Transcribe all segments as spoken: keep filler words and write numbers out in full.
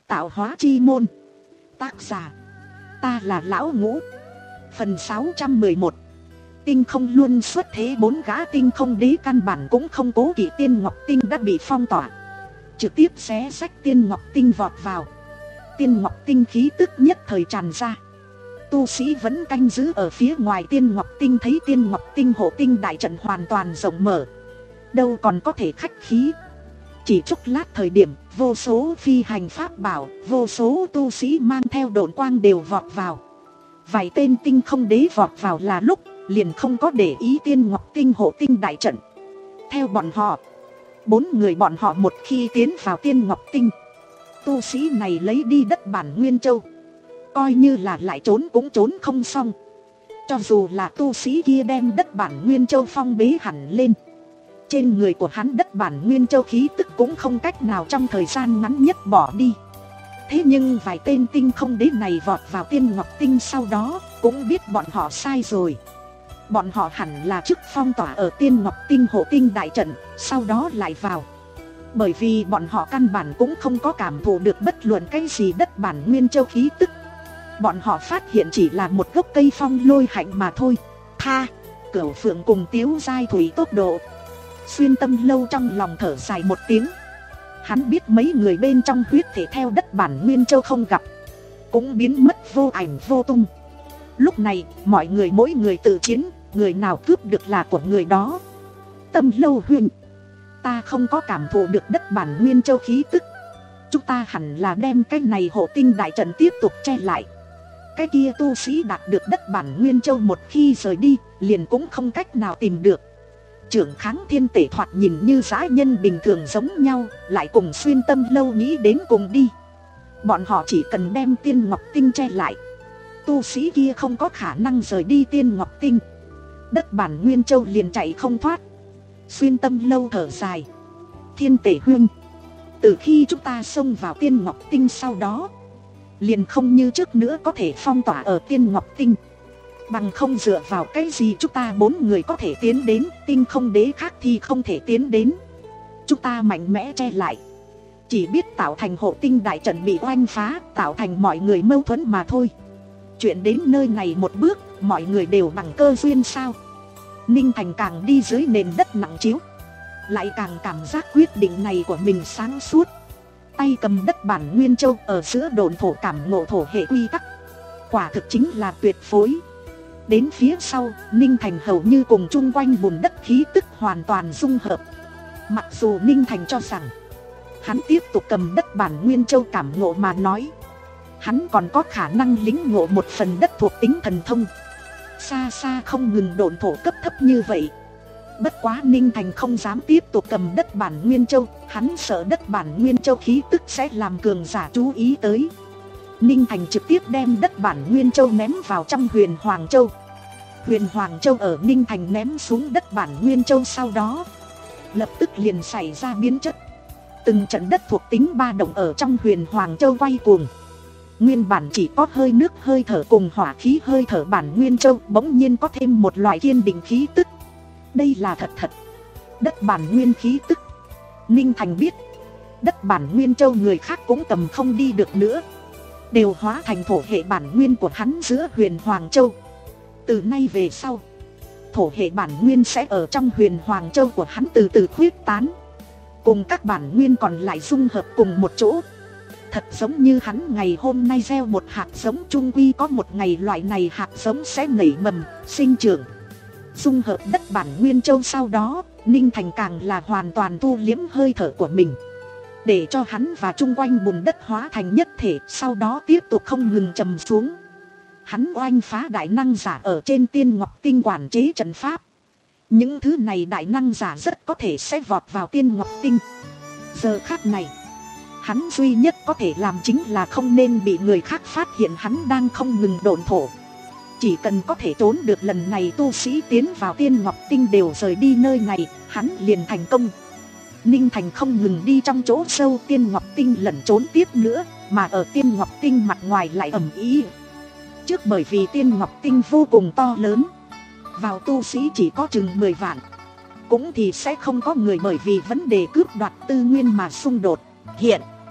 Tạo hóa chi môn. Tác giả ta là Lão Ngũ. Phần sáu trăm mười một. Tinh không luôn xuất thế. Bốn gã tinh không đế căn bản cũng không cố kỵ Tiên Ngọc Tinh đã bị phong tỏa, trực tiếp xé xách Tiên Ngọc Tinh vọt vào. Tiên Ngọc Tinh khí tức nhất thời tràn ra. Tu sĩ vẫn canh giữ ở phía ngoài Tiên Ngọc Tinh thấy Tiên Ngọc Tinh hộ tinh đại trận hoàn toàn rộng mở, đâu còn có thể khách khí. Chỉ chốc lát thời điểm, vô số phi hành pháp bảo, vô số tu sĩ mang theo độn quang đều vọt vào. Vài tên tinh không đế vọt vào là lúc, liền không có để ý Tiên Ngọc Tinh hộ tinh đại trận. Theo bọn họ, bốn người bọn họ một khi tiến vào Tiên Ngọc Tinh, tu sĩ này lấy đi đất bản Nguyên Châu, coi như là lại trốn cũng trốn không xong. Cho dù là tu sĩ kia đem đất bản Nguyên Châu phong bế hẳn lên, trên người của hắn đất bản Nguyên Châu khí tức cũng không cách nào trong thời gian ngắn nhất bỏ đi. Thế nhưng vài tên tinh không đế này vọt vào Tiên Ngọc Tinh sau đó cũng biết bọn họ sai rồi. Bọn họ hẳn là trước phong tỏa ở Tiên Ngọc Tinh hộ tinh đại trận, sau đó lại vào. Bởi vì bọn họ căn bản cũng không có cảm thụ được bất luận cái gì đất bản Nguyên Châu khí tức. Bọn họ phát hiện chỉ là một gốc cây phong lôi hạnh mà thôi. Tha, Cửu Phượng cùng Tiếu Giai Thủy tốc độ. Xuyên Tâm Lâu trong lòng thở dài một tiếng. Hắn biết mấy người bên trong huyết thể theo đất bản Nguyên Châu không gặp, cũng biến mất vô ảnh vô tung. Lúc này mọi người mỗi người tự chiến, người nào cướp được là của người đó. Tâm Lâu huynh, ta không có cảm thụ được đất bản Nguyên Châu khí tức. Chúng ta hẳn là đem cái này hộ tinh đại trận tiếp tục che lại. Cái kia tu sĩ đạt được đất bản Nguyên Châu một khi rời đi, liền cũng không cách nào tìm được. Trưởng Kháng Thiên Tể thoạt nhìn như dã nhân bình thường giống nhau, lại cùng Xuyên Tâm Lâu nghĩ đến cùng đi. Bọn họ chỉ cần đem Tiên Ngọc Tinh che lại, tu sĩ kia không có khả năng rời đi Tiên Ngọc Tinh, đất bản Nguyên Châu liền chạy không thoát. Xuyên Tâm Lâu thở dài. Thiên Tể huynh, từ khi chúng ta xông vào Tiên Ngọc Tinh sau đó, liền không như trước nữa có thể phong tỏa ở Tiên Ngọc Tinh. Bằng không dựa vào cái gì chúng ta bốn người có thể tiến đến, tinh không đế khác thì không thể tiến đến. Chúng ta mạnh mẽ che lại, chỉ biết tạo thành hộ tinh đại trận bị oanh phá, tạo thành mọi người mâu thuẫn mà thôi. Chuyện đến nơi này một bước, mọi người đều bằng cơ duyên sao? Ninh Thành càng đi dưới nền đất nặng trĩu, lại càng cảm giác quyết định này của mình sáng suốt. Tay cầm đất bản Nguyên Châu ở giữa độn thổ cảm ngộ thổ hệ quy tắc, quả thực chính là tuyệt phối. Đến phía sau, Ninh Thành hầu như cùng chung quanh bùn đất khí tức hoàn toàn dung hợp. Mặc dù Ninh Thành cho rằng hắn tiếp tục cầm đất bản Nguyên Châu cảm ngộ mà nói, hắn còn có khả năng lĩnh ngộ một phần đất thuộc tính thần thông, xa xa không ngừng độn thổ cấp thấp như vậy. Bất quá Ninh Thành không dám tiếp tục cầm đất bản Nguyên Châu, hắn sợ đất bản Nguyên Châu khí tức sẽ làm cường giả chú ý tới. Ninh Thành trực tiếp đem đất bản Nguyên Châu ném vào trong Huyền Hoàng Châu. Huyền Hoàng Châu ở Ninh Thành ném xuống đất bản Nguyên Châu sau đó, lập tức liền xảy ra biến chất. Từng trận đất thuộc tính ba động ở trong Huyền Hoàng Châu quay cuồng. Nguyên bản chỉ có hơi nước hơi thở cùng hỏa khí hơi thở bản Nguyên Châu bỗng nhiên có thêm một loại kiên định khí tức. Đây là thật thật đất bản nguyên khí tức. Ninh Thành biết, đất bản Nguyên Châu người khác cũng cầm không đi được nữa, đều hóa thành thổ hệ bản nguyên của hắn giữa Huyền Hoàng Châu. Từ nay về sau, thổ hệ bản nguyên sẽ ở trong Huyền Hoàng Châu của hắn từ từ khuyết tán, cùng các bản nguyên còn lại dung hợp cùng một chỗ. Thật giống như hắn ngày hôm nay gieo một hạt giống, chung quy có một ngày loại này hạt giống sẽ nảy mầm, sinh trưởng. Dung hợp đất bản Nguyên Châu sau đó, Ninh Thành càng là hoàn toàn thu liếm hơi thở của mình, để cho hắn và chung quanh bùn đất hóa thành nhất thể, sau đó tiếp tục không ngừng trầm xuống. Hắn oanh phá đại năng giả ở trên Tiên Ngọc Tinh quản chế trận pháp. Những thứ này đại năng giả rất có thể sẽ vọt vào Tiên Ngọc Tinh. Giờ khắc này, hắn duy nhất có thể làm chính là không nên bị người khác phát hiện hắn đang không ngừng độn thổ. Chỉ cần có thể trốn được lần này tu sĩ tiến vào Tiên Ngọc Tinh đều rời đi nơi này, hắn liền thành công. Ninh Thành không ngừng đi trong chỗ sâu Tiên Ngọc Tinh lẩn trốn tiếp nữa, mà ở Tiên Ngọc Tinh mặt ngoài lại ầm ĩ. Trước bởi vì Tiên Ngọc Tinh vô cùng to lớn, vào tu sĩ chỉ có chừng mười vạn, cũng thì sẽ không có người bởi vì vấn đề cướp đoạt tư nguyên mà xung đột. Hiện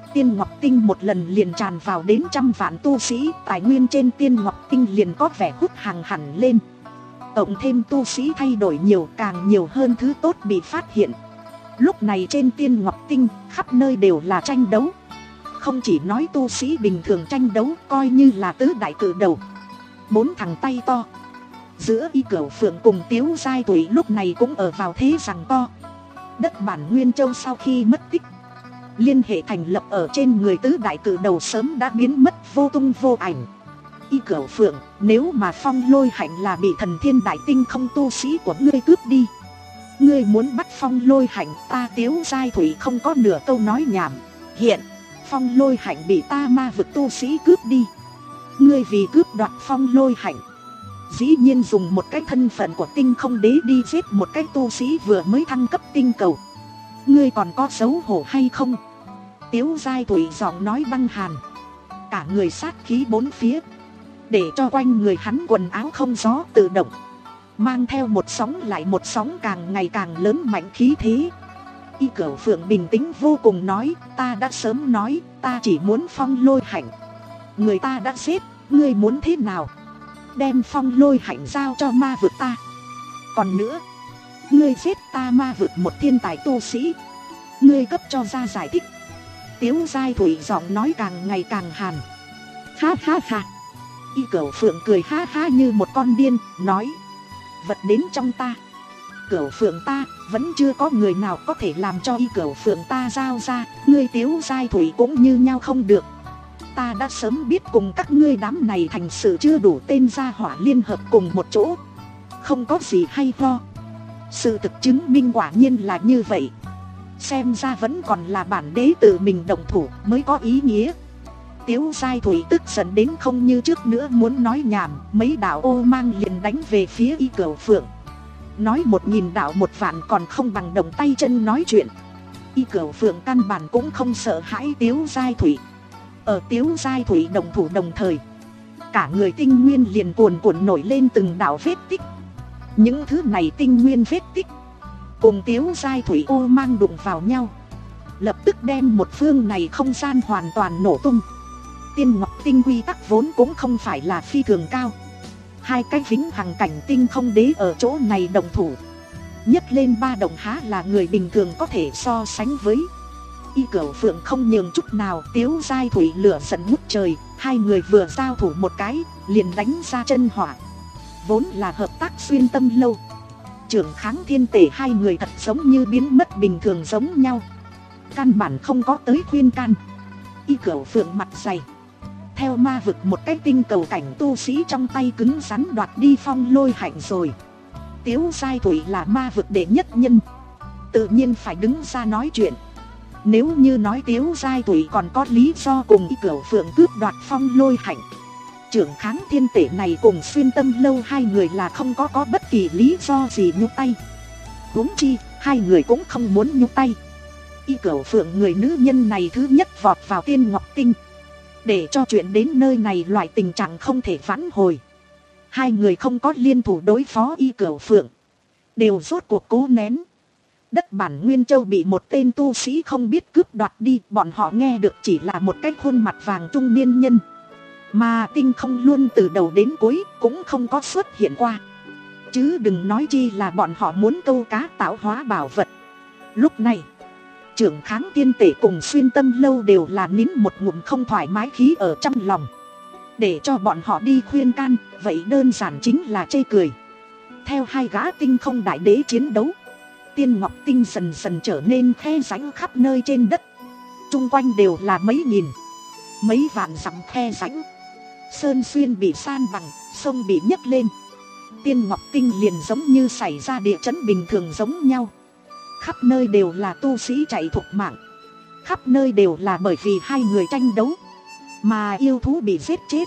Tiên Ngọc Tinh một lần liền tràn vào đến trăm vạn tu sĩ, tài nguyên trên Tiên Ngọc Tinh liền có vẻ hút hàng hẳn lên. Cộng thêm tu sĩ thay đổi nhiều, càng nhiều hơn thứ tốt bị phát hiện. Lúc này trên Tiên Ngọc Tinh khắp nơi đều là tranh đấu. Không chỉ nói tu sĩ bình thường tranh đấu, coi như là tứ đại cự đầu, bốn thằng tay to. Giữa Y Cửu Phượng cùng Tiếu Giai Thủy lúc này cũng ở vào thế giằng co. Đất bản Nguyên Châu sau khi mất tích, liên hệ thành lập ở trên người tứ đại cự đầu sớm đã biến mất vô tung vô ảnh. Y Cửu Phượng, nếu mà Phong Lôi Hạnh là bị thần thiên đại tinh không tu sĩ của ngươi cướp đi, ngươi muốn bắt Phong Lôi Hạnh, ta Tiếu Giai Thủy không có nửa câu nói nhảm. Hiện Phong Lôi Hạnh bị ta ma vực tu sĩ cướp đi, ngươi vì cướp đoạt Phong Lôi Hạnh, dĩ nhiên dùng một cái thân phận của tinh không đế đi giết một cái tu sĩ vừa mới thăng cấp tinh cầu, ngươi còn có xấu hổ hay không? Tiếu Giai Thủy giọng nói băng hàn, cả người sát khí bốn phía, để cho quanh người hắn quần áo không gió tự động, mang theo một sóng lại một sóng càng ngày càng lớn mạnh khí thế. Y Cửu Phượng bình tĩnh vô cùng nói, ta đã sớm nói, ta chỉ muốn Phong Lôi Hạnh. Người ta đã giết, ngươi muốn thế nào? Đem Phong Lôi Hạnh giao cho ma vực ta. Còn nữa, ngươi giết ta ma vực một thiên tài tu sĩ, ngươi cấp cho ra giải thích. Tiếu Giai Thủy giọng nói càng ngày càng hàn. Ha ha ha. Y Cửu Phượng cười ha ha như một con điên, nói, vật đến trong ta, Cửu Phượng ta, vẫn chưa có người nào có thể làm cho Y Cửu Phượng ta giao ra, ngươi Tiếu Giai Thủy cũng như nhau không được. Ta đã sớm biết cùng các ngươi đám này thành sự chưa đủ tên gia hỏa liên hợp cùng một chỗ, không có gì hay ho. Sự thực chứng minh quả nhiên là như vậy. Xem ra vẫn còn là bản đế tự mình động thủ mới có ý nghĩa. Tiếu Giai Thủy tức giận đến không như trước nữa muốn nói nhảm, mấy đạo ô mang liền đánh về phía Y Cửu Phượng. Nói một nghìn đạo một vạn còn không bằng động tay chân nói chuyện. Y Cửu Phượng căn bản cũng không sợ hãi Tiếu Giai Thủy. Ở Tiếu Giai Thủy đồng thủ đồng thời, cả người tinh nguyên liền cuồn cuộn nổi lên từng đạo vết tích. Những thứ này tinh nguyên vết tích cùng Tiếu Giai Thủy ô mang đụng vào nhau, lập tức đem một phương này không gian hoàn toàn nổ tung. Tiên Ngọc Tinh quy tắc vốn cũng không phải là phi thường cao, hai cái vĩnh hằng cảnh tinh không đế ở chỗ này đồng thủ, nhấc lên ba đồng há là người bình thường có thể so sánh với. Y Cửu Phượng không nhường chút nào, Tiếu Giai Thủy lửa giận ngút trời, hai người vừa giao thủ một cái liền đánh ra chân hỏa. Vốn là hợp tác xuyên tâm lâu, trưởng kháng thiên tể hai người thật giống như biến mất bình thường giống nhau, căn bản không có tới khuyên can. Y Cửu Phượng mặt dày, theo ma vực một cái tinh cầu cảnh tu sĩ trong tay cứng rắn đoạt đi Phong Lôi Hạnh rồi. Tiếu Giai Thủy là ma vực đệ nhất nhân, tự nhiên phải đứng ra nói chuyện. Nếu như nói Tiếu Giai Thủy còn có lý do cùng Y Cửu Phượng cướp đoạt Phong Lôi Hạnh, trưởng kháng thiên tể này cùng xuyên tâm lâu hai người là không có có bất kỳ lý do gì nhúc tay. Huống chi hai người cũng không muốn nhúc tay. Y Cửu Phượng người nữ nhân này thứ nhất vọt vào Tiên Ngọc Tinh, để cho chuyện đến nơi này loại tình trạng không thể vãn hồi. Hai người không có liên thủ đối phó Y Cửu Phượng, đều rốt cuộc cố nén. Đất bản Nguyên Châu bị một tên tu sĩ không biết cướp đoạt đi, bọn họ nghe được chỉ là một cái khuôn mặt vàng trung niên nhân, mà tinh không luôn từ đầu đến cuối cũng không có xuất hiện qua, chứ đừng nói chi là bọn họ muốn câu cá tạo hóa bảo vật. Lúc này trưởng kháng tiên tể cùng xuyên tâm lâu đều là nín một ngụm không thoải mái khí ở trong lòng, để cho bọn họ đi khuyên can, vậy đơn giản chính là chê cười. Theo hai gã tinh không đại đế chiến đấu, Tiên Ngọc Tinh dần dần trở nên khe rãnh khắp nơi trên đất, chung quanh đều là mấy nghìn, mấy vạn dặm khe rãnh, sơn xuyên bị san bằng, sông bị nhấc lên. Tiên Ngọc Tinh liền giống như xảy ra địa chấn bình thường giống nhau, khắp nơi đều là tu sĩ chạy thục mạng, khắp nơi đều là bởi vì hai người tranh đấu mà yêu thú bị giết chết.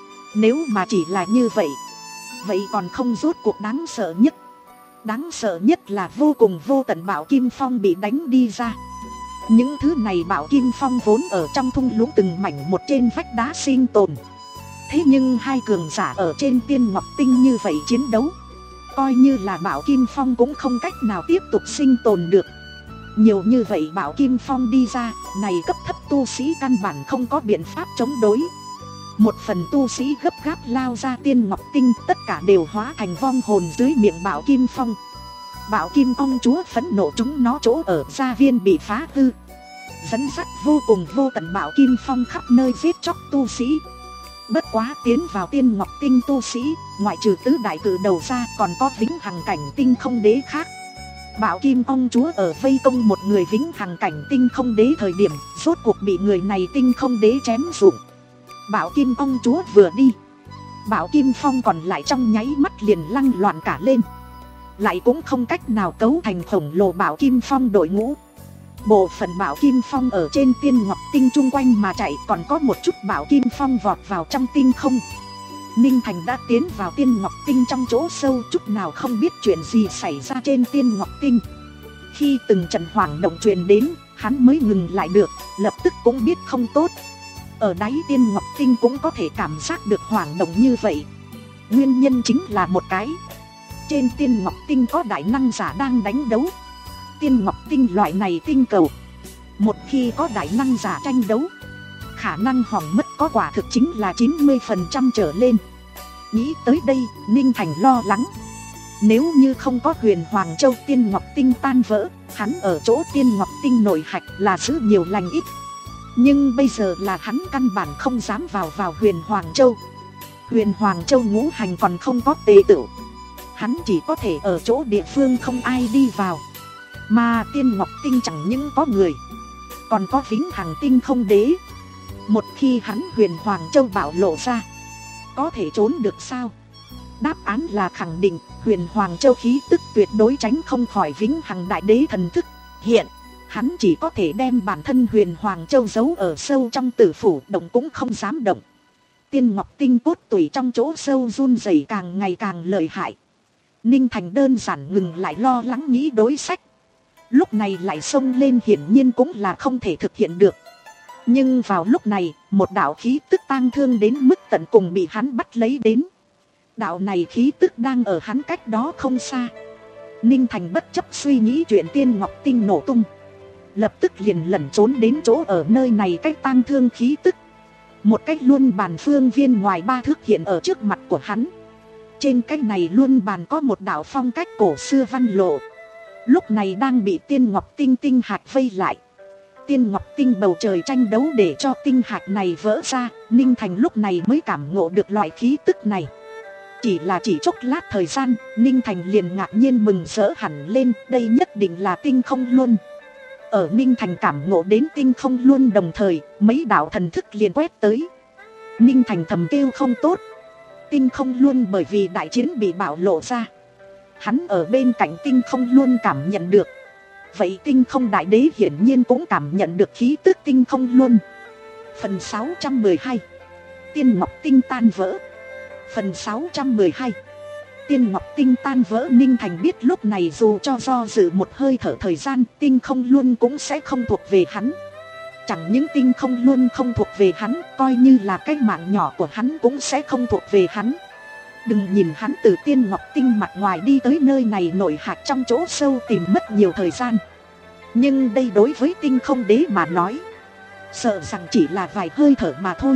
Nếu mà chỉ là như vậy, vậy còn không rốt cuộc đáng sợ nhất. Đáng sợ nhất là vô cùng vô tận Bảo Kim Phong bị đánh đi ra. Những thứ này Bảo Kim Phong vốn ở trong thung lũng từng mảnh một trên vách đá sinh tồn. Thế nhưng hai cường giả ở trên Tiên Ngọc Tinh như vậy chiến đấu, coi như là Bảo Kim Phong cũng không cách nào tiếp tục sinh tồn được. Nhiều như vậy bảo kim phong đi ra, này cấp thấp tu sĩ căn bản không có biện pháp chống đối. Một phần tu sĩ gấp gáp lao ra tiên ngọc tinh, tất cả đều hóa thành vong hồn dưới miệng bảo kim phong. Bảo kim ông chúa phẫn nộ chúng nó chỗ ở gia viên bị phá hư, dẫn dắt vô cùng vô tận bảo kim phong khắp nơi giết chóc tu sĩ. Bất quá tiến vào tiên ngọc tinh tu sĩ, ngoại trừ tứ đại cử đầu ra còn có vĩnh hằng cảnh tinh không đế khác. Bảo kim ông chúa ở vây công một người vĩnh hằng cảnh tinh không đế thời điểm, rốt cuộc bị người này tinh không đế chém rụng. Bảo kim ông chúa vừa đi, bảo kim phong còn lại trong nháy mắt liền lăng loạn cả lên, lại cũng không cách nào cấu thành khổng lồ bảo kim phong đội ngũ. Bộ phận bảo kim phong ở trên tiên ngọc tinh chung quanh mà chạy, còn có một chút bảo kim phong vọt vào trong tinh không. Ninh Thành đã tiến vào tiên ngọc tinh trong chỗ sâu, chút nào không biết chuyện gì xảy ra trên tiên ngọc tinh. Khi từng trận hoảng động truyền đến, hắn mới ngừng lại được, lập tức cũng biết không tốt. Ở đáy tiên ngọc tinh cũng có thể cảm giác được hoảng động như vậy. Nguyên nhân chính là một cái, trên tiên ngọc tinh có đại năng giả đang đánh đấu. Tiên ngọc tinh loại này tinh cầu, một khi có đại năng giả tranh đấu, khả năng hỏng mất có quả thực chính là chín mươi phần trăm trở lên. Nghĩ tới đây, Ninh Thành lo lắng. Nếu như không có Huyền Hoàng Châu tiên ngọc tinh tan vỡ, hắn ở chỗ tiên ngọc tinh nội hạch là giữ nhiều lành ít. Nhưng bây giờ là hắn căn bản không dám vào vào Huyền Hoàng Châu. Huyền Hoàng Châu ngũ hành còn không có tề tựu, hắn chỉ có thể ở chỗ địa phương không ai đi vào. Mà tiên ngọc tinh chẳng những có người, còn có vĩnh hằng tinh không đế. Một khi hắn Huyền Hoàng Châu bảo lộ ra, có thể trốn được sao? Đáp án là khẳng định, Huyền Hoàng Châu khí tức tuyệt đối tránh không khỏi vĩnh hằng đại đế thần thức. Hiện, hắn chỉ có thể đem bản thân Huyền Hoàng Châu giấu ở sâu trong tử phủ, động cũng không dám động. Tiên ngọc tinh cốt tủy trong chỗ sâu run rẩy càng ngày càng lợi hại. Ninh Thành đơn giản ngừng lại lo lắng nghĩ đối sách. Lúc này lại xông lên hiển nhiên cũng là không thể thực hiện được. Nhưng vào lúc này, một đạo khí tức tang thương đến mức tận cùng bị hắn bắt lấy đến. Đạo này khí tức đang ở hắn cách đó không xa. Ninh Thành bất chấp suy nghĩ chuyện tiên ngọc tinh nổ tung, lập tức liền lẩn trốn đến chỗ ở nơi này cách tang thương khí tức. Một cách luân bàn phương viên ngoài ba thước hiện ở trước mặt của hắn. Trên cách này luân bàn có một đạo phong cách cổ xưa văn lộ, lúc này đang bị tiên ngọc tinh tinh hạt vây lại. Tiên ngọc tinh bầu trời tranh đấu để cho tinh hạt này vỡ ra. Ninh Thành lúc này mới cảm ngộ được loại khí tức này. Chỉ là chỉ chốc lát thời gian, Ninh Thành liền ngạc nhiên mừng rỡ hẳn lên. Đây nhất định là tinh không luân. Ở Ninh Thành cảm ngộ đến tinh không luân đồng thời, mấy đạo thần thức liền quét tới. Ninh Thành thầm kêu không tốt. Tinh không luân bởi vì đại chiến bị bạo lộ ra, hắn ở bên cạnh tinh không luân cảm nhận được. Vậy tinh không đại đế hiển nhiên cũng cảm nhận được khí tức tinh không luân. Phần sáu trăm mười hai, tiên ngọc tinh tan vỡ. Phần sáu trăm mười hai, tiên ngọc tinh tan vỡ. Ninh Thành biết lúc này dù cho do dự một hơi thở thời gian, tinh không luân cũng sẽ không thuộc về hắn. Chẳng những tinh không luân không thuộc về hắn, coi như là cái mạng nhỏ của hắn cũng sẽ không thuộc về hắn. Đừng nhìn hắn từ tiên ngọc tinh mặt ngoài đi tới nơi này nội hạt trong chỗ sâu tìm mất nhiều thời gian, nhưng đây đối với tinh không đế mà nói, sợ rằng chỉ là vài hơi thở mà thôi.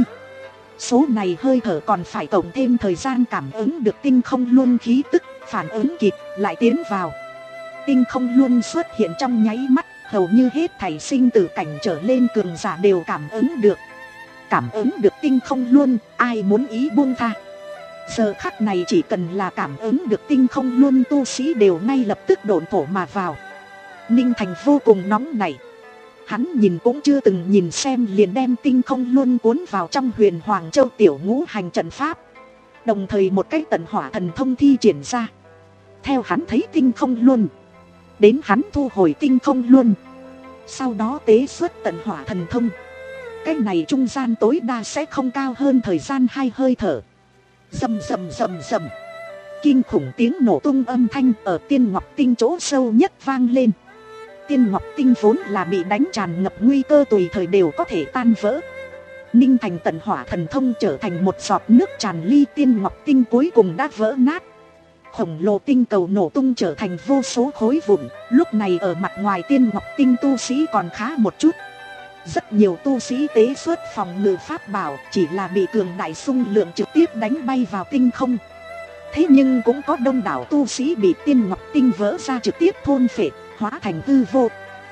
Số này hơi thở còn phải cộng thêm thời gian cảm ứng được tinh không luân khí tức, phản ứng kịp lại tiến vào. Tinh không luân xuất hiện trong nháy mắt, hầu như hết thảy sinh tử cảnh trở lên cường giả đều cảm ứng được. Cảm ứng được tinh không luân, ai muốn ý buông tha. Giờ khắc này chỉ cần là cảm ứng được tinh không luân tu sĩ đều ngay lập tức độn thổ mà vào. Ninh Thành vô cùng nóng nảy. Hắn nhìn cũng chưa từng nhìn xem liền đem tinh không luân cuốn vào trong Huyền Hoàng Châu tiểu ngũ hành trận pháp. Đồng thời một cái tận hỏa thần thông thi triển ra. Theo hắn thấy tinh không luân, đến hắn thu hồi tinh không luân, sau đó tế xuất tận hỏa thần thông. Cái này trung gian tối đa sẽ không cao hơn thời gian hai hơi thở. Rầm rầm rầm rầm, kinh khủng tiếng nổ tung âm thanh ở tiên ngọc tinh chỗ sâu nhất vang lên. Tiên ngọc tinh vốn là bị đánh tràn ngập nguy cơ tùy thời đều có thể tan vỡ. Ninh Thành tận hỏa thần thông trở thành một giọt nước tràn ly tiên ngọc tinh cuối cùng đã vỡ nát. khổng lồ tinh cầu nổ tung trở thành vô số khối vụn. Lúc này ở mặt ngoài tiên ngọc tinh tu sĩ còn khá một chút. Rất nhiều tu sĩ tế xuất phòng ngự pháp bảo chỉ là bị cường đại xung lượng trực tiếp đánh bay vào tinh không. Thế nhưng cũng có đông đảo tu sĩ bị tiên ngọc tinh vỡ ra trực tiếp thôn phệ, hóa thành hư vô.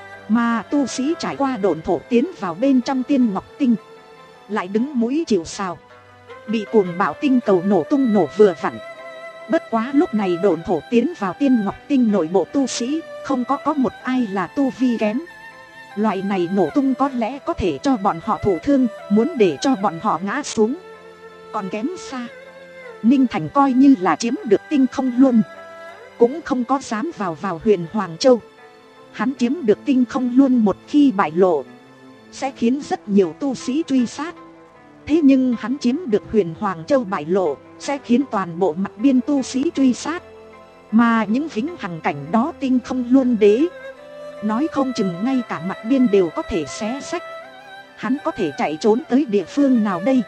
Mà tu sĩ trải qua độn thổ tiến vào bên trong tiên ngọc tinh lại đứng mũi chịu sào, bị cuồng bạo tinh cầu nổ tung nổ vừa vặn. Bất quá lúc này độn thổ tiến vào tiên ngọc tinh nội bộ tu sĩ không có có một ai là tu vi kém. Loại này nổ tung có lẽ có thể cho bọn họ thụ thương, muốn để cho bọn họ ngã xuống còn kém xa. Ninh Thành coi như là chiếm được tinh không luôn, cũng không có dám vào vào Huyền Hoàng Châu. Hắn chiếm được tinh không luôn một khi bại lộ sẽ khiến rất nhiều tu sĩ truy sát. Thế nhưng hắn chiếm được Huyền Hoàng Châu bại lộ sẽ khiến toàn bộ mặt biên tu sĩ truy sát. Mà những vĩnh hằng cảnh đó tinh không luôn đế, nói không chừng ngay cả mặt biên đều có thể xé xách. Hắn có thể chạy trốn tới địa phương nào đây?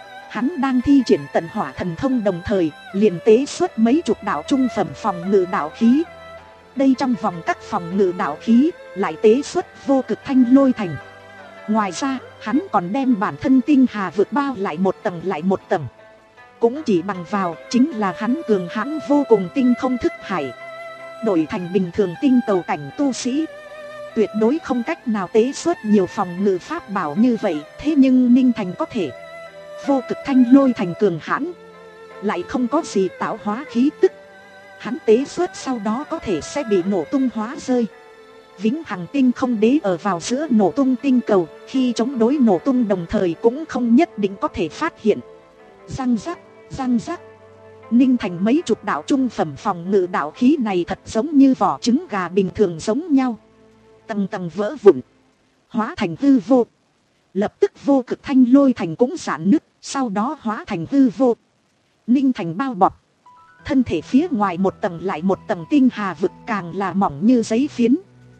Hắn đang thi triển tận hỏa thần thông đồng thời liền tế xuất mấy chục đạo trung phẩm phòng ngự đạo khí. Đây trong vòng các phòng ngự đạo khí lại tế xuất vô cực thanh lôi thành. Ngoài ra hắn còn đem bản thân tinh hà vượt bao lại một tầng lại một tầng. Cũng chỉ bằng vào chính là hắn cường hãn vô cùng tinh không thức hải, đổi thành bình thường tinh cầu cảnh tu sĩ tuyệt đối không cách nào tế xuất nhiều phòng ngự pháp bảo như vậy. Thế nhưng Ninh Thành có thể. Vô cực thanh lôi thành cường hãn, lại không có gì tạo hóa khí tức. Hắn tế xuất sau đó có thể sẽ bị nổ tung hóa rơi. Vĩnh hằng tinh không đế ở vào giữa nổ tung tinh cầu, khi chống đối nổ tung đồng thời cũng không nhất định có thể phát hiện. Răng rắc, răng rắc. Ninh Thành mấy chục đạo trung phẩm phòng ngự đạo khí này thật giống như vỏ trứng gà bình thường giống nhau, tầng tầng vỡ vụn, hóa thành hư vô. Lập tức vô cực thanh lôi thành cũng giãn nứt, sau đó hóa thành hư vô. Ninh Thành bao bọc thân thể phía ngoài một tầng lại một tầng tinh hà vực càng là mỏng như giấy phiến,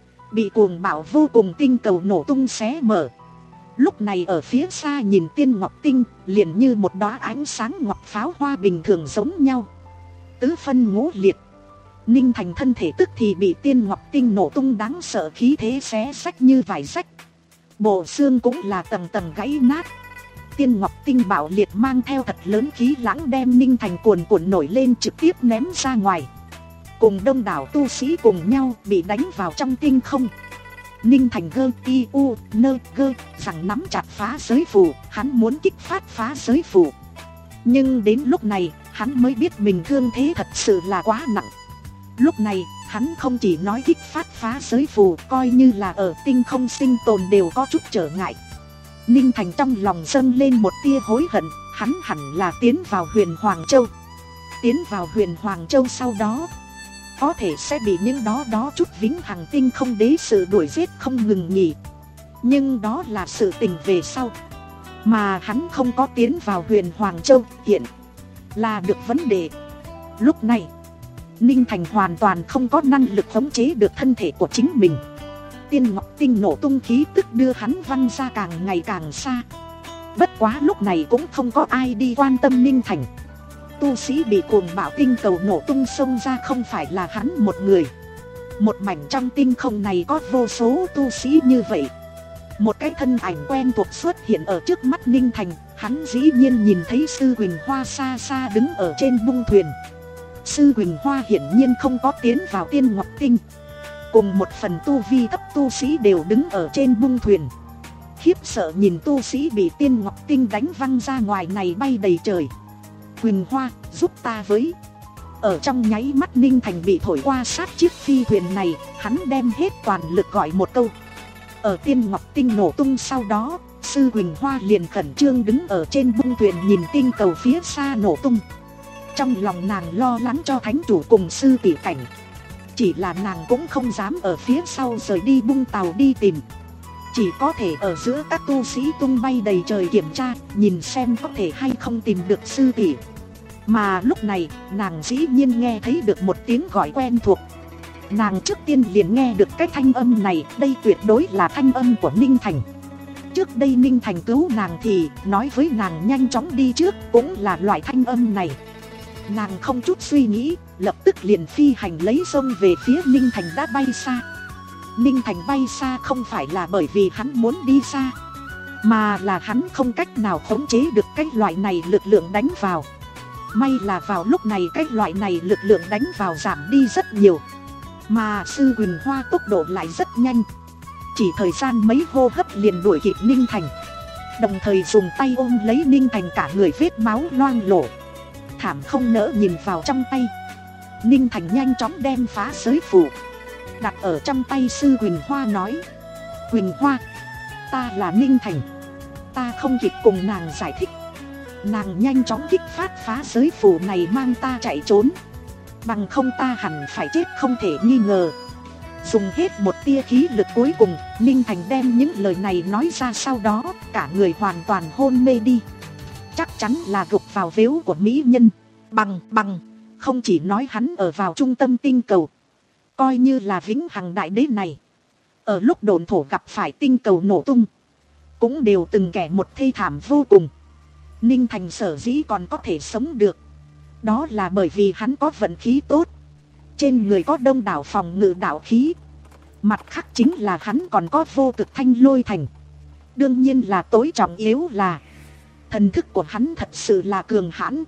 bị cuồng bạo vô cùng tinh cầu nổ tung xé mở. Lúc này ở phía xa nhìn tiên ngọc tinh liền như một đóa ánh sáng ngọc pháo hoa bình thường giống nhau, tứ phân ngũ liệt. Ninh Thành thân thể tức thì bị tiên ngọc tinh nổ tung đáng sợ khí thế xé xách như vải rách. Bộ xương cũng là tầng tầng gãy nát. Tiên ngọc tinh bạo liệt mang theo thật lớn khí lãng đem Ninh Thành cuồn cuộn nổi lên trực tiếp ném ra ngoài. Cùng đông đảo tu sĩ cùng nhau bị đánh vào trong tinh không. Ninh Thành gơ ti u nơ gơ rằng nắm chặt phá giới phù, hắn muốn kích phát phá giới phù. Nhưng đến lúc này hắn mới biết mình thương thế thật sự là quá nặng. Lúc này hắn không chỉ nói kích phát phá giới phù, coi như là ở tinh không sinh tồn đều có chút trở ngại. Ninh Thành trong lòng dâng lên một tia hối hận, hắn hẳn là tiến vào Huyền Hoàng Châu. Tiến vào Huyền Hoàng Châu sau đó có thể sẽ bị những đó đó chút vĩnh hằng tinh không đế sự đuổi giết không ngừng nghỉ. Nhưng đó là sự tình về sau. Mà hắn không có tiến vào Huyền Hoàng Châu hiện là được vấn đề. Lúc này Ninh Thành hoàn toàn không có năng lực khống chế được thân thể của chính mình. Tiên ngọc tinh nổ tung khí tức đưa hắn văng ra càng ngày càng xa. Bất quá lúc này cũng không có ai đi quan tâm Ninh Thành. Tu sĩ bị cuồng bạo tinh cầu nổ tung xông ra không phải là hắn một người. Một mảnh trong tinh không này có vô số tu sĩ như vậy. Một cái thân ảnh quen thuộc xuất hiện ở trước mắt Ninh Thành. Hắn dĩ nhiên nhìn thấy Sư Huỳnh Hoa xa xa đứng ở trên bung thuyền. Sư Huỳnh Hoa hiển nhiên không có tiến vào tiên ngọc tinh. Cùng một phần tu vi thấp tu sĩ đều đứng ở trên bung thuyền, khiếp sợ nhìn tu sĩ bị tiên ngọc tinh đánh văng ra ngoài này bay đầy trời. Huỳnh Hoa, giúp ta với. Ở trong nháy mắt Ninh Thành bị thổi qua sát chiếc phi thuyền này, hắn đem hết toàn lực gọi một câu. Ở tiên ngọc tinh nổ tung sau đó, Sư Huỳnh Hoa liền khẩn trương đứng ở trên bung thuyền nhìn tinh cầu phía xa nổ tung. Trong lòng nàng lo lắng cho thánh chủ cùng sư tỷ cảnh. Chỉ là nàng cũng không dám ở phía sau rời đi bung tàu đi tìm. Chỉ có thể ở giữa các tu sĩ tung bay đầy trời kiểm tra, nhìn xem có thể hay không tìm được sư tỷ. Mà lúc này nàng dĩ nhiên nghe thấy được một tiếng gọi quen thuộc. Nàng trước tiên liền nghe được cái thanh âm này, đây tuyệt đối là thanh âm của Ninh Thành. Trước đây Ninh Thành cứu nàng thì nói với nàng nhanh chóng đi trước, cũng là loại thanh âm này. Nàng không chút suy nghĩ, lập tức liền phi hành lấy sông về phía Ninh Thành đã bay xa. Ninh Thành bay xa không phải là bởi vì hắn muốn đi xa, mà là hắn không cách nào khống chế được cái loại này lực lượng đánh vào. May là vào lúc này cái loại này lực lượng đánh vào giảm đi rất nhiều, mà Sư Huỳnh Hoa tốc độ lại rất nhanh, chỉ thời gian mấy hô hấp liền đuổi kịp Ninh Thành, đồng thời dùng tay ôm lấy Ninh Thành, cả người vết máu loang lổ, thảm không nỡ nhìn vào trong tay. Ninh Thành nhanh chóng đem phá giới phù đặt ở trong tay Sư Huỳnh Hoa, nói: Huỳnh Hoa, ta là Ninh Thành. Ta không kịp cùng nàng giải thích, nàng nhanh chóng kích phát phá giới phù này mang ta chạy trốn, bằng không ta hẳn phải chết không thể nghi ngờ. Dùng hết một tia khí lực cuối cùng, Ninh Thành đem những lời này nói ra, sau đó cả người hoàn toàn hôn mê đi. Chắc chắn là gục vào vếu của mỹ nhân. Bằng bằng không chỉ nói hắn ở vào trung tâm tinh cầu, coi như là vĩnh hằng đại đế này, ở lúc độn thổ gặp phải tinh cầu nổ tung, cũng đều từng kẻ một thê thảm vô cùng. Ninh Thành sở dĩ còn có thể sống được, đó là bởi vì hắn có vận khí tốt, trên người có đông đảo phòng ngự đạo khí. Mặt khác chính là hắn còn có vô cực thanh lôi thành. Đương nhiên là tối trọng yếu là thần thức của hắn thật sự là cường hãn,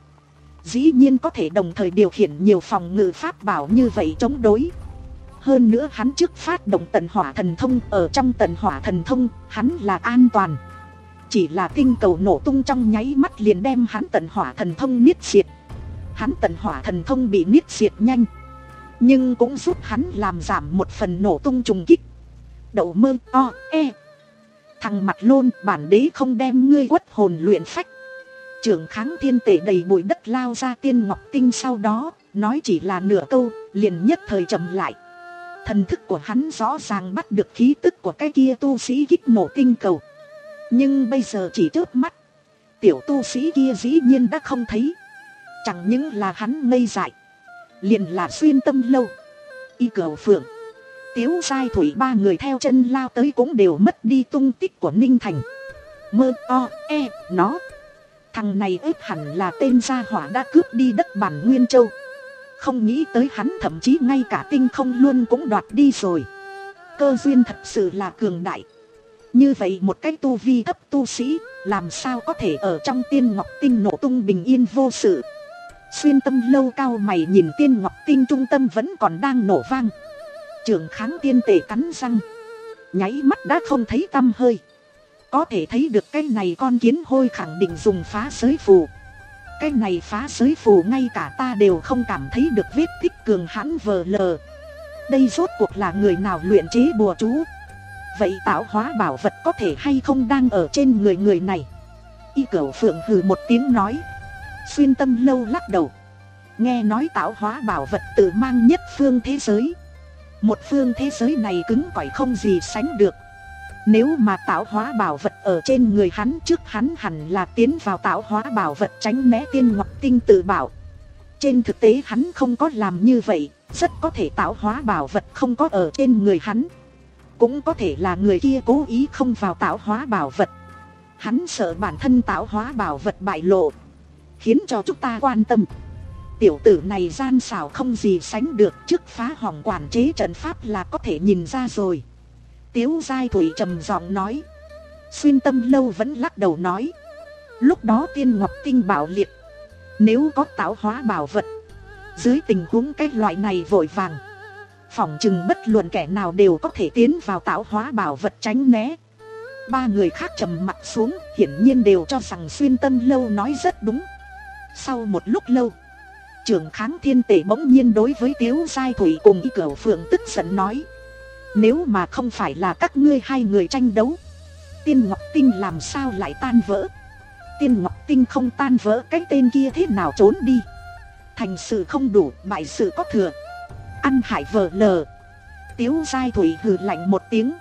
dĩ nhiên có thể đồng thời điều khiển nhiều phòng ngự pháp bảo như vậy chống đối. Hơn nữa hắn trước phát động tần hỏa thần thông, ở trong tần hỏa thần thông hắn là an toàn, chỉ là tinh cầu nổ tung trong nháy mắt liền đem hắn tần hỏa thần thông niết diệt. Hắn tần hỏa thần thông bị niết diệt nhanh, nhưng cũng giúp hắn làm giảm một phần nổ tung trùng kích. Đậu mơ o e thằng mặt lôn, bản đế không đem ngươi quất hồn luyện phách. Trưởng kháng thiên tể đầy bụi đất lao ra tiên ngọc tinh, sau đó nói chỉ là nửa câu liền nhất thời chậm lại. Thần thức của hắn rõ ràng bắt được khí tức của cái kia tu sĩ kích nổ tinh cầu, nhưng bây giờ chỉ chớp mắt, tiểu tu sĩ kia dĩ nhiên đã không thấy. Chẳng những là hắn ngây dại, liền là Xuyên Tâm Lâu, Y Cửu Phượng, Tiếu Giai Thủy ba người theo chân lao tới cũng đều mất đi tung tích của Ninh Thành. Mơ o e nó, thằng này ếp hẳn là tên gia hỏa đã cướp đi đất bản Nguyên Châu. Không nghĩ tới hắn thậm chí ngay cả tinh không luôn cũng đoạt đi rồi. Cơ duyên thật sự là cường đại. Như vậy một cái tu vi thấp tu sĩ, làm sao có thể ở trong tiên ngọc tinh nổ tung bình yên vô sự. Xuyên Tâm Lâu cao mày nhìn tiên ngọc tinh trung tâm vẫn còn đang nổ vang. Trưởng kháng tiên tể cắn răng, nháy mắt đã không thấy tăm hơi. Có thể thấy được cái này con kiến hôi khẳng định dùng phá giới phù. Cái này phá giới phù ngay cả ta đều không cảm thấy được vết tích cường hãn vờ lờ. Đây rốt cuộc là người nào luyện chế bùa chú? Vậy tạo hóa bảo vật có thể hay không đang ở trên người người này? Y Cửu Phượng hừ một tiếng nói. Xuyên Tâm Lâu lắc đầu. Nghe nói tạo hóa bảo vật tự mang nhất phương thế giới. Một phương thế giới này cứng cỏi không gì sánh được. Nếu mà tạo hóa bảo vật ở trên người hắn, trước hắn hẳn là tiến vào tạo hóa bảo vật tránh né tiên ngọc tinh tự bảo. Trên thực tế hắn không có làm như vậy. Rất có thể tạo hóa bảo vật không có ở trên người hắn. Cũng có thể là người kia cố ý không vào tạo hóa bảo vật. Hắn sợ bản thân tạo hóa bảo vật bại lộ, khiến cho chúng ta quan tâm. Tiểu tử này gian xảo không gì sánh được, trước phá hỏng quản chế trận pháp là có thể nhìn ra rồi. Tiếu Giai Thủy trầm giọng nói. Xuyên Tâm Lâu vẫn lắc đầu nói. Lúc đó tiên ngọc tinh bảo liệt, nếu có tạo hóa bảo vật, dưới tình huống cái loại này vội vàng, phỏng chừng bất luận kẻ nào đều có thể tiến vào tạo hóa bảo vật tránh né. Ba người khác trầm mặt xuống, hiển nhiên đều cho rằng Xuyên Tâm Lâu nói rất đúng. Sau một lúc lâu, trưởng kháng thiên tể bỗng nhiên đối với Tiếu Giai Thủy cùng Y Cửu Phượng tức giận nói. Nếu mà không phải là các ngươi hai người tranh đấu, tiên ngọc tinh làm sao lại tan vỡ? Tiên ngọc tinh không tan vỡ, cái tên kia thế nào trốn đi? Thành sự không đủ, bại sự có thừa. Ăn hại vờ lờ. Tiếu Giai Thủy hừ lạnh một tiếng,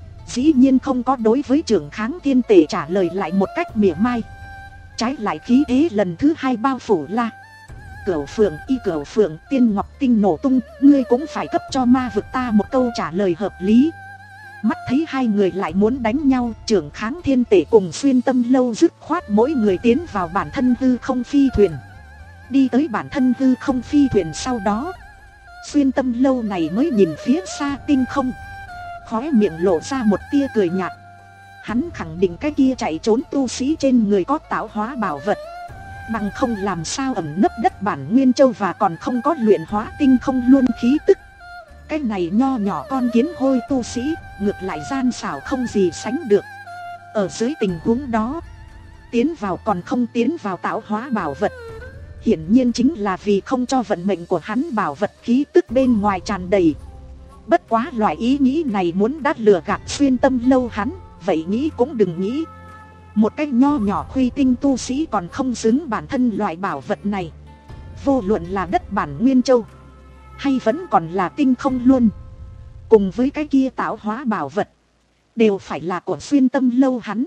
dĩ nhiên không có đối với trưởng kháng thiên tể trả lời lại một cách mỉa mai. Trái lại khí thế lần thứ hai bao phủ la. Cửu Phượng, Y Cửu Phượng, tiên ngọc tinh nổ tung, ngươi cũng phải cấp cho ma vực ta một câu trả lời hợp lý. Mắt thấy hai người lại muốn đánh nhau, trưởng kháng thiên tể cùng Xuyên Tâm Lâu dứt khoát mỗi người tiến vào bản thân hư không phi thuyền. đi tới bản thân hư không phi thuyền. Sau đó Xuyên Tâm Lâu này mới nhìn phía xa tinh không, khóe miệng lộ ra một tia cười nhạt. Hắn khẳng định cái kia chạy trốn tu sĩ trên người có tạo hóa bảo vật, bằng không làm sao ẩn nấp đất bản Nguyên Châu và còn không có luyện hóa tinh không luôn khí tức. Cái này nho nhỏ con kiến hôi tu sĩ ngược lại gian xảo không gì sánh được. Ở dưới tình huống đó, tiến vào còn không tiến vào tạo hóa bảo vật, hiển nhiên chính là vì không cho vận mệnh của hắn bảo vật khí tức bên ngoài tràn đầy. Bất quá loại ý nghĩ này muốn đã lừa gạt Xuyên Tâm Lâu hắn, vậy nghĩ cũng đừng nghĩ. Một cái nho nhỏ khuy tinh tu sĩ còn không xứng bản thân loại bảo vật này. Vô luận là đất bản Nguyên Châu hay vẫn còn là tinh không luôn, cùng với cái kia tạo hóa bảo vật, đều phải là của Xuyên Tâm Lâu hắn.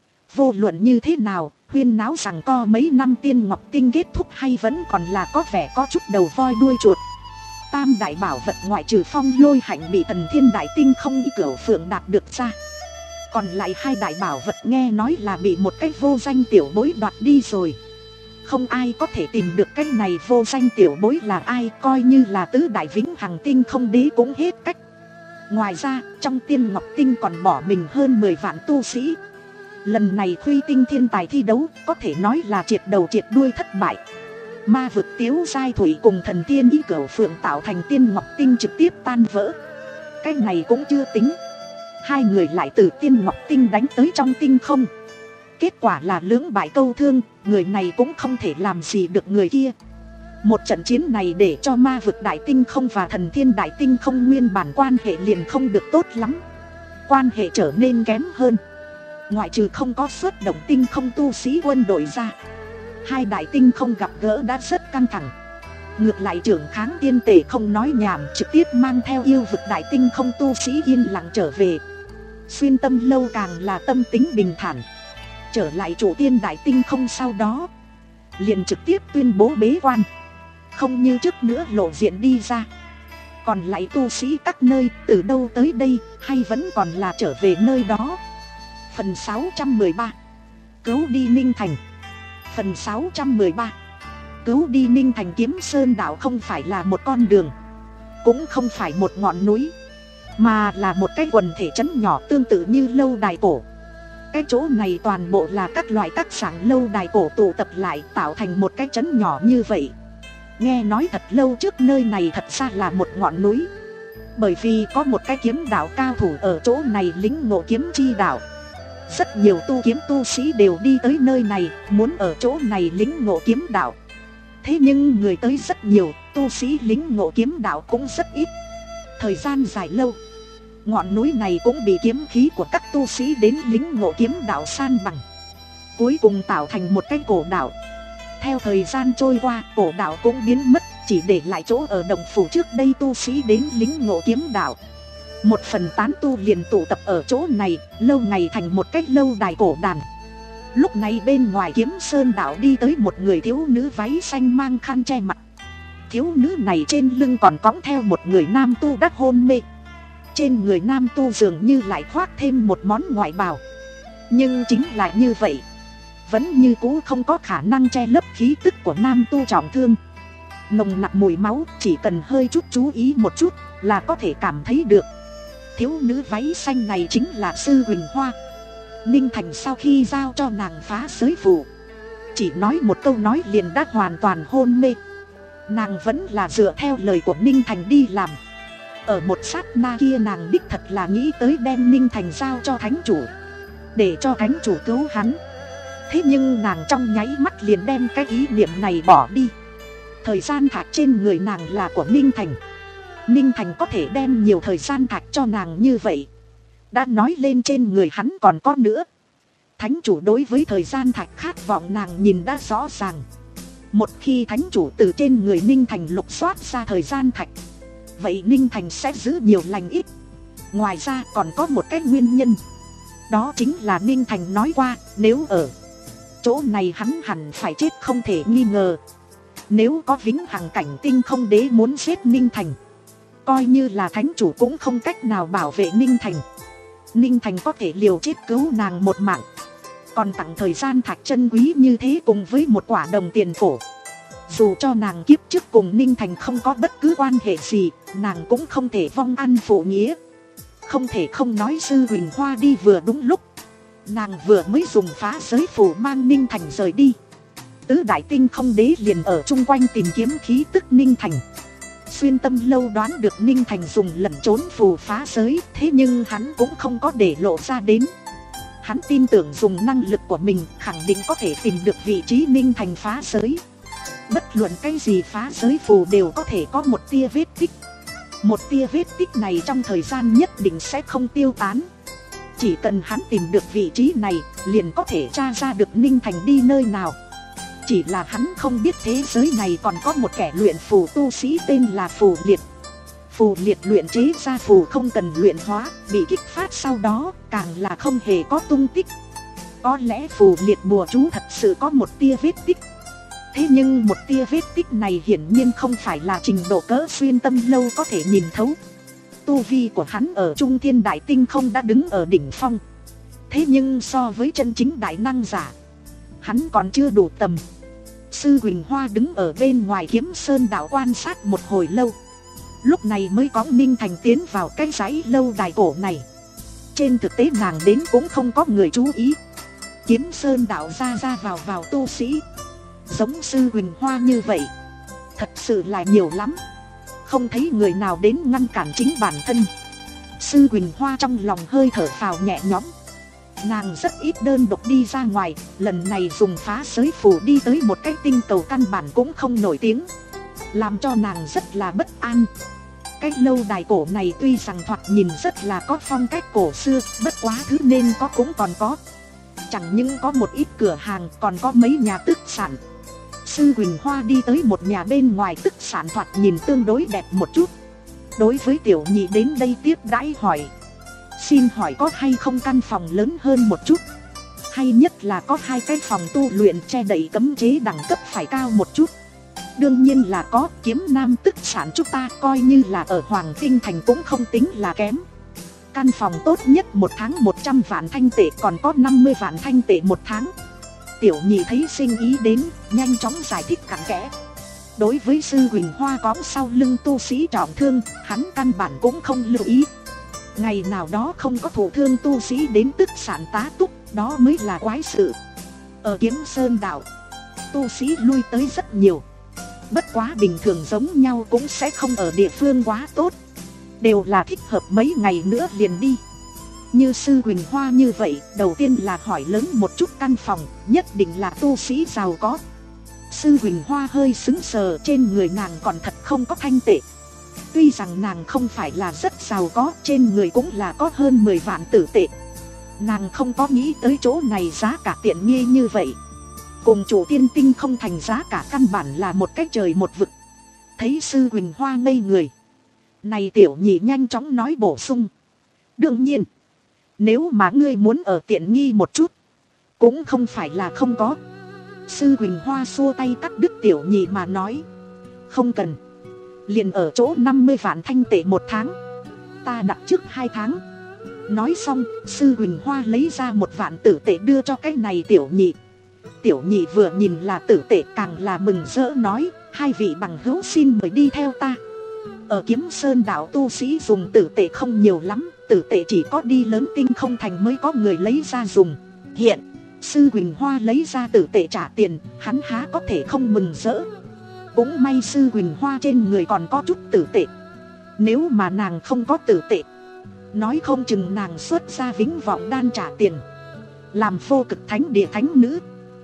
Vô luận như thế nào, huyên náo rằng co mấy năm tiên ngọc tinh kết thúc hay vẫn còn là có vẻ có chút đầu voi đuôi chuột. Tam đại bảo vật ngoại trừ Phong Lôi Hạnh bị Thần Thiên Đại Tinh không y cửu phượng đạt được ra, còn lại hai đại bảo vật nghe nói là bị một cái vô danh tiểu bối đoạt đi rồi. Không ai có thể tìm được cái này vô danh tiểu bối là ai, coi như là tứ đại vĩnh hằng tinh không đế cũng hết cách. Ngoài ra, trong tiên ngọc tinh còn bỏ mình hơn mười vạn tu sĩ. Lần này Khuy Tinh thiên tài thi đấu có thể nói là triệt đầu triệt đuôi thất bại. Ma vực Tiếu Giai Thủy cùng Thần Thiên Y Cửu Phượng tạo thành tiên ngọc tinh trực tiếp tan vỡ. Cái này cũng chưa tính, hai người lại từ tiên ngọc tinh đánh tới trong tinh không. Kết quả là lưỡng bại câu thương, người này cũng không thể làm gì được người kia. Một trận chiến này để cho ma vực đại tinh không và Thần Thiên đại tinh không nguyên bản quan hệ liền không được tốt lắm, quan hệ trở nên kém hơn. Ngoại trừ không có xuất động tinh không tu sĩ quân đội ra, hai đại tinh không gặp gỡ đã rất căng thẳng. Ngược lại trưởng kháng tiên tể không nói nhảm, trực tiếp mang theo yêu vực đại tinh không tu sĩ yên lặng trở về. Xuyên Tâm Lâu càng là tâm tính bình thản. Trở lại chủ tiên đại tinh không sau đó, liền trực tiếp tuyên bố bế quan, không như trước nữa lộ diện đi ra. Còn lại tu sĩ các nơi từ đâu tới đây hay vẫn còn là trở về nơi đó. Phần sáu trăm mười ba, cứu đi Ninh Thành. Phần sáu trăm mười ba, cứu đi Ninh Thành. Kiếm Sơn đảo không phải là một con đường, cũng không phải một ngọn núi, mà là một cái quần thể trấn nhỏ tương tự như lâu đài cổ. Cái chỗ này toàn bộ là các loại các sảng lâu đài cổ tụ tập lại tạo thành một cái trấn nhỏ như vậy. Nghe nói thật lâu trước nơi này thật ra là một ngọn núi, bởi vì có một cái kiếm đạo cao thủ ở chỗ này lĩnh ngộ kiếm chi đạo. Rất nhiều tu kiếm tu sĩ đều đi tới nơi này, muốn ở chỗ này lĩnh ngộ kiếm đạo. Thế nhưng người tới rất nhiều, tu sĩ lĩnh ngộ kiếm đạo cũng rất ít. Thời gian dài lâu, ngọn núi này cũng bị kiếm khí của các tu sĩ đến lĩnh ngộ kiếm đạo san bằng, cuối cùng tạo thành một cái cổ đạo. Theo thời gian trôi qua, cổ đạo cũng biến mất, chỉ để lại chỗ ở đồng phủ trước đây tu sĩ đến lĩnh ngộ kiếm đạo. Một phần tán tu liền tụ tập ở chỗ này, lâu ngày thành một cái lâu đài cổ đàn. Lúc này bên ngoài Kiếm Sơn đảo đi tới một người thiếu nữ váy xanh mang khăn che mặt. Thiếu nữ này trên lưng còn cõng theo một người nam tu đã hôn mê. Trên người nam tu dường như lại khoác thêm một món ngoại bào, nhưng chính là như vậy, vẫn như cũ không có khả năng che lấp khí tức của nam tu trọng thương. Nồng nặc mùi máu, chỉ cần hơi chút chú ý một chút là có thể cảm thấy được. Thiếu nữ váy xanh này chính là Sư Huỳnh Hoa. Ninh Thành sau khi giao cho nàng phá giới phù, chỉ nói một câu nói liền đã hoàn toàn hôn mê. Nàng vẫn là dựa theo lời của Ninh Thành đi làm. Ở một sát na kia nàng đích thật là nghĩ tới đem Ninh Thành giao cho thánh chủ, để cho thánh chủ cứu hắn. Thế nhưng nàng trong nháy mắt liền đem cái ý niệm này bỏ đi. Thời gian thạch trên người nàng là của Ninh Thành, Ninh Thành có thể đem nhiều thời gian thạch cho nàng như vậy, đã nói lên trên người hắn còn có nữa. Thánh chủ đối với thời gian thạch khát vọng nàng nhìn đã rõ ràng. Một khi thánh chủ từ trên người Ninh Thành lục soát ra thời gian thạch, vậy Ninh Thành sẽ giữ nhiều lành ít. Ngoài ra còn có một cái nguyên nhân, đó chính là Ninh Thành nói qua, nếu ở chỗ này hắn hẳn phải chết không thể nghi ngờ. Nếu có vĩnh hằng cảnh tinh không đế muốn giết Ninh Thành, coi như là thánh chủ cũng không cách nào bảo vệ Ninh Thành. Ninh Thành có thể liều chết cứu nàng một mạng, còn tặng thời gian thạch chân quý như thế cùng với một quả đồng tiền phổ. Dù cho nàng kiếp trước cùng Ninh Thành không có bất cứ quan hệ gì, nàng cũng không thể vong ân phụ nghĩa. Không thể không nói Sư Huỳnh Hoa đi vừa đúng lúc. Nàng vừa mới dùng phá giới phù mang Ninh Thành rời đi. Tứ đại tinh không đế liền ở chung quanh tìm kiếm khí tức Ninh Thành. Xuyên Tâm Lâu đoán được Ninh Thành dùng lẩn trốn phù phá giới, thế nhưng hắn cũng không có để lộ ra đến. Hắn tin tưởng dùng năng lực của mình khẳng định có thể tìm được vị trí Ninh Thành phá giới. Bất luận cái gì phá giới phù đều có thể có một tia vết tích. Một tia vết tích này trong thời gian nhất định sẽ không tiêu tán. Chỉ cần hắn tìm được vị trí này, liền có thể tra ra được Ninh Thành đi nơi nào. Chỉ là hắn không biết thế giới này còn có một kẻ luyện phù tu sĩ tên là Phù Liệt. Phù Liệt luyện chế ra phù không cần luyện hóa, bị kích phát sau đó càng là không hề có tung tích. Có lẽ Phù Liệt bùa chú thật sự có một tia vết tích. Thế nhưng một tia vết tích này hiển nhiên không phải là trình độ cỡ Xuyên Tâm Lâu có thể nhìn thấu. Tu vi của hắn ở Trung Thiên Đại Tinh không đã đứng ở đỉnh phong. Thế nhưng so với chân chính đại năng giả, hắn còn chưa đủ tầm. Sư Huỳnh Hoa đứng ở bên ngoài Kiếm Sơn đảo quan sát một hồi lâu. Lúc này mới có Ninh Thành tiến vào cái dãy lâu đài cổ này. Trên thực tế nàng đến cũng không có người chú ý. Kiếm Sơn đảo ra ra vào vào tu sĩ giống Sư Huỳnh Hoa như vậy thật sự là nhiều lắm. Không thấy người nào đến ngăn cản chính bản thân. Sư Huỳnh Hoa trong lòng hơi thở phào nhẹ nhõm. Nàng rất ít đơn độc đi ra ngoài, lần này dùng phá giới phù đi tới một cái tinh cầu căn bản cũng không nổi tiếng, làm cho nàng rất là bất an. Cái lâu đài cổ này tuy rằng thoạt nhìn rất là có phong cách cổ xưa, bất quá thứ nên có cũng còn có. Chẳng những có một ít cửa hàng, còn có mấy nhà tức sản. Sư Huỳnh Hoa đi tới một nhà bên ngoài tức sản thoạt nhìn tương đối đẹp một chút. Đối với tiểu nhị đến đây tiếp đãi hỏi: xin hỏi có hay không căn phòng lớn hơn một chút? Hay nhất là có hai cái phòng tu luyện che đậy cấm chế đẳng cấp phải cao một chút? Đương nhiên là có, Kiếm Nam tức sản chúng ta coi như là ở Hoàng Tinh Thành cũng không tính là kém. Căn phòng tốt nhất một tháng một trăm vạn thanh tệ, còn có năm mươi vạn thanh tệ một tháng. Tiểu nhị thấy sinh ý đến, nhanh chóng giải thích cặn kẽ. Đối với Sư Huỳnh Hoa có sau lưng tu sĩ trọng thương, hắn căn bản cũng không lưu ý. Ngày nào đó không có thụ thương tu sĩ đến tức sản tá túc, đó mới là quái sự. Ở Kiếm Sơn đảo, tu sĩ lui tới rất nhiều. Bất quá bình thường giống nhau cũng sẽ không ở địa phương quá tốt, đều là thích hợp mấy ngày nữa liền đi. Như Sư Huỳnh Hoa như vậy, đầu tiên là hỏi lớn một chút căn phòng, nhất định là tu sĩ giàu có. Sư Huỳnh Hoa hơi sững sờ, trên người nàng còn thật không có thanh tệ. Tuy rằng nàng không phải là rất giàu có, trên người cũng là có hơn mười vạn tử tệ. Nàng không có nghĩ tới chỗ này giá cả tiện nghi như vậy. Cùng chủ Tiên Tinh không thành giá cả căn bản là một cái trời một vực. Thấy Sư Huỳnh Hoa ngây người, này tiểu nhị nhanh chóng nói bổ sung: đương nhiên, nếu mà ngươi muốn ở tiện nghi một chút, cũng không phải là không có. Sư Huỳnh Hoa xua tay cắt đứt tiểu nhị mà nói: không cần, liền ở chỗ năm mươi vạn thanh tệ một tháng, ta đặt trước hai tháng. Nói xong, Sư Huỳnh Hoa lấy ra một vạn tử tệ đưa cho cái này tiểu nhị. Tiểu nhị vừa nhìn là tử tệ càng là mừng rỡ nói: hai vị bằng hữu xin mời đi theo ta. Ở Kiếm Sơn đảo tu sĩ dùng tử tệ không nhiều lắm, tử tệ chỉ có đi lớn tinh không thành mới có người lấy ra dùng. Hiện Sư Huỳnh Hoa lấy ra tử tệ trả tiền, hắn há có thể không mừng rỡ. Cũng may Sư Huỳnh Hoa trên người còn có chút tử tệ. Nếu mà nàng không có tử tệ, nói không chừng nàng xuất ra Vĩnh Vọng Đan trả tiền, làm Vô Cực Thánh Địa thánh nữ.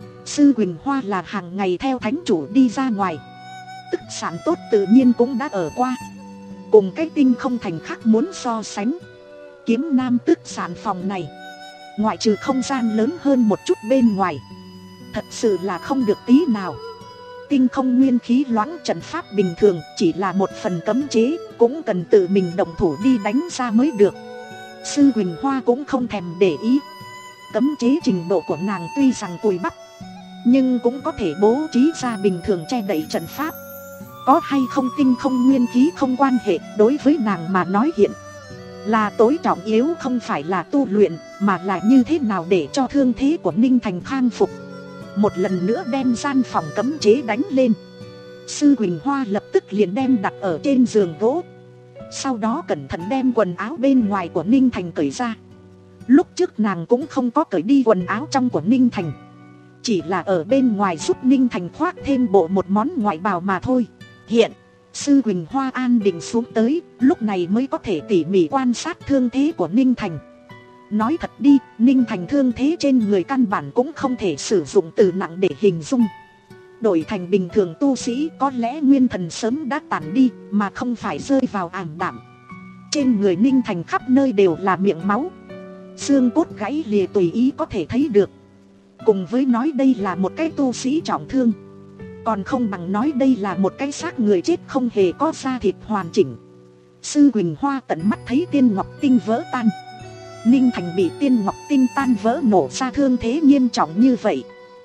Sư Huỳnh Hoa là hàng ngày theo thánh chủ đi ra ngoài, tức sản tốt tự nhiên cũng đã ở qua. Cùng cái tinh không thành khác muốn so sánh, Kiếm Nam tức sản phòng này, ngoại trừ không gian lớn hơn một chút bên ngoài, thật sự là không được tí nào. Tinh không nguyên khí loãng trận pháp bình thường chỉ là một phần cấm chế, cũng cần tự mình động thủ đi đánh ra mới được. Sư Huỳnh Hoa cũng không thèm để ý. Cấm chế trình độ của nàng tuy rằng cùi bắp, nhưng cũng có thể bố trí ra bình thường che đậy trận pháp. Có hay không tinh không nguyên khí không quan hệ, đối với nàng mà nói hiện là tối trọng yếu không phải là tu luyện, mà là như thế nào để cho thương thế của Ninh Thành khang phục. Một lần nữa đem gian phòng cấm chế đánh lên. Sư Quỳnh Hoa lập tức liền đem đặt ở trên giường gỗ. Sau đó cẩn thận đem quần áo bên ngoài của Ninh Thành cởi ra. Lúc trước nàng cũng không có cởi đi quần áo trong của Ninh Thành, chỉ là ở bên ngoài giúp Ninh Thành khoác thêm bộ một món ngoại bào mà thôi. Hiện Sư Quỳnh Hoa an định xuống tới, lúc này mới có thể tỉ mỉ quan sát thương thế của Ninh Thành. Nói thật đi, Ninh Thành thương thế trên người căn bản cũng không thể sử dụng từ nặng để hình dung. Đổi thành bình thường tu sĩ có lẽ nguyên thần sớm đã tàn đi, mà không phải rơi vào ảm đạm. Trên người Ninh Thành khắp nơi đều là miệng máu, xương cốt gãy lìa tùy ý có thể thấy được. Cùng với nói đây là một cái tu sĩ trọng thương, còn không bằng nói đây là một cái xác người chết không hề có da thịt hoàn chỉnh. Sư Quỳnh Hoa tận mắt thấy tiên ngọc tinh vỡ tan. Ninh Thành bị tiên ngọc tinh tan vỡ nổ ra thương thế nghiêm trọng như vậy,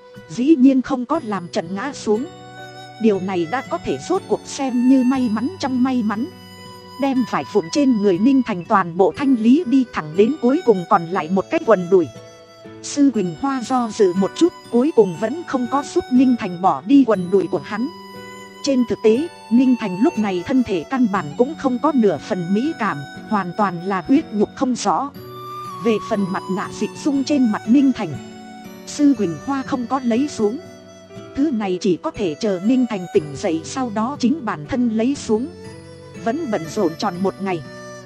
dĩ nhiên không có làm trận ngã xuống. Điều này đã có thể rốt cuộc xem như may mắn trong may mắn. Đem vải vụn trên người Ninh Thành toàn bộ thanh lý đi, thẳng đến cuối cùng còn lại một cái quần đùi. Sư Quỳnh Hoa do dự một chút, cuối cùng vẫn không có giúp Ninh Thành bỏ đi quần đùi của hắn. Trên thực tế, Ninh Thành lúc này thân thể căn bản cũng không có nửa phần mỹ cảm, hoàn toàn là huyết nhục không rõ. Về phần mặt nạ dịch dung trên mặt Ninh Thành, Sư Quỳnh Hoa không có lấy xuống. Thứ này chỉ có thể chờ Ninh Thành tỉnh dậy sau đó chính bản thân lấy xuống. Vẫn bận rộn tròn một ngày,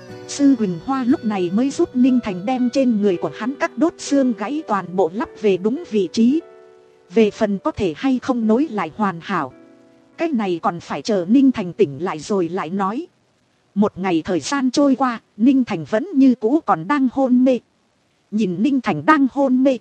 Sư Quỳnh Hoa lúc này mới giúp Ninh Thành đem trên người của hắn các đốt xương gãy toàn bộ lắp về đúng vị trí. Về phần có thể hay không nối lại hoàn hảo, cái này còn phải chờ Ninh Thành tỉnh lại rồi lại nói. Một ngày thời gian trôi qua, Ninh Thành vẫn như cũ còn đang hôn mê. Nhìn Ninh Thành đang hôn mê,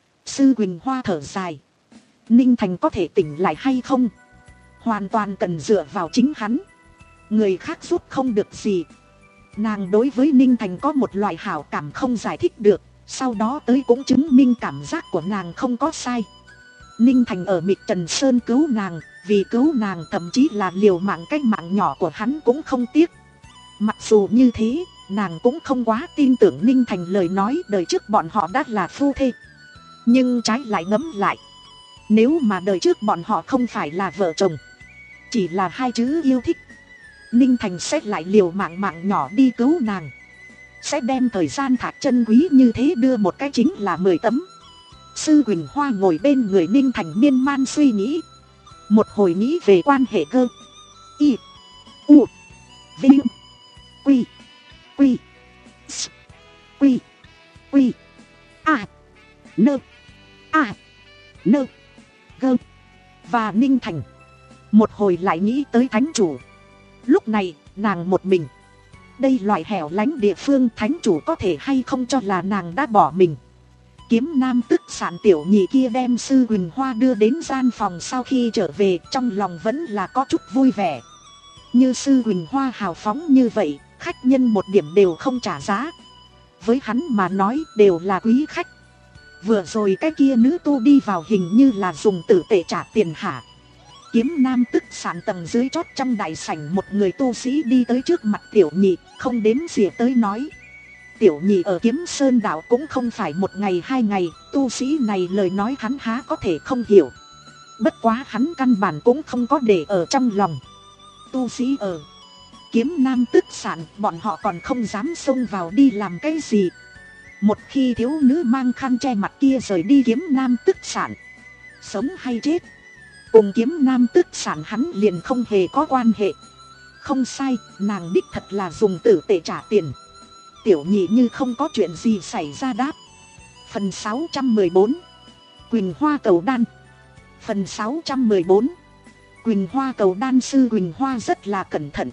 Sư Quỳnh Hoa thở dài. Ninh Thành có thể tỉnh lại hay không, hoàn toàn cần dựa vào chính hắn, người khác giúp không được gì. Nàng đối với Ninh Thành có một loại hảo cảm không giải thích được, sau đó tới cũng chứng minh cảm giác của nàng không có sai. Ninh Thành ở Mịch Trần Sơn cứu nàng, vì cứu nàng thậm chí là liều mạng cái mạng nhỏ của hắn cũng không tiếc. Mặc dù như thế, nàng cũng không quá tin tưởng Ninh Thành lời nói đời trước bọn họ đã là phu thê. Nhưng trái lại ngẫm lại, nếu mà đời trước bọn họ không phải là vợ chồng, chỉ là hai chữ yêu thích, Ninh Thành sẽ lại liều mạng mạng nhỏ đi cứu nàng, sẽ đem thời gian thạc chân quý như thế đưa một cái chính là mười tấm. Sư Quỳnh Hoa ngồi bên người Ninh Thành miên man suy nghĩ. Một hồi nghĩ về quan hệ cơ Y U Vinh Quy Quy S Quy Quy A Nơ A Nơ Gơ và Ninh Thành. Một hồi lại nghĩ tới thánh chủ. Lúc này nàng một mình, đây loại hẻo lánh địa phương thánh chủ có thể hay không cho là nàng đã bỏ mình. Kiếm nam tức sản tiểu nhị kia đem Sư Quỳnh Hoa đưa đến gian phòng, sau khi trở về trong lòng vẫn là có chút vui vẻ. Như Sư Quỳnh Hoa hào phóng như vậy, khách nhân một điểm đều không trả giá, với hắn mà nói đều là quý khách. Vừa rồi cái kia nữ tu đi vào hình như là dùng tử tệ trả tiền hả? Kiếm nam tức sản tầng dưới chót trong đại sảnh, một người tu sĩ đi tới trước mặt tiểu nhị, không đếm xỉa tới nói. Tiểu nhị ở Kiếm Sơn đảo cũng không phải một ngày hai ngày, tu sĩ này lời nói hắn há có thể không hiểu. Bất quá hắn căn bản cũng không có để ở trong lòng. Tu sĩ ở Kiếm Nam tức sản, bọn họ còn không dám xông vào đi làm cái gì. Một khi thiếu nữ mang khăn che mặt kia rời đi Kiếm Nam tức sản, sống hay chết, cùng Kiếm Nam tức sản hắn liền không hề có quan hệ. Không sai, nàng đích thật là dùng tử tệ trả tiền. Tiểu nhị như không có chuyện gì xảy ra đáp. Phần sáu trăm mười bốn Quỳnh Hoa cầu đan. Phần sáu trăm mười bốn Quỳnh Hoa cầu đan. Sư Quỳnh Hoa rất là cẩn thận.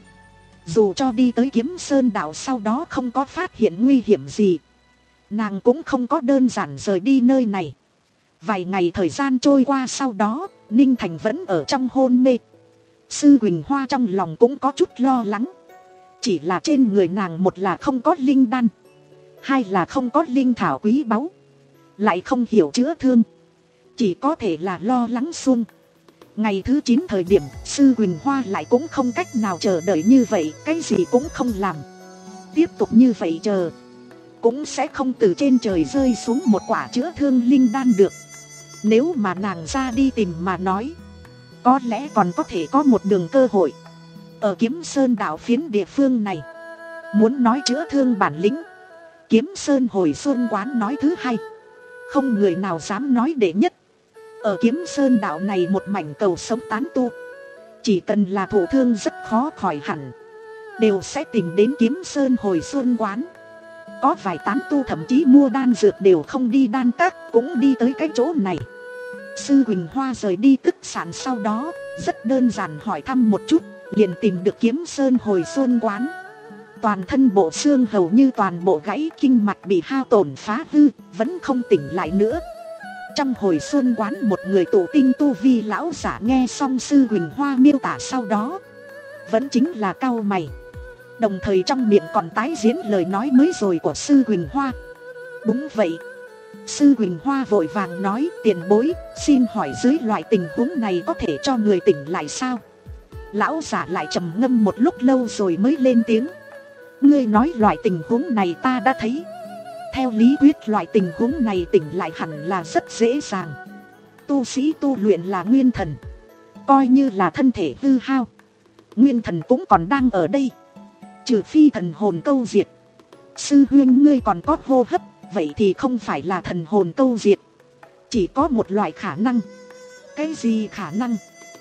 Dù cho đi tới Kiếm Sơn đảo sau đó không có phát hiện nguy hiểm gì, nàng cũng không có đơn giản rời đi nơi này. Vài ngày thời gian trôi qua sau đó, Ninh Thành vẫn ở trong hôn mê. Sư Quỳnh Hoa trong lòng cũng có chút lo lắng. Chỉ là trên người nàng một là không có linh đan, hai là không có linh thảo quý báu, lại không hiểu chữa thương, chỉ có thể là lo lắng suông. Ngày thứ chín thời điểm, Sư Quỳnh Hoa lại cũng không cách nào chờ đợi như vậy, cái gì cũng không làm. Tiếp tục như vậy chờ, cũng sẽ không từ trên trời rơi xuống một quả chữa thương linh đan được. Nếu mà nàng ra đi tìm mà nói, có lẽ còn có thể có một đường cơ hội. Ở Kiếm Sơn đảo phiến địa phương này, muốn nói chữa thương bản lĩnh, Kiếm Sơn Hồi Xuân Quán nói thứ hai, không người nào dám nói đệ nhất. Ở Kiếm Sơn đảo này một mảnh cầu sống tán tu, chỉ cần là thụ thương rất khó khỏi hẳn, đều sẽ tìm đến Kiếm Sơn Hồi Xuân Quán. Có vài tán tu thậm chí mua đan dược đều không đi đan các, cũng đi tới cái chỗ này. Sư Quỳnh Hoa rời đi tức sản sau đó, rất đơn giản hỏi thăm một chút, liền tìm được Kiếm Sơn Hồi Xuân Quán. Toàn thân bộ xương hầu như toàn bộ gãy, kinh mạch bị hao tổn phá hư, vẫn không tỉnh lại nữa. Trong Hồi Xuân Quán, một người tụ tinh tu vi lão giả nghe xong Sư Quỳnh Hoa miêu tả sau đó, vẫn chính là cau mày, đồng thời trong miệng còn tái diễn lời nói mới rồi của Sư Quỳnh Hoa. Đúng vậy. Sư Quỳnh Hoa vội vàng nói, tiền bối, xin hỏi dưới loại tình huống này có thể cho người tỉnh lại sao? Lão giả lại trầm ngâm một lúc lâu rồi mới lên tiếng. Ngươi nói loại tình huống này ta đã thấy. Theo lý thuyết loại tình huống này tỉnh lại hẳn là rất dễ dàng. Tu sĩ tu luyện là nguyên thần, coi như là thân thể hư hao, nguyên thần cũng còn đang ở đây. Trừ phi thần hồn câu diệt. Sư huynh ngươi còn có hô hấp, vậy thì không phải là thần hồn câu diệt. Chỉ có một loại khả năng. Cái gì khả năng?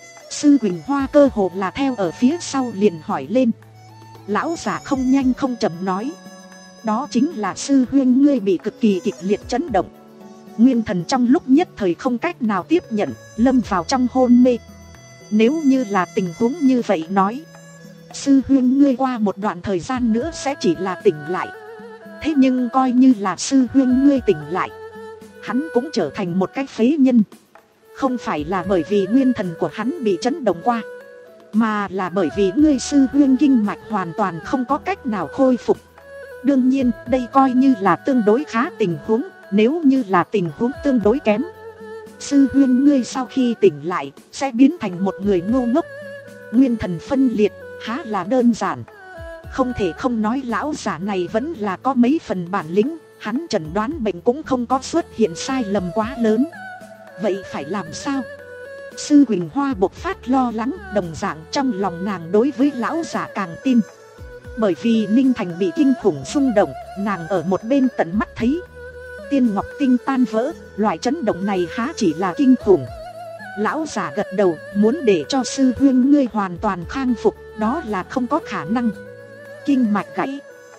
Sư Quỳnh Hoa cơ hồ là theo ở phía sau liền hỏi lên. Lão giả không nhanh không chậm nói, đó chính là sư huynh ngươi bị cực kỳ kịch liệt chấn động, nguyên thần trong lúc nhất thời không cách nào tiếp nhận, lâm vào trong hôn mê. Nếu như là tình huống như vậy nói, sư huynh ngươi qua một đoạn thời gian nữa sẽ chỉ là tỉnh lại. Thế nhưng coi như là sư huynh ngươi tỉnh lại, hắn cũng trở thành một cái phế nhân. Không phải là bởi vì nguyên thần của hắn bị chấn động qua, mà là bởi vì ngươi sư huynh kinh mạch hoàn toàn không có cách nào khôi phục. Đương nhiên đây coi như là tương đối khá tình huống. Nếu như là tình huống tương đối kém, sư huynh ngươi sau khi tỉnh lại sẽ biến thành một người ngu ngốc, nguyên thần phân liệt, há là đơn giản. Không thể không nói lão giả này vẫn là có mấy phần bản lĩnh, hắn chẩn đoán bệnh cũng không có xuất hiện sai lầm quá lớn. Vậy phải làm sao? Sư Quỳnh Hoa bộc phát lo lắng, đồng dạng trong lòng nàng đối với lão giả càng tin. Bởi vì Ninh Thành bị kinh khủng xung động, nàng ở một bên tận mắt thấy tiên ngọc tinh tan vỡ, loại chấn động này há chỉ là kinh khủng. Lão giả gật đầu, muốn để cho sư huynh ngươi hoàn toàn khang phục, đó là không có khả năng. Kinh mạch gãy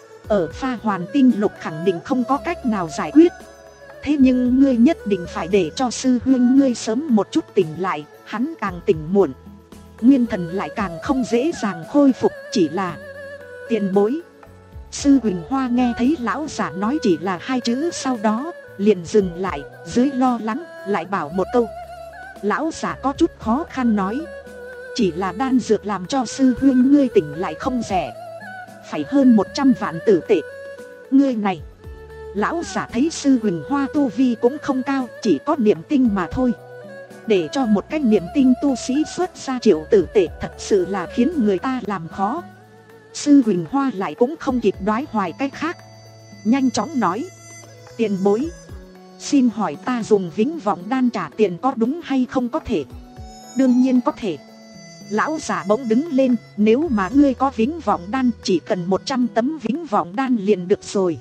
ở Pha Hoàn Tinh Lục khẳng định không có cách nào giải quyết. Thế nhưng ngươi nhất định phải để cho sư huynh ngươi sớm một chút tỉnh lại, hắn càng tỉnh muộn, nguyên thần lại càng không dễ dàng khôi phục. Chỉ là tiền bối. Sư Quỳnh Hoa nghe thấy lão giả nói chỉ là hai chữ sau đó liền dừng lại, dưới lo lắng lại bảo một câu. Lão giả có chút khó khăn nói, chỉ là đan dược làm cho sư huynh ngươi tỉnh lại không rẻ, phải hơn một trăm vạn tử tệ. Ngươi này. Lão giả thấy sư Quỳnh Hoa tu vi cũng không cao, chỉ có niệm tinh mà thôi, để cho một cái niệm tinh tu sĩ xuất ra triệu tử tệ thật sự là khiến người ta làm khó. Sư Quỳnh Hoa lại cũng không kịp đoái hoài cái khác, nhanh chóng nói, tiền bối, xin hỏi ta dùng vĩnh vọng đan trả tiền có đúng hay không? Có thể. Đương nhiên có thể. Lão giả bỗng đứng lên, nếu mà ngươi có vĩnh vọng đan, chỉ cần một trăm tấm vĩnh vọng đan liền được rồi.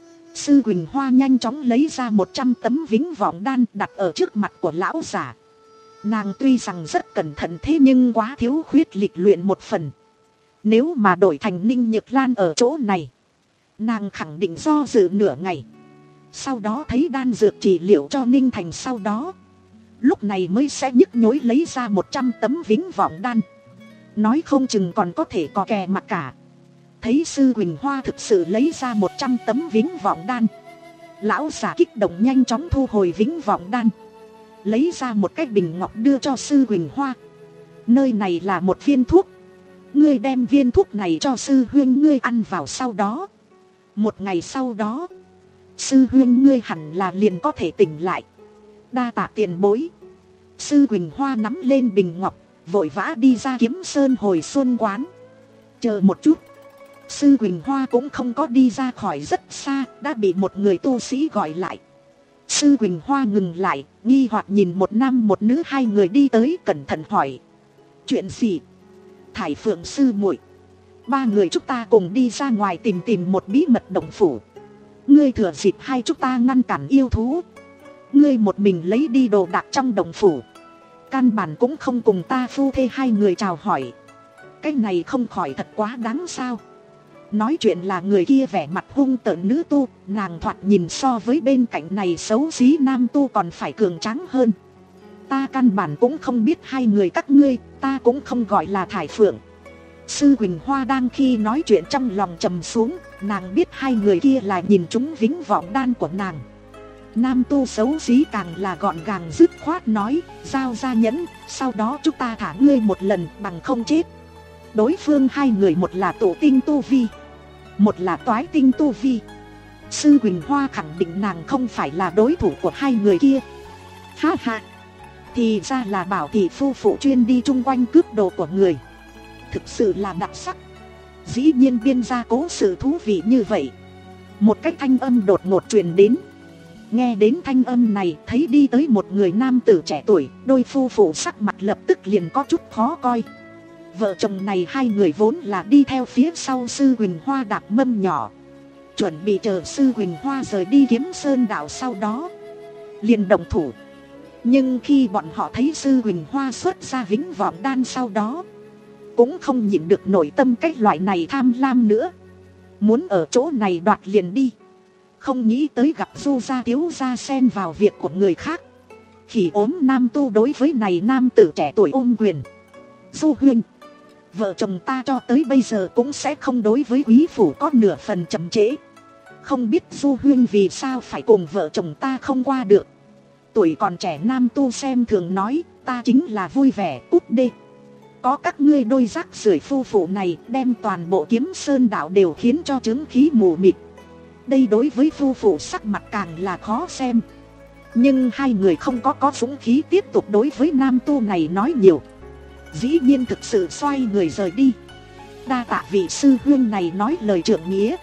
Sư Quỳnh Hoa nhanh chóng lấy ra một trăm tấm vĩnh vọng đan đặt ở trước mặt của lão giả. Nàng tuy rằng rất cẩn thận, thế nhưng quá thiếu khuyết lịch luyện một phần. Nếu mà đổi thành Ninh Nhược Lan ở chỗ này, nàng khẳng định do dự nửa ngày, sau đó thấy đan dược trị liệu cho Ninh Thành, sau đó lúc này mới sẽ nhức nhối lấy ra một trăm tấm vĩnh vọng đan. Nói không chừng còn có thể có kè mặt cả. Thấy sư Quỳnh Hoa thực sự lấy ra một trăm tấm vĩnh vọng đan, lão giả kích động nhanh chóng thu hồi vĩnh vọng đan, lấy ra một cái bình ngọc đưa cho sư Quỳnh Hoa. Nơi này là một viên thuốc, ngươi đem viên thuốc này cho sư huynh ngươi ăn vào, sau đó một ngày sau đó sư huynh ngươi hẳn là liền có thể tỉnh lại. Đa tạ tiền bối. Sư Quỳnh Hoa nắm lên bình ngọc, vội vã đi ra Kiếm Sơn Hồi Xuân Quán. Chờ một chút. Sư Quỳnh Hoa cũng không có đi ra khỏi rất xa, đã bị một người tu sĩ gọi lại. Sư Quỳnh Hoa ngừng lại, nghi hoặc nhìn một nam một nữ hai người đi tới, cẩn thận hỏi, Chuyện gì? Thải Phượng sư muội, ba người chúng ta cùng đi ra ngoài tìm tìm một bí mật động phủ. Ngươi thừa dịp hai chúng ta ngăn cản yêu thú, ngươi một mình lấy đi đồ đạc trong động phủ, căn bản cũng không cùng ta phu thê hai người chào hỏi. Cái này không khỏi thật quá đáng sao? Nói chuyện là người kia vẻ mặt hung tợn nữ tu, nàng thoạt nhìn so với bên cạnh này xấu xí nam tu còn phải cường tráng hơn. Ta căn bản cũng không biết hai người các ngươi, ta cũng không gọi là Thải Phượng. Sư Quỳnh Hoa đang khi nói chuyện trong lòng trầm xuống, nàng biết hai người kia là nhìn trúng vĩnh vọng đan của nàng. Nam tu xấu xí càng là gọn gàng dứt khoát nói, giao ra nhẫn, sau đó chúng ta thả ngươi một lần bằng không chết. Đối phương hai người một là tổ tinh tu vi, một là toái tinh tu vi. Sư Quỳnh Hoa khẳng định nàng không phải là đối thủ của hai người kia. Ha ha, thì ra là Bảo thị phu phụ chuyên đi chung quanh cướp đồ của người. Thực sự là đặc sắc. Dĩ nhiên biên ra cố sự thú vị như vậy. Một cái thanh âm đột ngột truyền đến. Nghe đến thanh âm này, thấy đi tới một người nam tử trẻ tuổi. Đôi phu phụ sắc mặt lập tức liền có chút khó coi. Vợ chồng này hai người vốn là đi theo phía sau sư Quỳnh Hoa đạp mâm nhỏ, chuẩn bị chờ sư Quỳnh Hoa rời đi Kiếm Sơn đảo, sau đó liền động thủ. Nhưng khi bọn họ thấy sư Quỳnh Hoa xuất ra vĩnh vọng đan, sau đó cũng không nhịn được nội tâm cái loại này tham lam nữa, muốn ở chỗ này đoạt liền đi. Không nghĩ tới gặp Du gia thiếu gia xen vào việc của người khác. Khỉ ốm nam tu đối với này nam tử trẻ tuổi ôm quyền. Du huynh, vợ chồng ta cho tới bây giờ cũng sẽ không đối với quý phủ có nửa phần chậm trễ. Không biết Du huynh vì sao phải cùng vợ chồng ta không qua được. Tuổi còn trẻ nam tu xem thường nói, ta chính là vui vẻ, cút đê. Có các ngươi đôi rác rưởi phu phụ này đem toàn bộ Kiếm Sơn đảo đều khiến cho chứng khí mù mịt. Đây đối với phu phụ sắc mặt càng là khó xem. Nhưng hai người không có có dũng khí tiếp tục đối với nam tu này nói nhiều. Dĩ nhiên thực sự xoay người rời đi. Đa tạ vị sư huynh này nói lời trượng nghĩa.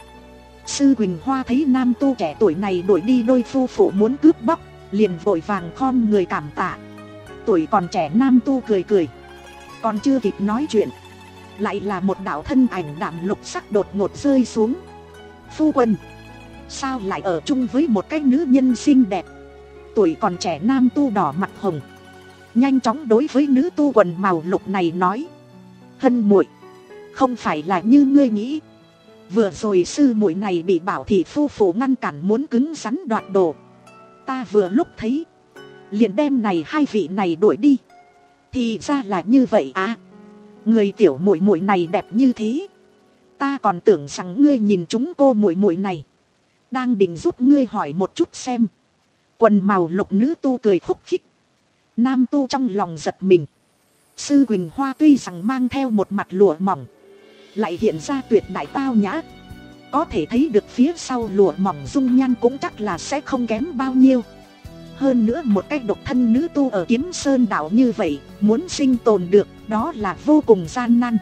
Sư Quỳnh Hoa thấy nam tu trẻ tuổi này đuổi đi đôi phu phụ muốn cướp bóc, liền vội vàng khom người cảm tạ. Tuổi còn trẻ nam tu cười cười, còn chưa kịp nói chuyện, lại là một đạo thân ảnh đạm lục sắc đột ngột rơi xuống. Phu quân, sao lại ở chung với một cái nữ nhân xinh đẹp? Tuổi còn trẻ nam tu đỏ mặt hồng, nhanh chóng đối với nữ tu quần màu lục này nói, Hân muội, không phải là như ngươi nghĩ. Vừa rồi sư muội này bị Bảo thị phu phụ ngăn cản muốn cứng rắn đoạt đồ, ta vừa lúc thấy, liền đem này hai vị này đuổi đi. Thì ra là như vậy à? Người tiểu muội muội này đẹp như thế, ta còn tưởng rằng ngươi nhìn chúng cô muội muội này, đang định giúp ngươi hỏi một chút xem. Quần màu lục nữ tu cười khúc khích. Nam tu trong lòng giật mình. Sư Quỳnh Hoa tuy rằng mang theo một mặt lụa mỏng, lại hiện ra tuyệt đại tao nhã. Có thể thấy được phía sau lụa mỏng dung nhan cũng chắc là sẽ không kém bao nhiêu. Hơn nữa một cái độc thân nữ tu ở Kiếm Sơn đảo như vậy, muốn sinh tồn được, đó là vô cùng gian nan.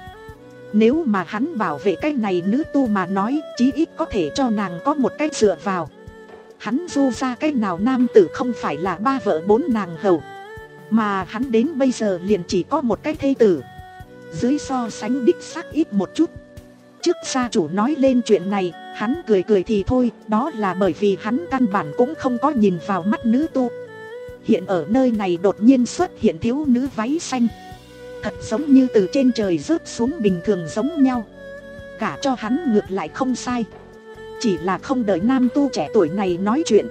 Nếu mà hắn bảo vệ cái này nữ tu mà nói, chí ít có thể cho nàng có một cái dựa vào. Hắn Du ra cái nào nam tử không phải là ba vợ bốn nàng hầu, mà hắn đến bây giờ liền chỉ có một cái thê tử. Dưới so sánh đích xác ít một chút. Trước gia chủ nói lên chuyện này, hắn cười cười thì thôi, đó là bởi vì hắn căn bản cũng không có nhìn vào mắt nữ tu. Hiện ở nơi này đột nhiên xuất hiện thiếu nữ váy xanh, thật giống như từ trên trời rớt xuống bình thường giống nhau. Cả cho hắn ngược lại không sai. Chỉ là không đợi nam tu trẻ tuổi này nói chuyện,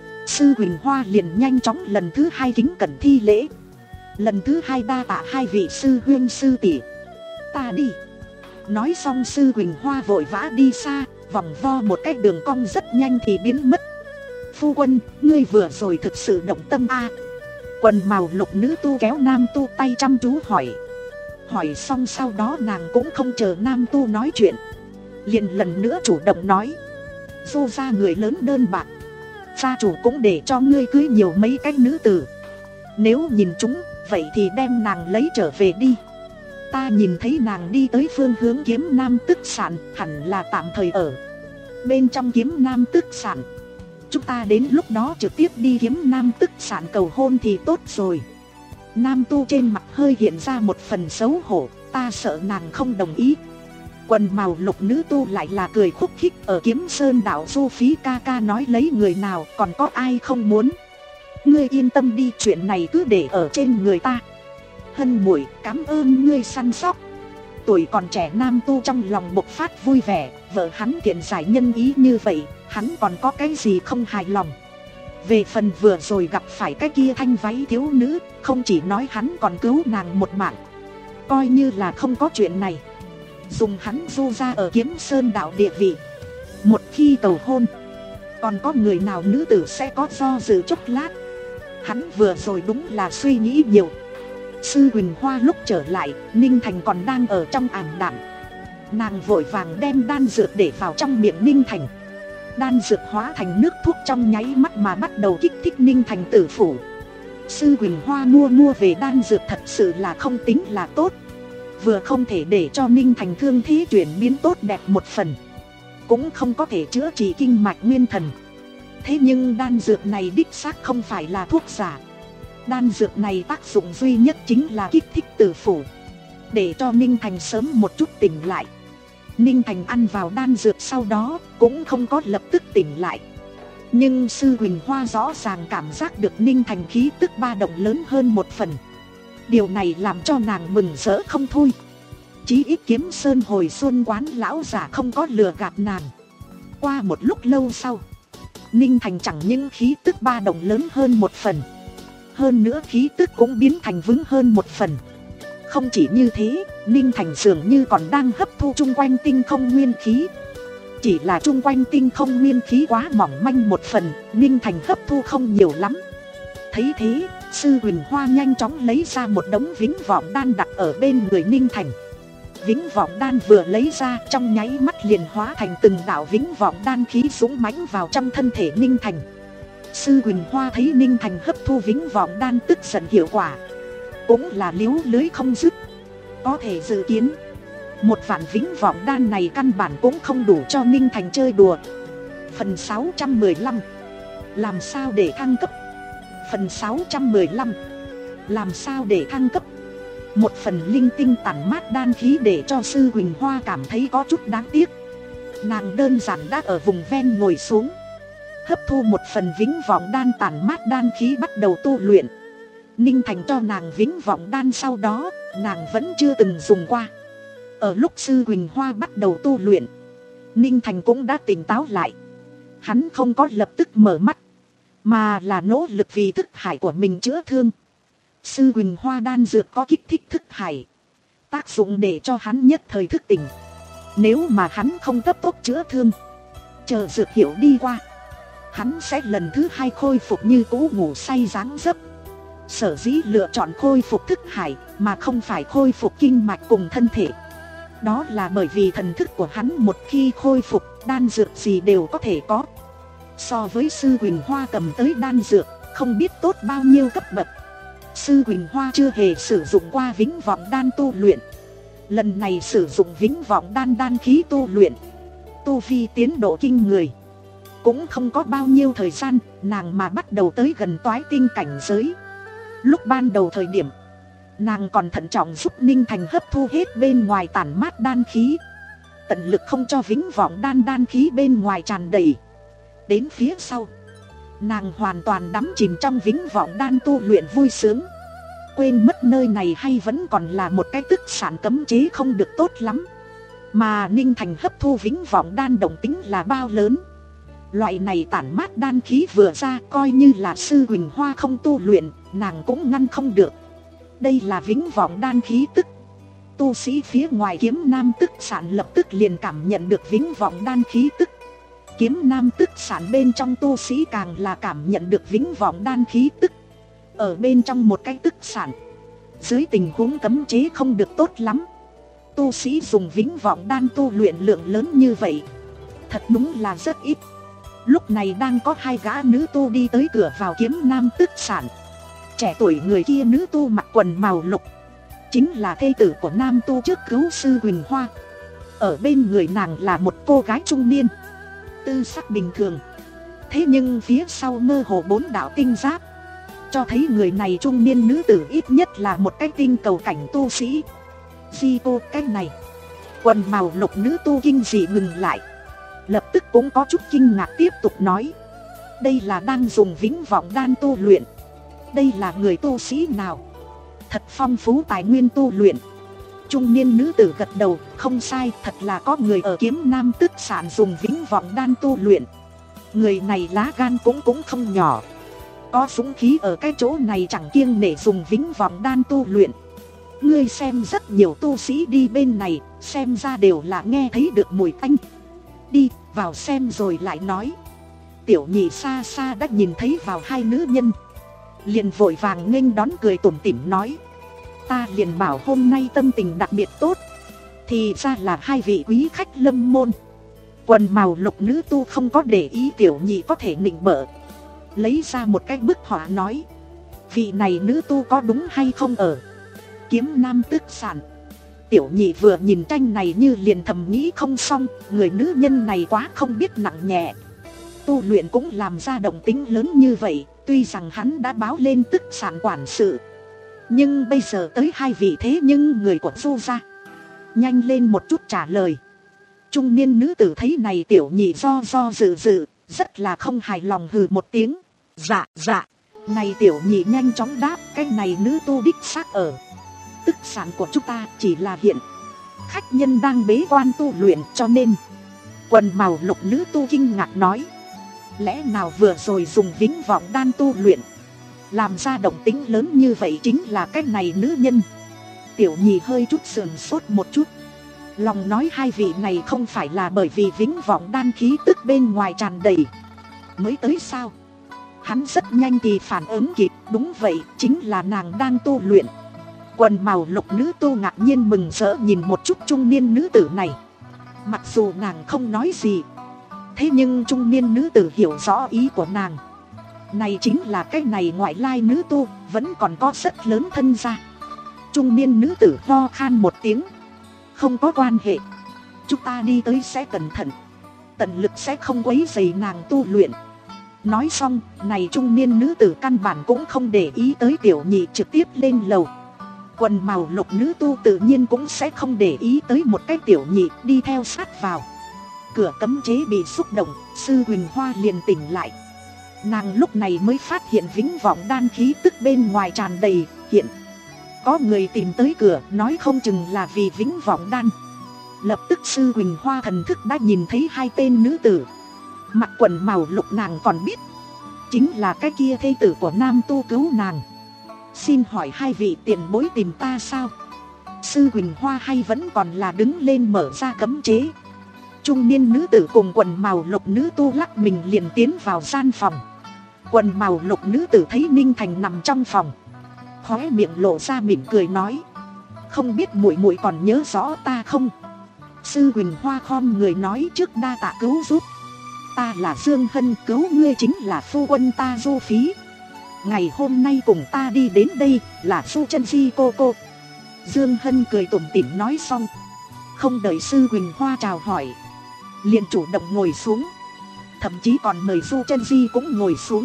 sư Quỳnh Hoa liền nhanh chóng lần thứ hai kính cẩn thi lễ. Lần thứ hai đa tạ hai vị sư huynh sư tỷ, ta đi. Nói xong sư Quỳnh Hoa vội vã đi xa, vòng vo một cái đường cong rất nhanh thì biến mất. Phu quân, ngươi vừa rồi thực sự động tâm a? Quần màu lục nữ tu kéo nam tu tay chăm chú hỏi. Hỏi xong sau đó nàng cũng không chờ nam tu nói chuyện, liền lần nữa chủ động nói, Du ra người lớn đơn bạc, gia chủ cũng để cho ngươi cưới nhiều mấy cái nữ tử. Nếu nhìn chúng, vậy thì đem nàng lấy trở về đi. Ta nhìn thấy nàng đi tới phương hướng Kiếm Nam Tức Sản, hẳn là tạm thời ở bên trong Kiếm Nam Tức Sản. Chúng ta đến lúc đó trực tiếp đi Kiếm Nam Tức Sản cầu hôn thì tốt rồi. Nam tu trên mặt hơi hiện ra một phần xấu hổ, ta sợ nàng không đồng ý. Quần màu lục nữ tu lại là cười khúc khích, ở Kiếm Sơn đảo du phí ca ca nói lấy người nào, còn có ai không muốn. Ngươi yên tâm đi, chuyện này cứ để ở trên người ta. Hân muội, cảm ơn ngươi săn sóc. Tuổi còn trẻ nam tu trong lòng bộc phát vui vẻ, vợ hắn thiện giải nhân ý như vậy, hắn còn có cái gì không hài lòng. Về phần vừa rồi gặp phải cái kia thanh váy thiếu nữ, không chỉ nói hắn còn cứu nàng một mạng, coi như là không có chuyện này. Dùng hắn du ra ở Kiếm Sơn đảo địa vị, một khi cầu hôn, còn có người nào nữ tử sẽ có do dự chốc lát. Hắn vừa rồi đúng là suy nghĩ nhiều. Sư Huỳnh Hoa lúc trở lại, Ninh Thành còn đang ở trong ảm đạm. Nàng vội vàng đem đan dược để vào trong miệng Ninh Thành. Đan dược hóa thành nước thuốc trong nháy mắt mà bắt đầu kích thích Ninh Thành tử phủ. Sư Huỳnh Hoa mua mua về đan dược thật sự là không tính là tốt. Vừa không thể để cho Ninh Thành thương thế chuyển biến tốt đẹp một phần, cũng không có thể chữa trị kinh mạch nguyên thần. Thế nhưng đan dược này đích xác không phải là thuốc giả. Đan dược này tác dụng duy nhất chính là kích thích tử phủ, để cho Ninh Thành sớm một chút tỉnh lại. Ninh Thành ăn vào đan dược sau đó cũng không có lập tức tỉnh lại. Nhưng sư Huỳnh Hoa rõ ràng cảm giác được Ninh Thành khí tức ba động lớn hơn một phần. Điều này làm cho nàng mừng rỡ không thôi. Chí ít Kiếm Sơn hồi xuân quán lão giả không có lừa gạt nàng. Qua một lúc lâu sau, Ninh Thành chẳng những khí tức ba động lớn hơn một phần, hơn nữa khí tức cũng biến thành vững hơn một phần. Không chỉ như thế, Ninh Thành dường như còn đang hấp thu chung quanh tinh không nguyên khí. Chỉ là chung quanh tinh không nguyên khí quá mỏng manh một phần, Ninh Thành hấp thu không nhiều lắm. Thấy thế, sư Huỳnh Hoa nhanh chóng lấy ra một đống vĩnh vọng đan đặt ở bên người Ninh Thành. Vĩnh vọng đan vừa lấy ra, trong nháy mắt liền hóa thành từng đạo vĩnh vọng đan khí dũng mãnh vào trong thân thể Ninh Thành. Sư Huỳnh Hoa thấy Ninh Thành hấp thu vĩnh vọng đan tức giận hiệu quả, cũng là liếu lưới không dứt. Có thể dự kiến, một vạn vĩnh vọng đan này căn bản cũng không đủ cho Ninh Thành chơi đùa. Phần sáu trăm mười lăm, làm sao để thăng cấp. Phần sáu trăm mười lăm, làm sao để thăng cấp. Một phần linh tinh tản mát đan khí để cho sư Huỳnh Hoa cảm thấy có chút đáng tiếc. Nàng đơn giản đã ở vùng ven ngồi xuống, hấp thu một phần vĩnh vọng đan tản mát đan khí bắt đầu tu luyện. Ninh Thành cho nàng vĩnh vọng đan sau đó, nàng vẫn chưa từng dùng qua. Ở lúc sư Huỳnh Hoa bắt đầu tu luyện, Ninh Thành cũng đã tỉnh táo lại. Hắn không có lập tức mở mắt, mà là nỗ lực vì thức hải của mình chữa thương. Sư Huỳnh Hoa đan dược có kích thích thức hải, tác dụng để cho hắn nhất thời thức tỉnh. Nếu mà hắn không cấp tốc chữa thương, chờ dược hiệu đi qua, hắn sẽ lần thứ hai khôi phục như cũ ngủ say dáng dấp. Sở dĩ lựa chọn khôi phục thức hải mà không phải khôi phục kinh mạch cùng thân thể, đó là bởi vì thần thức của hắn một khi khôi phục, đan dược gì đều có thể có. So với sư Huỳnh Hoa cầm tới đan dược không biết tốt bao nhiêu cấp bậc, sư Huỳnh Hoa chưa hề sử dụng qua vĩnh vọng đan tu luyện. Lần này sử dụng vĩnh vọng đan đan khí tu luyện, tu vi tiến độ kinh người. Cũng không có bao nhiêu thời gian, nàng mà bắt đầu tới gần toái tinh cảnh giới. Lúc ban đầu thời điểm, nàng còn thận trọng giúp Ninh Thành hấp thu hết bên ngoài tản mát đan khí, tận lực không cho vĩnh vọng đan đan khí bên ngoài tràn đầy. Đến phía sau, nàng hoàn toàn đắm chìm trong vĩnh vọng đan tu luyện vui sướng, quên mất nơi này hay vẫn còn là một cái tức sản cấm chế không được tốt lắm. Mà Ninh Thành hấp thu vĩnh vọng đan động tính là bao lớn. Loại này tản mát đan khí vừa ra, coi như là sư Huỳnh Hoa không tu luyện, nàng cũng ngăn không được. Đây là vĩnh vọng đan khí tức. Tu sĩ phía ngoài kiếm nam tức sản lập tức liền cảm nhận được vĩnh vọng đan khí tức. Kiếm nam tức sản bên trong tu sĩ càng là cảm nhận được vĩnh vọng đan khí tức. Ở bên trong một cái tức sản, dưới tình huống cấm chế không được tốt lắm, tu sĩ dùng vĩnh vọng đan tu luyện lượng lớn như vậy, thật đúng là rất ít. Lúc này đang có hai gã nữ tu đi tới cửa vào kiếm nam tức sản. Trẻ tuổi người kia nữ tu mặc quần màu lục, chính là thê tử của nam tu trước cứu sư Huỳnh Hoa. Ở bên người nàng là một cô gái trung niên, tư sắc bình thường, thế nhưng phía sau mơ hồ bốn đạo tinh giáp. cho thấy người này trung niên nữ tử ít nhất là một cái tinh cầu cảnh tu sĩ. Di cô cái này. Quần màu lục nữ tu kinh dị ngừng lại, lập tức cũng có chút kinh ngạc tiếp tục nói. Đây là đang dùng vĩnh vọng đan tu luyện. Đây là người tu sĩ nào? Thật phong phú tài nguyên tu luyện. Trung niên nữ tử gật đầu, không sai, thật là có người ở Kiếm Nam Tức Sản dùng vĩnh vọng đan tu luyện. Người này lá gan cũng cũng không nhỏ. Có súng khí ở cái chỗ này chẳng kiêng nể dùng vĩnh vọng đan tu luyện. Ngươi xem rất nhiều tu sĩ đi bên này, xem ra đều là nghe thấy được mùi tanh. Đi, vào xem rồi lại nói. Tiểu nhị xa xa đã nhìn thấy vào hai nữ nhân, liền vội vàng nghênh đón cười tủm tỉm nói. Ta liền bảo hôm nay tâm tình đặc biệt tốt. Thì ra là hai vị quý khách lâm môn. Quần màu lục nữ tu không có để ý tiểu nhị có thể nịnh bợ, lấy ra một cái bức họa nói. Vị này nữ tu có đúng hay không ở Kiếm Nam Tức Sản? Tiểu nhị vừa nhìn tranh này như liền thầm nghĩ không xong, người nữ nhân này quá không biết nặng nhẹ. Tu luyện cũng làm ra động tính lớn như vậy. Tuy rằng hắn đã báo lên Tức Sản quản sự, nhưng bây giờ tới hai vị thế nhưng người của Du gia. Nhanh lên một chút trả lời. Trung niên nữ tử thấy này tiểu nhị do do dự dự, rất là không hài lòng hừ một tiếng. Dạ dạ. Này tiểu nhị nhanh chóng đáp. Cái này nữ tu đích xác ở Tức Sản của chúng ta, chỉ là hiện khách nhân đang bế quan tu luyện cho nên. Quần màu lục nữ tu kinh ngạc nói. Lẽ nào vừa rồi dùng vĩnh vọng đan tu luyện, làm ra động tính lớn như vậy chính là cái này nữ nhân? Tiểu nhị hơi chút sườn sốt một chút, lòng nói hai vị này không phải là bởi vì vĩnh vọng đan khí tức bên ngoài tràn đầy mới tới sao? Hắn rất nhanh thì phản ứng kịp, đúng vậy, chính là nàng đang tu luyện. Quần màu lục nữ tu ngạc nhiên mừng rỡ nhìn một chút trung niên nữ tử này. Mặc dù nàng không nói gì, thế nhưng trung niên nữ tử hiểu rõ ý của nàng. Này chính là cái này ngoại lai nữ tu, vẫn còn có rất lớn thân gia. Trung niên nữ tử ho khan một tiếng. Không có quan hệ, chúng ta đi tới sẽ cẩn thận, tận lực sẽ không quấy rầy nàng tu luyện. Nói xong, này trung niên nữ tử căn bản cũng không để ý tới tiểu nhị, trực tiếp lên lầu. Quần màu lục nữ tu tự nhiên cũng sẽ không để ý tới một cái tiểu nhị, đi theo sát vào. Cửa cấm chế bị xúc động, Sư Huỳnh Hoa liền tỉnh lại. Nàng lúc này mới phát hiện vĩnh vọng đan khí tức bên ngoài tràn đầy, hiện có người tìm tới cửa, nói không chừng là vì vĩnh vọng đan. Lập tức Sư Huỳnh Hoa thần thức đã nhìn thấy hai tên nữ tử mặc quần màu lục, nàng còn biết chính là cái kia thê tử của nam tu cứu nàng. Xin hỏi hai vị tiền bối tìm ta sao? Sư Huỳnh Hoa hay vẫn còn là đứng lên mở ra cấm chế. Trung niên nữ tử cùng quần màu lục nữ tu lắc mình liền tiến vào gian phòng. Quần màu lục nữ tử thấy Ninh Thành nằm trong phòng, khóe miệng lộ ra mỉm cười nói. Không biết muội muội còn nhớ rõ ta không? Sư Huỳnh Hoa khom người nói, trước đa tạ cứu giúp. Ta là Dương Hân, cứu ngươi chính là phu quân ta Du Phí. Ngày hôm nay cùng ta đi đến đây là Du Chân Di cô cô. Dương Hân cười tủm tỉm nói xong, không đợi Sư Huỳnh Hoa chào hỏi, liền chủ động ngồi xuống, thậm chí còn mời Du Chân Di cũng ngồi xuống.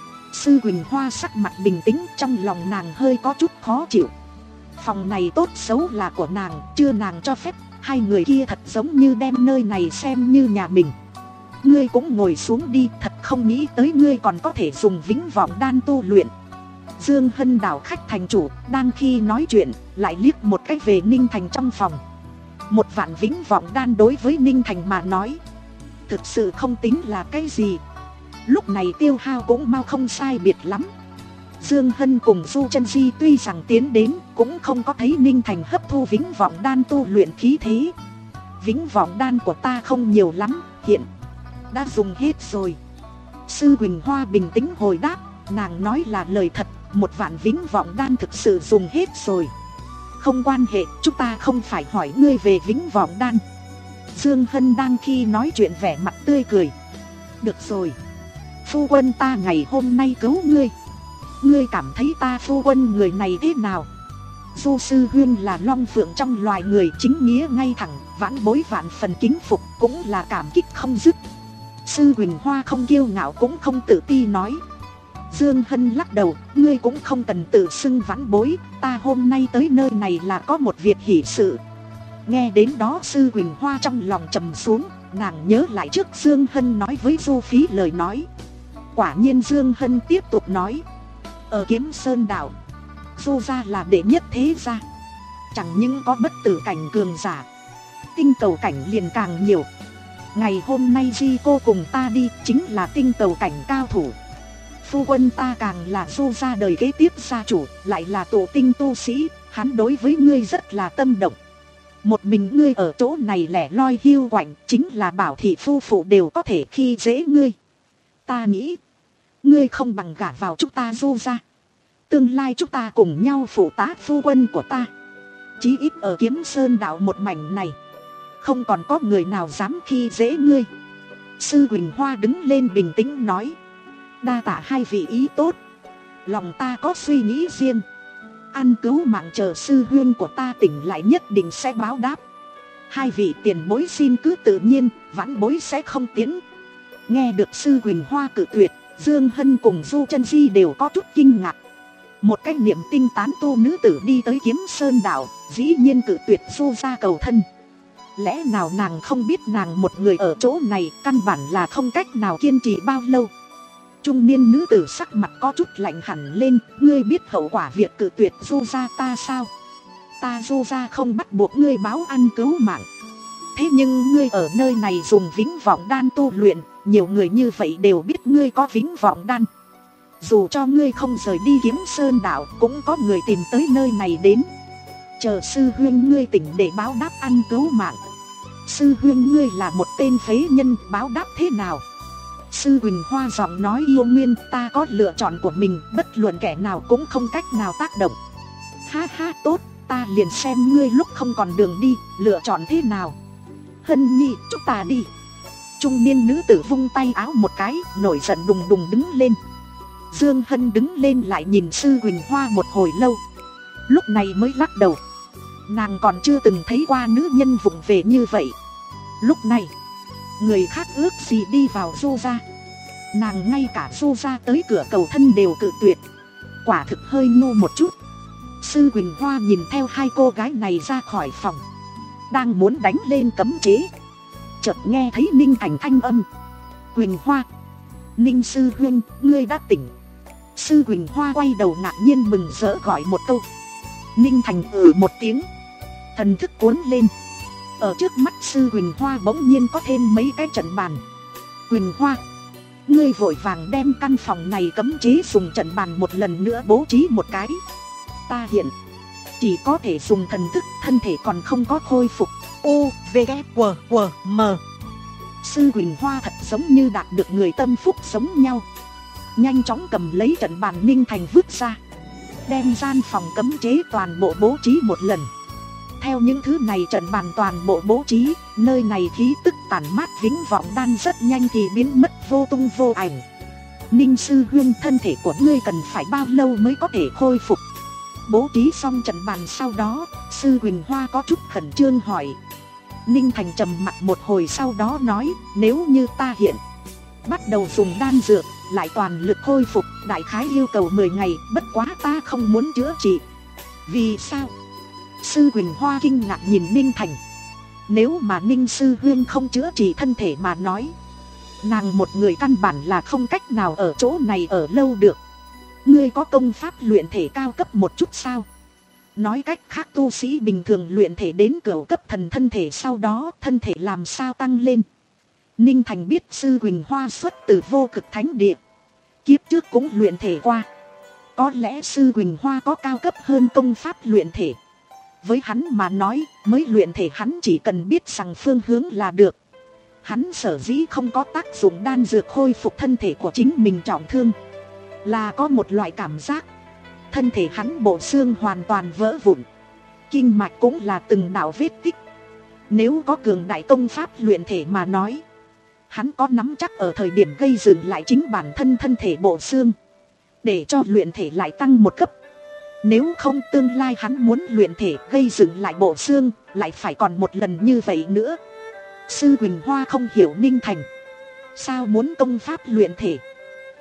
Sư Huỳnh Hoa sắc mặt bình tĩnh, trong lòng nàng hơi có chút khó chịu. Phòng này tốt xấu là của nàng, chưa nàng cho phép, hai người kia thật giống như đem nơi này xem như nhà mình. Ngươi cũng ngồi xuống đi, thật không nghĩ tới ngươi còn có thể dùng vĩnh vọng đan tu luyện. Dương Hân đảo khách thành chủ, đang khi nói chuyện, lại liếc một cái về Ninh Thành trong phòng. Một vạn vĩnh vọng đan đối với Ninh Thành mà nói, thực sự không tính là cái gì. Lúc này tiêu hao cũng mau không sai biệt lắm. Dương Hân cùng Du Chân Di tuy rằng tiến đến, cũng không có thấy Ninh Thành hấp thu vĩnh vọng đan tu luyện khí thế. Vĩnh vọng đan của ta không nhiều lắm, hiện đã dùng hết rồi. Sư Huỳnh Hoa bình tĩnh hồi đáp, nàng nói là lời thật, một vạn vĩnh vọng đan thực sự dùng hết rồi. Không quan hệ, chúng ta không phải hỏi ngươi về vĩnh vọng đan. Dương Hân đang khi nói chuyện vẻ mặt tươi cười. Được rồi, phu quân ta ngày hôm nay cứu ngươi, ngươi cảm thấy ta phu quân người này thế nào? Du Sư Huyên là long phượng trong loài người, chính nghĩa ngay thẳng, vãn bối vạn phần kính phục, cũng là cảm kích không dứt. Sư Huỳnh Hoa không kiêu ngạo cũng không tự ti nói, Dương Hân lắc đầu, ngươi cũng không cần tự xưng vãn bối, ta hôm nay tới nơi này là có một việc hỷ sự. Nghe đến đó Sư Huỳnh Hoa trong lòng trầm xuống, nàng nhớ lại trước Dương Hân nói với Du Phí lời nói. Quả nhiên Dương Hân tiếp tục nói, ở Kiếm Sơn đảo, Du gia là đệ nhất thế gia, chẳng những có bất tử cảnh cường giả, tinh cầu cảnh liền càng nhiều. Ngày hôm nay Di cô cùng ta đi chính là tinh cầu cảnh cao thủ. Phu quân ta càng là Du gia đời kế tiếp gia chủ, lại là tổ tinh tu sĩ, hắn đối với ngươi rất là tâm động. Một mình ngươi ở chỗ này lẻ loi hiu quạnh, chính là Bảo thị phu phụ đều có thể khi dễ ngươi. Ta nghĩ, ngươi không bằng gả vào chúng ta Du gia. Tương lai chúng ta cùng nhau phụ tá phu quân của ta. Chí ít ở Kiếm Sơn đảo một mảnh này, không còn có người nào dám khi dễ ngươi. Sư Huỳnh Hoa đứng lên bình tĩnh nói, đa tạ hai vị ý tốt, lòng ta có suy nghĩ riêng. Ăn cứu mạng chờ sư huyên của ta tỉnh lại nhất định sẽ báo đáp. Hai vị tiền bối xin cứ tự nhiên, vãn bối sẽ không tiến. Nghe được Sư Huỳnh Hoa cự tuyệt, Dương Hân cùng Du Chân Di đều có chút kinh ngạc. Một cái niệm tinh tán tu nữ tử đi tới Kiếm Sơn đảo, dĩ nhiên cự tuyệt Du gia cầu thân. Lẽ nào nàng không biết nàng một người ở chỗ này căn bản là không cách nào kiên trì bao lâu. Trung niên nữ tử sắc mặt có chút lạnh hẳn lên, ngươi biết hậu quả việc cự tuyệt Du gia ta sao? Ta Du gia không bắt buộc ngươi báo ăn cứu mạng. Thế nhưng ngươi ở nơi này dùng vĩnh vọng đan tu luyện, nhiều người như vậy đều biết ngươi có vĩnh vọng đan. Dù cho ngươi không rời đi Kiếm Sơn đảo, cũng có người tìm tới nơi này đến. Chờ sư huyên ngươi tỉnh để báo đáp ăn cứu mạng. Sư huyên ngươi là một tên phế nhân, báo đáp thế nào? Sư Huỳnh Hoa giọng nói yêu nguyên, ta có lựa chọn của mình, bất luận kẻ nào cũng không cách nào tác động. Ha ha tốt, ta liền xem ngươi lúc không còn đường đi, lựa chọn thế nào. Hân nhi, chúng ta đi. Trung niên nữ tử vung tay áo một cái, nổi giận đùng đùng đứng lên. Dương Hân đứng lên lại nhìn Sư Huỳnh Hoa một hồi lâu, lúc này mới lắc đầu. Nàng còn chưa từng thấy qua nữ nhân vụng về như vậy. Lúc này, người khác ước gì đi vào Du gia, nàng ngay cả Du gia tới cửa cầu thân đều cự tuyệt, quả thực hơi ngu một chút. Sư Huỳnh Hoa nhìn theo hai cô gái này ra khỏi phòng, đang muốn đánh lên cấm chế, chợt nghe thấy Ninh Thành thanh âm. Huỳnh Hoa, Ninh sư huynh, ngươi đã tỉnh. Sư Huỳnh Hoa quay đầu ngạc nhiên mừng rỡ gọi một câu. Ninh Thành ừ một tiếng, thần thức cuốn lên. Ở trước mắt Sư Huỳnh Hoa bỗng nhiên có thêm mấy cái trận bàn. Huỳnh Hoa, ngươi vội vàng đem căn phòng này cấm chế dùng trận bàn một lần nữa bố trí một cái. Ta hiện chỉ có thể dùng thần thức, thân thể còn không có khôi phục. U, V, K, W, W, M. Sư Huỳnh Hoa thật giống như đạt được người tâm phúc giống nhau, nhanh chóng cầm lấy trận bàn Ninh Thành vứt ra, đem gian phòng cấm chế toàn bộ bố trí một lần. Theo những thứ này trận bàn toàn bộ bố trí, nơi này khí tức tản mát vĩnh vọng đan rất nhanh thì biến mất vô tung vô ảnh. Ninh sư huynh, thân thể của ngươi cần phải bao lâu mới có thể khôi phục? Bố trí xong trận bàn sau đó, Sư Huỳnh Hoa có chút khẩn trương hỏi. Ninh Thành trầm mặt một hồi sau đó nói, nếu như ta hiện bắt đầu dùng đan dược, lại toàn lực khôi phục, đại khái yêu cầu mười ngày, bất quá ta không muốn chữa trị. Vì sao? Sư Huỳnh Hoa kinh ngạc nhìn Ninh Thành. Nếu mà Ninh sư huynh không chữa trị thân thể mà nói, nàng một người căn bản là không cách nào ở chỗ này ở lâu được. Ngươi có công pháp luyện thể cao cấp một chút sao? Nói cách khác, tu sĩ bình thường luyện thể đến cửu cấp thần thân thể, sau đó thân thể làm sao tăng lên? Ninh Thành biết Sư Huỳnh Hoa xuất từ Vô Cực Thánh Địa, kiếp trước cũng luyện thể qua. Có lẽ Sư Huỳnh Hoa có cao cấp hơn công pháp luyện thể. Với hắn mà nói, mới luyện thể hắn chỉ cần biết rằng phương hướng là được. Hắn sở dĩ không có tác dụng đan dược khôi phục thân thể của chính mình trọng thương, là có một loại cảm giác thân thể hắn bộ xương hoàn toàn vỡ vụn, kinh mạch cũng là từng đạo vết tích. Nếu có cường đại công pháp luyện thể mà nói, hắn có nắm chắc ở thời điểm gây dựng lại chính bản thân thân thể bộ xương, để cho luyện thể lại tăng một cấp. Nếu không, tương lai hắn muốn luyện thể gây dựng lại bộ xương, lại phải còn một lần như vậy nữa. Sư Huỳnh Hoa không hiểu Ninh Thành sao muốn công pháp luyện thể,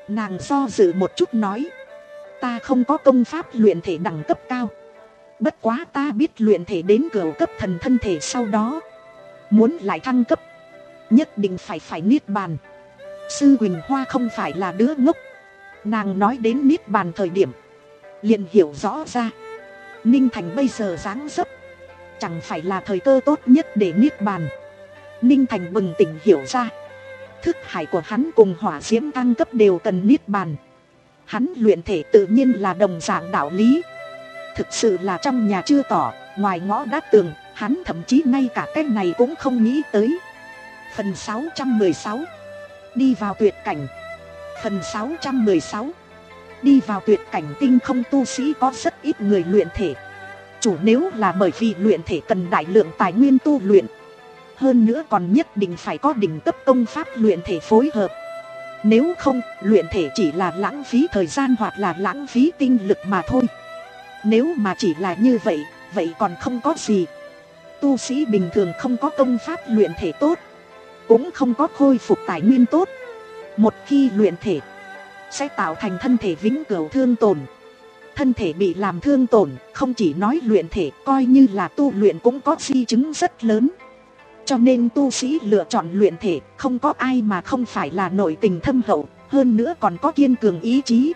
Nàng do dự một chút nói, ta không có công pháp luyện thể đẳng cấp cao. Bất quá ta biết luyện thể đến cửu cấp thần thân thể sau đó, muốn lại thăng cấp, nhất định phải phải niết bàn. Sư Quỳnh Hoa không phải là đứa ngốc. Nàng nói đến niết bàn thời điểm, liền hiểu rõ ra Ninh Thành bây giờ dáng dấp chẳng phải là thời cơ tốt nhất để niết bàn. Ninh Thành bừng tỉnh hiểu ra, thức hải của hắn cùng hỏa diễm thăng cấp đều cần niết bàn. Hắn luyện thể tự nhiên là đồng dạng đạo lý. Thực sự là trong nhà chưa tỏ, ngoài ngõ đã tường, hắn thậm chí ngay cả cái này cũng không nghĩ tới. Phần sáu trăm mười sáu, đi vào tuyệt cảnh. Phần sáu trăm mười sáu, đi vào tuyệt cảnh. Tinh không tu sĩ có rất ít người luyện thể. Chủ nếu là bởi vì luyện thể cần đại lượng tài nguyên tu luyện, hơn nữa còn nhất định phải có đỉnh cấp công pháp luyện thể phối hợp. Nếu không, luyện thể chỉ là lãng phí thời gian hoặc là lãng phí tinh lực mà thôi. Nếu mà chỉ là như vậy, vậy còn không có gì. Tu sĩ bình thường không có công pháp luyện thể tốt, cũng không có khôi phục tài nguyên tốt. Một khi luyện thể, sẽ tạo thành thân thể vĩnh cửu thương tổn. Thân thể bị làm thương tổn, không chỉ nói luyện thể, coi như là tu luyện cũng có di chứng rất lớn. Cho nên tu sĩ lựa chọn luyện thể, không có ai mà không phải là nội tình thâm hậu, hơn nữa còn có kiên cường ý chí.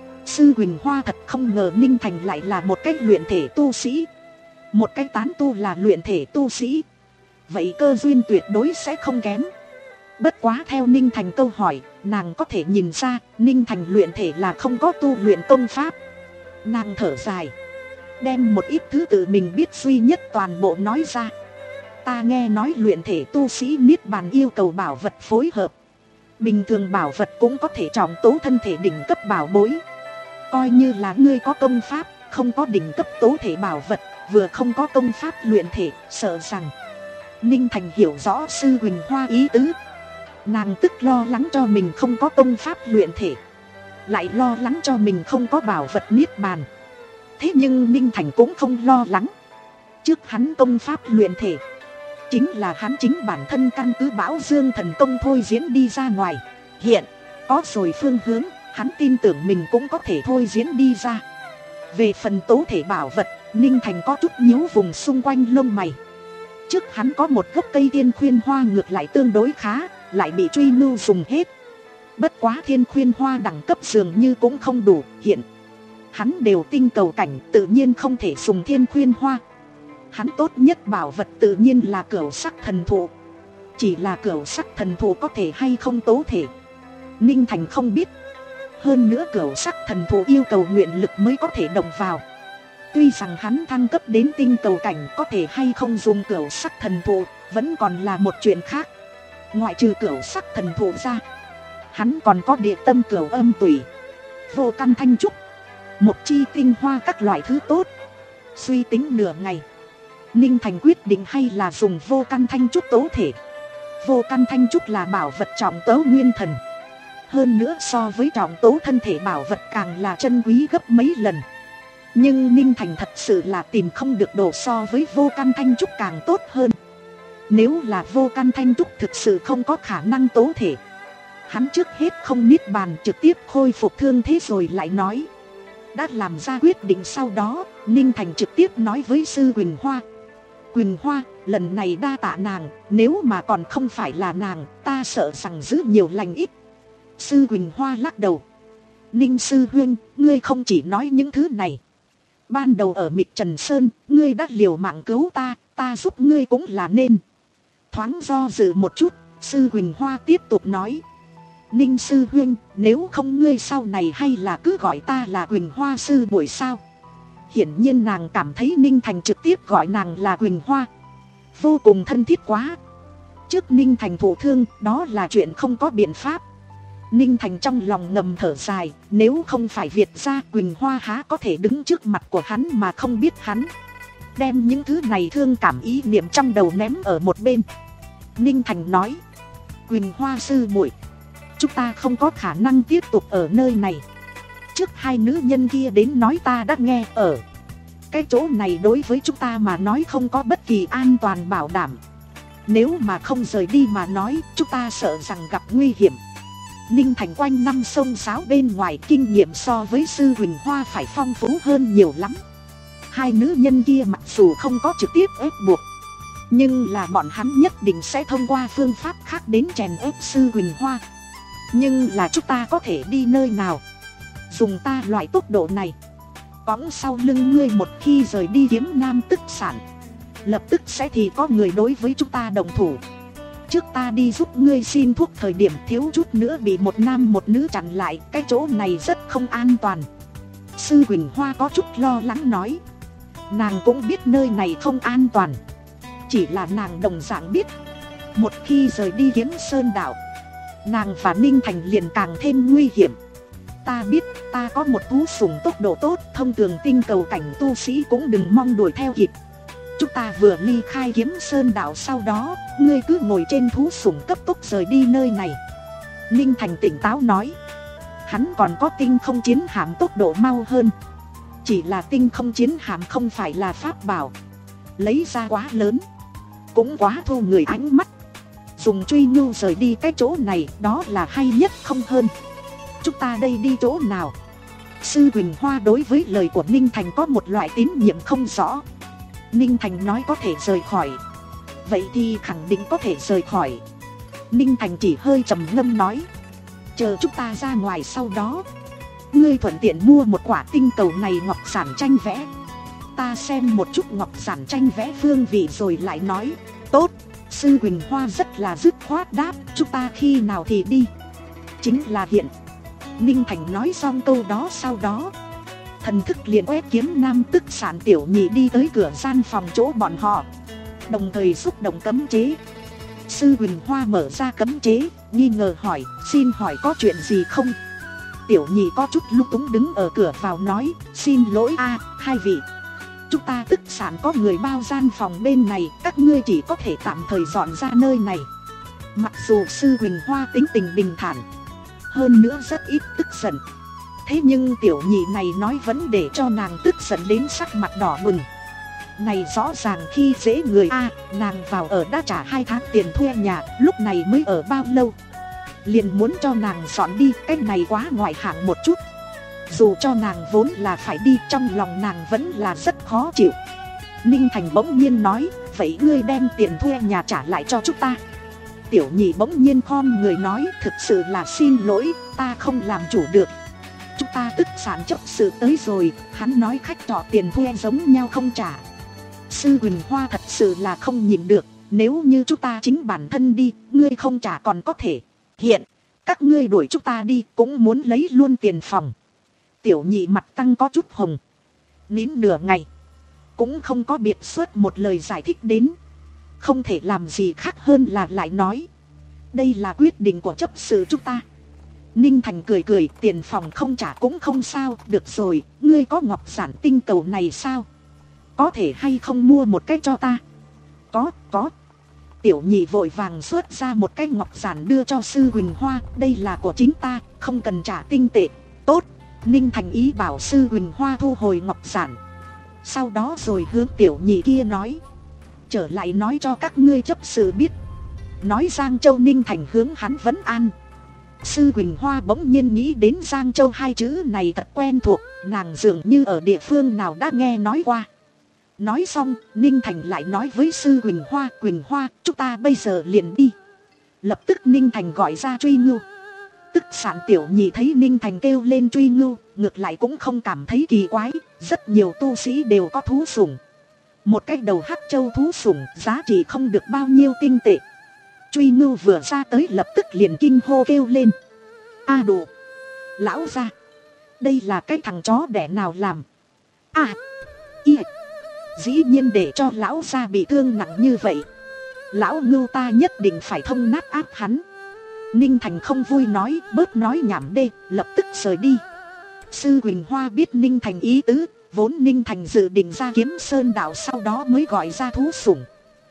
Sư Quỳnh Hoa thật không ngờ Ninh Thành lại là một cái luyện thể tu sĩ, một cái tán tu là luyện thể tu sĩ. Vậy cơ duyên tuyệt đối sẽ không kém. Bất quá theo Ninh Thành câu hỏi, nàng có thể nhìn ra Ninh Thành luyện thể là không có tu luyện công pháp. Nàng thở dài, đem một ít thứ tự mình biết duy nhất toàn bộ nói ra. Ta nghe nói luyện thể tu sĩ niết bàn yêu cầu bảo vật phối hợp. Bình thường bảo vật cũng có thể trọng tố thân thể đỉnh cấp bảo bối. Coi như là ngươi có công pháp, không có đỉnh cấp tố thể bảo vật, vừa không có công pháp luyện thể, sợ rằng. Ninh Thành hiểu rõ Sư Quỳnh Hoa ý tứ. Nàng tức lo lắng cho mình không có công pháp luyện thể, lại lo lắng cho mình không có bảo vật niết bàn. Thế nhưng Ninh Thành cũng không lo lắng. Trước hắn công pháp luyện thể, chính là hắn chính bản thân căn cứ Bão Dương thần công thôi diễn đi ra ngoài. Hiện có rồi phương hướng, hắn tin tưởng mình cũng có thể thôi diễn đi ra. Về phần tố thể bảo vật, Ninh Thành có chút nhíu vùng xung quanh lông mày. Trước hắn có một gốc cây thiên khuyên hoa ngược lại tương đối khá, lại bị truy mưu dùng hết. Bất quá thiên khuyên hoa đẳng cấp dường như cũng không đủ. Hiện hắn đều tinh cầu cảnh, tự nhiên không thể dùng thiên khuyên hoa. Hắn tốt nhất bảo vật tự nhiên là cửu sắc thần thụ. Chỉ là cửu sắc thần thụ có thể hay không tố thể, Ninh Thành không biết. Hơn nữa cửu sắc thần thụ yêu cầu nguyện lực mới có thể động vào. Tuy rằng hắn thăng cấp đến tinh cầu cảnh, có thể hay không dùng cửu sắc thần thụ vẫn còn là một chuyện khác. Ngoại trừ cửu sắc thần thụ ra, hắn còn có địa tâm cửu âm tủy, vô căn thanh trúc, một chi tinh hoa các loại thứ tốt. Suy tính nửa ngày, Ninh Thành quyết định hay là dùng vô căn thanh trúc tố thể. Vô căn thanh trúc là bảo vật trọng tố nguyên thần, hơn nữa so với trọng tố thân thể bảo vật càng là chân quý gấp mấy lần. Nhưng Ninh Thành thật sự là tìm không được đồ so với vô căn thanh trúc càng tốt hơn. Nếu là vô căn thanh trúc thực sự không có khả năng tố thể, hắn trước hết không niết bàn, trực tiếp khôi phục thương thế rồi lại nói. Đã làm ra quyết định sau đó, Ninh Thành trực tiếp nói với Sư Quỳnh Hoa. Quỳnh Hoa, lần này đa tạ nàng, nếu mà còn không phải là nàng, ta sợ rằng giữ nhiều lành ít. Sư Quỳnh Hoa lắc đầu. Ninh sư huynh, ngươi không chỉ nói những thứ này. Ban đầu ở Mịch Trần Sơn, ngươi đã liều mạng cứu ta, ta giúp ngươi cũng là nên. Thoáng do dự một chút, Sư Quỳnh Hoa tiếp tục nói. Ninh sư huynh, nếu không ngươi sau này hay là cứ gọi ta là Quỳnh Hoa sư muội sao? Hiển nhiên nàng cảm thấy Ninh Thành trực tiếp gọi nàng là Quỳnh Hoa vô cùng thân thiết quá. Trước Ninh Thành thụ thương, đó là chuyện không có biện pháp. Ninh Thành trong lòng ngầm thở dài, nếu không phải Việt gia, Quỳnh Hoa há có thể đứng trước mặt của hắn mà không biết hắn. Đem những thứ này thương cảm ý niệm trong đầu ném ở một bên. Ninh Thành nói. Quỳnh Hoa sư muội, chúng ta không có khả năng tiếp tục ở nơi này. Trước hai nữ nhân kia đến nói ta đã nghe, ở cái chỗ này đối với chúng ta mà nói không có bất kỳ an toàn bảo đảm. Nếu mà không rời đi mà nói, chúng ta sợ rằng gặp nguy hiểm. Ninh Thành quanh năm sông sáo bên ngoài, kinh nghiệm so với Sư Huỳnh Hoa phải phong phú hơn nhiều lắm. Hai nữ nhân kia mặc dù không có trực tiếp ép buộc, nhưng là bọn hắn nhất định sẽ thông qua phương pháp khác đến chèn ép Sư Huỳnh Hoa. Nhưng là chúng ta có thể đi nơi nào? Dùng ta loại tốc độ này, cõng sau lưng ngươi một khi rời đi Kiếm Nam Tức Sản, lập tức sẽ thì có người đối với chúng ta đồng thủ. Trước ta đi giúp ngươi xin thuốc thời điểm thiếu chút nữa bị một nam một nữ chặn lại, cái chỗ này rất không an toàn. Sư Huỳnh Hoa có chút lo lắng nói. Nàng cũng biết nơi này không an toàn, chỉ là nàng đồng dạng biết, một khi rời đi Kiếm Sơn đảo, nàng và Ninh Thành liền càng thêm nguy hiểm. Ta biết, ta có một thú sủng tốc độ tốt, thông thường tinh cầu cảnh tu sĩ cũng đừng mong đuổi theo kịp. Chúng ta vừa ly khai Kiếm Sơn đảo, sau đó ngươi cứ ngồi trên thú sủng cấp tốc rời đi nơi này. Ninh Thành tỉnh táo nói. Hắn còn có tinh không chiến hạm tốc độ mau hơn, chỉ là tinh không chiến hạm không phải là pháp bảo, lấy ra quá lớn, cũng quá thu người ánh mắt. Dùng truy ngưu rời đi cái chỗ này, đó là hay nhất không hơn. Chúng ta đây đi chỗ nào? Sư Huỳnh Hoa đối với lời của Ninh Thành có một loại tín nhiệm không rõ. Ninh Thành nói có thể rời khỏi, vậy thì khẳng định có thể rời khỏi. Ninh Thành chỉ hơi trầm ngâm nói. Chờ chúng ta ra ngoài, sau đó ngươi thuận tiện mua một quả tinh cầu này ngọc giản tranh vẽ. Ta xem một chút ngọc giản tranh vẽ phương vị rồi lại nói. Tốt. Sư Huỳnh Hoa rất là dứt khoát đáp. Chúng ta khi nào thì đi? Chính là hiện. Ninh Thành nói xong câu đó, sau đó thần thức liền quét Kiếm Nam Tức Sản tiểu nhị đi tới cửa gian phòng chỗ bọn họ, đồng thời xúc động cấm chế. Sư Huỳnh Hoa mở ra cấm chế, nghi ngờ hỏi. Xin hỏi có chuyện gì không? Tiểu nhị có chút lung túng đứng ở cửa vào nói. Xin lỗi a, hai vị, chúng ta Tức Sản có người bao gian phòng bên này, các ngươi chỉ có thể tạm thời dọn ra nơi này. Mặc dù Sư Huỳnh Hoa tính tình bình thản, hơn nữa rất ít tức giận, thế nhưng tiểu nhị này nói vẫn để cho nàng tức giận đến sắc mặt đỏ bừng. Này rõ ràng khi dễ người a. À, nàng vào ở đã trả hai tháng tiền thuê nhà, lúc này mới ở bao lâu, liền muốn cho nàng dọn đi, cái này quá ngoại hạng một chút. Dù cho nàng vốn là phải đi, trong lòng nàng vẫn là rất khó chịu. Ninh Thành bỗng nhiên nói. Vậy ngươi đem tiền thuê nhà trả lại cho chúng ta. Tiểu nhị bỗng nhiên khom người nói. Thực sự là xin lỗi, ta không làm chủ được. Chúng ta Tức Sản chấp sự tới rồi, hắn nói khách trọ tiền thuê giống nhau không trả. Sư Huỳnh Hoa thật sự là không nhìn được. Nếu như chúng ta chính bản thân đi, ngươi không trả còn có thể. Hiện các ngươi đuổi chúng ta đi, cũng muốn lấy luôn tiền phòng. Tiểu nhị mặt tăng có chút hồng, nín nửa ngày cũng không có biệt xuất một lời giải thích đến. Không thể làm gì khác hơn là lại nói. Đây là quyết định của chấp sự chúng ta. Ninh Thành cười cười. Tiền phòng không trả cũng không sao. Được rồi, ngươi có ngọc giản tinh cầu này sao? Có thể hay không mua một cái cho ta? Có, có. Tiểu nhị vội vàng xuất ra một cái ngọc giản đưa cho Sư Huỳnh Hoa. Đây là của chính ta, không cần trả tinh tệ. Tốt. Ninh Thành ý bảo Sư Huỳnh Hoa thu hồi ngọc giản, sau đó rồi hướng tiểu nhị kia nói. Trở lại nói cho các ngươi chấp sự biết. Nói Giang Châu. Ninh Thành hướng hắn vấn an. Sư Huỳnh Hoa bỗng nhiên nghĩ đến Giang Châu hai chữ này thật quen thuộc, nàng dường như ở địa phương nào đã nghe nói qua. Nói xong, Ninh Thành lại nói với Sư Huỳnh Hoa. Huỳnh Hoa, chúng ta bây giờ liền đi. Lập tức Ninh Thành gọi ra truy ngưu. Tức Sản tiểu nhị thấy Ninh Thành kêu lên truy ngưu, ngược lại cũng không cảm thấy kỳ quái. Rất nhiều tu sĩ đều có thú sủng. Một cái đầu hắc châu thú sủng giá trị không được bao nhiêu tinh tệ. Truy ngưu vừa ra tới lập tức liền kinh hô kêu lên. A đồ, lão gia, đây là cái thằng chó đẻ nào làm? À, y, dĩ nhiên để cho lão gia bị thương nặng như vậy. Lão ngưu ta nhất định phải thông nát áp hắn. Ninh Thành không vui nói. Bớt nói nhảm đê, lập tức rời đi. Sư Huỳnh Hoa biết Ninh Thành ý tứ, vốn Ninh Thành dự định ra Kiếm Sơn đảo, sau đó mới gọi ra thú sủng.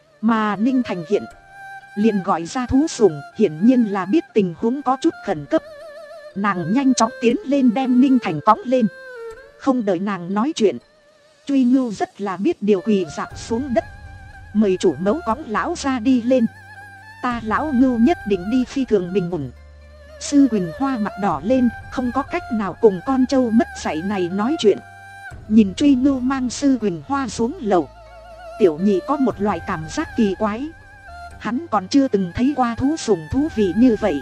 Mà Ninh Thành hiện liền gọi ra thú sủng, hiển nhiên là biết tình huống có chút khẩn cấp. Nàng nhanh chóng tiến lên đem Ninh Thành cõng lên. Không đợi nàng nói chuyện, truy ngưu rất là biết điều quỳ dạp xuống đất. Mời chủ mẫu cõng lão ra đi lên. Ta lão ngưu nhất định đi phi thường bình ổn. Sư Quỳnh Hoa mặt đỏ lên, không có cách nào cùng con trâu mất dạy này nói chuyện. Nhìn Truy Ngưu mang Sư Quỳnh Hoa xuống lầu, Tiểu Nhị có một loại cảm giác kỳ quái. Hắn còn chưa từng thấy qua thú sủng thú vị như vậy.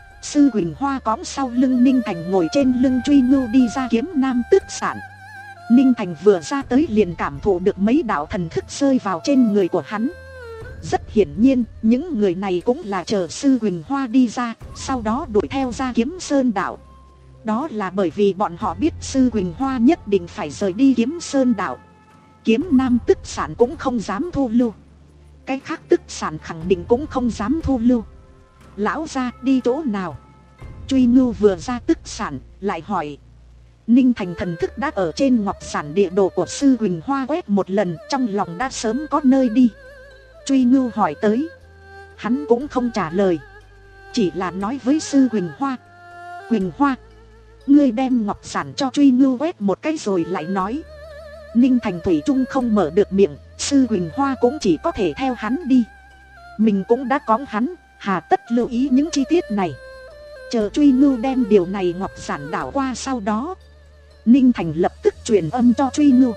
Sư Quỳnh Hoa cõng sau lưng Ninh Thành ngồi trên lưng Truy Ngưu đi ra kiếm nam tức sản. Ninh Thành vừa ra tới liền cảm thụ được mấy đạo thần thức rơi vào trên người của hắn. Rất hiển nhiên, những người này cũng là chờ Sư Quỳnh Hoa đi ra, sau đó đuổi theo ra Kiếm Sơn Đạo. Đó là bởi vì bọn họ biết Sư Quỳnh Hoa nhất định phải rời đi Kiếm Sơn Đạo. Kiếm nam tức sản cũng không dám thu lưu. Cái khác tức sản khẳng định cũng không dám thu lưu. Lão gia đi chỗ nào? Truy Ngưu vừa ra tức sản, lại hỏi. Ninh Thành thần thức đã ở trên ngọc sản địa đồ của Sư Quỳnh Hoa quét một lần, trong lòng đã sớm có nơi đi. Truy Ngưu hỏi tới, hắn cũng không trả lời, chỉ là nói với Sư Quỳnh Hoa. Quỳnh Hoa, ngươi đem ngọc sản cho Truy Ngưu quét một cái rồi lại nói. Ninh Thành thủy chung không mở được miệng, Sư Quỳnh Hoa cũng chỉ có thể theo hắn đi. Mình cũng đã có hắn, hà tất lưu ý những chi tiết này. Chờ Truy Ngưu đem điều này ngọc sản đảo qua sau đó, Ninh Thành lập tức truyền âm cho Truy Ngưu.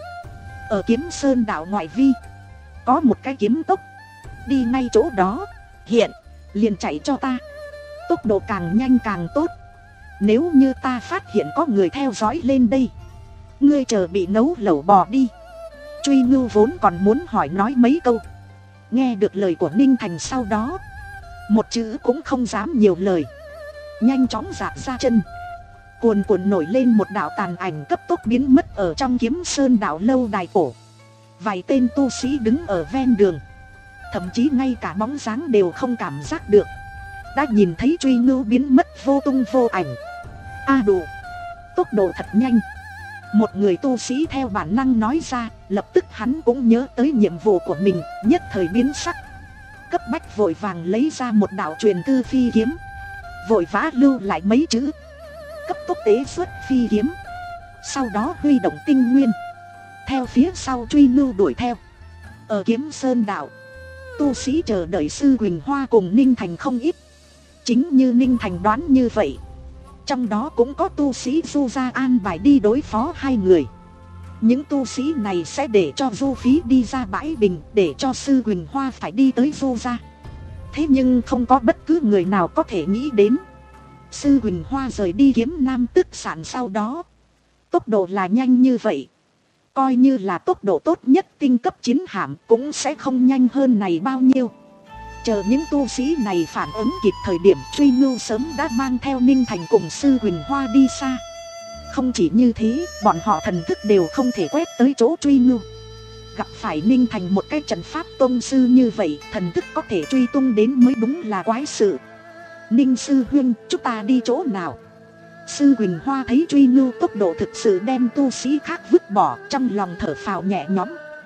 Ở Kiếm Sơn Đảo ngoại vi có một cái kiếm tốc, đi ngay chỗ đó, hiện liền chạy cho ta. Tốc độ càng nhanh càng tốt. Nếu như ta phát hiện có người theo dõi lên đây, ngươi chờ bị nấu lẩu bò đi. Truy Ngưu vốn còn muốn hỏi nói mấy câu, nghe được lời của Ninh Thành sau đó, một chữ cũng không dám nhiều lời, nhanh chóng dạt ra chân. Cuồn cuộn nổi lên một đạo tàn ảnh cấp tốc biến mất ở trong Kiếm Sơn Đảo lâu đài cổ. Vài tên tu sĩ đứng ở ven đường, thậm chí ngay cả bóng dáng đều không cảm giác được, đã nhìn thấy Truy Ngưu biến mất vô tung vô ảnh. A à đủ, tốc độ thật nhanh. Một người tu sĩ theo bản năng nói ra, lập tức hắn cũng nhớ tới nhiệm vụ của mình, nhất thời biến sắc. Cấp bách vội vàng lấy ra một đạo truyền cư phi kiếm, vội vã lưu lại mấy chữ, cấp tốc tế xuất phi kiếm. Sau đó huy động tinh nguyên, theo phía sau Truy Ngưu đuổi theo. Ở Kiếm Sơn Đảo, tu sĩ chờ đợi Sư Quỳnh Hoa cùng Ninh Thành không ít. Chính như Ninh Thành đoán như vậy, trong đó cũng có tu sĩ Du gia an bài đi đối phó hai người. Những tu sĩ này sẽ để cho Du Phí đi ra bãi bình, để cho Sư Quỳnh Hoa phải đi tới Du gia. Thế nhưng không có bất cứ người nào có thể nghĩ đến, Sư Quỳnh Hoa rời đi Kiếm Nam tức sản sau đó, tốc độ là nhanh như vậy. Coi như là tốc độ tốt nhất tinh cấp chiến hạm cũng sẽ không nhanh hơn này bao nhiêu. Chờ những tu sĩ này phản ứng kịp thời điểm, Truy Ngưu sớm đã mang theo Ninh Thành cùng Sư Quỳnh Hoa đi xa. Không chỉ như thế, bọn họ thần thức đều không thể quét tới chỗ Truy Ngưu. Gặp phải Ninh Thành một cái trận pháp tôn sư như vậy, thần thức có thể truy tung đến mới đúng là quái sự. Ninh sư huynh, chúng ta đi chỗ nào? Sư Quỳnh Hoa thấy Truy Ngưu tốc độ thực sự đem tu sĩ khác vứt bỏ, trong lòng thở phào nhẹ nhõm.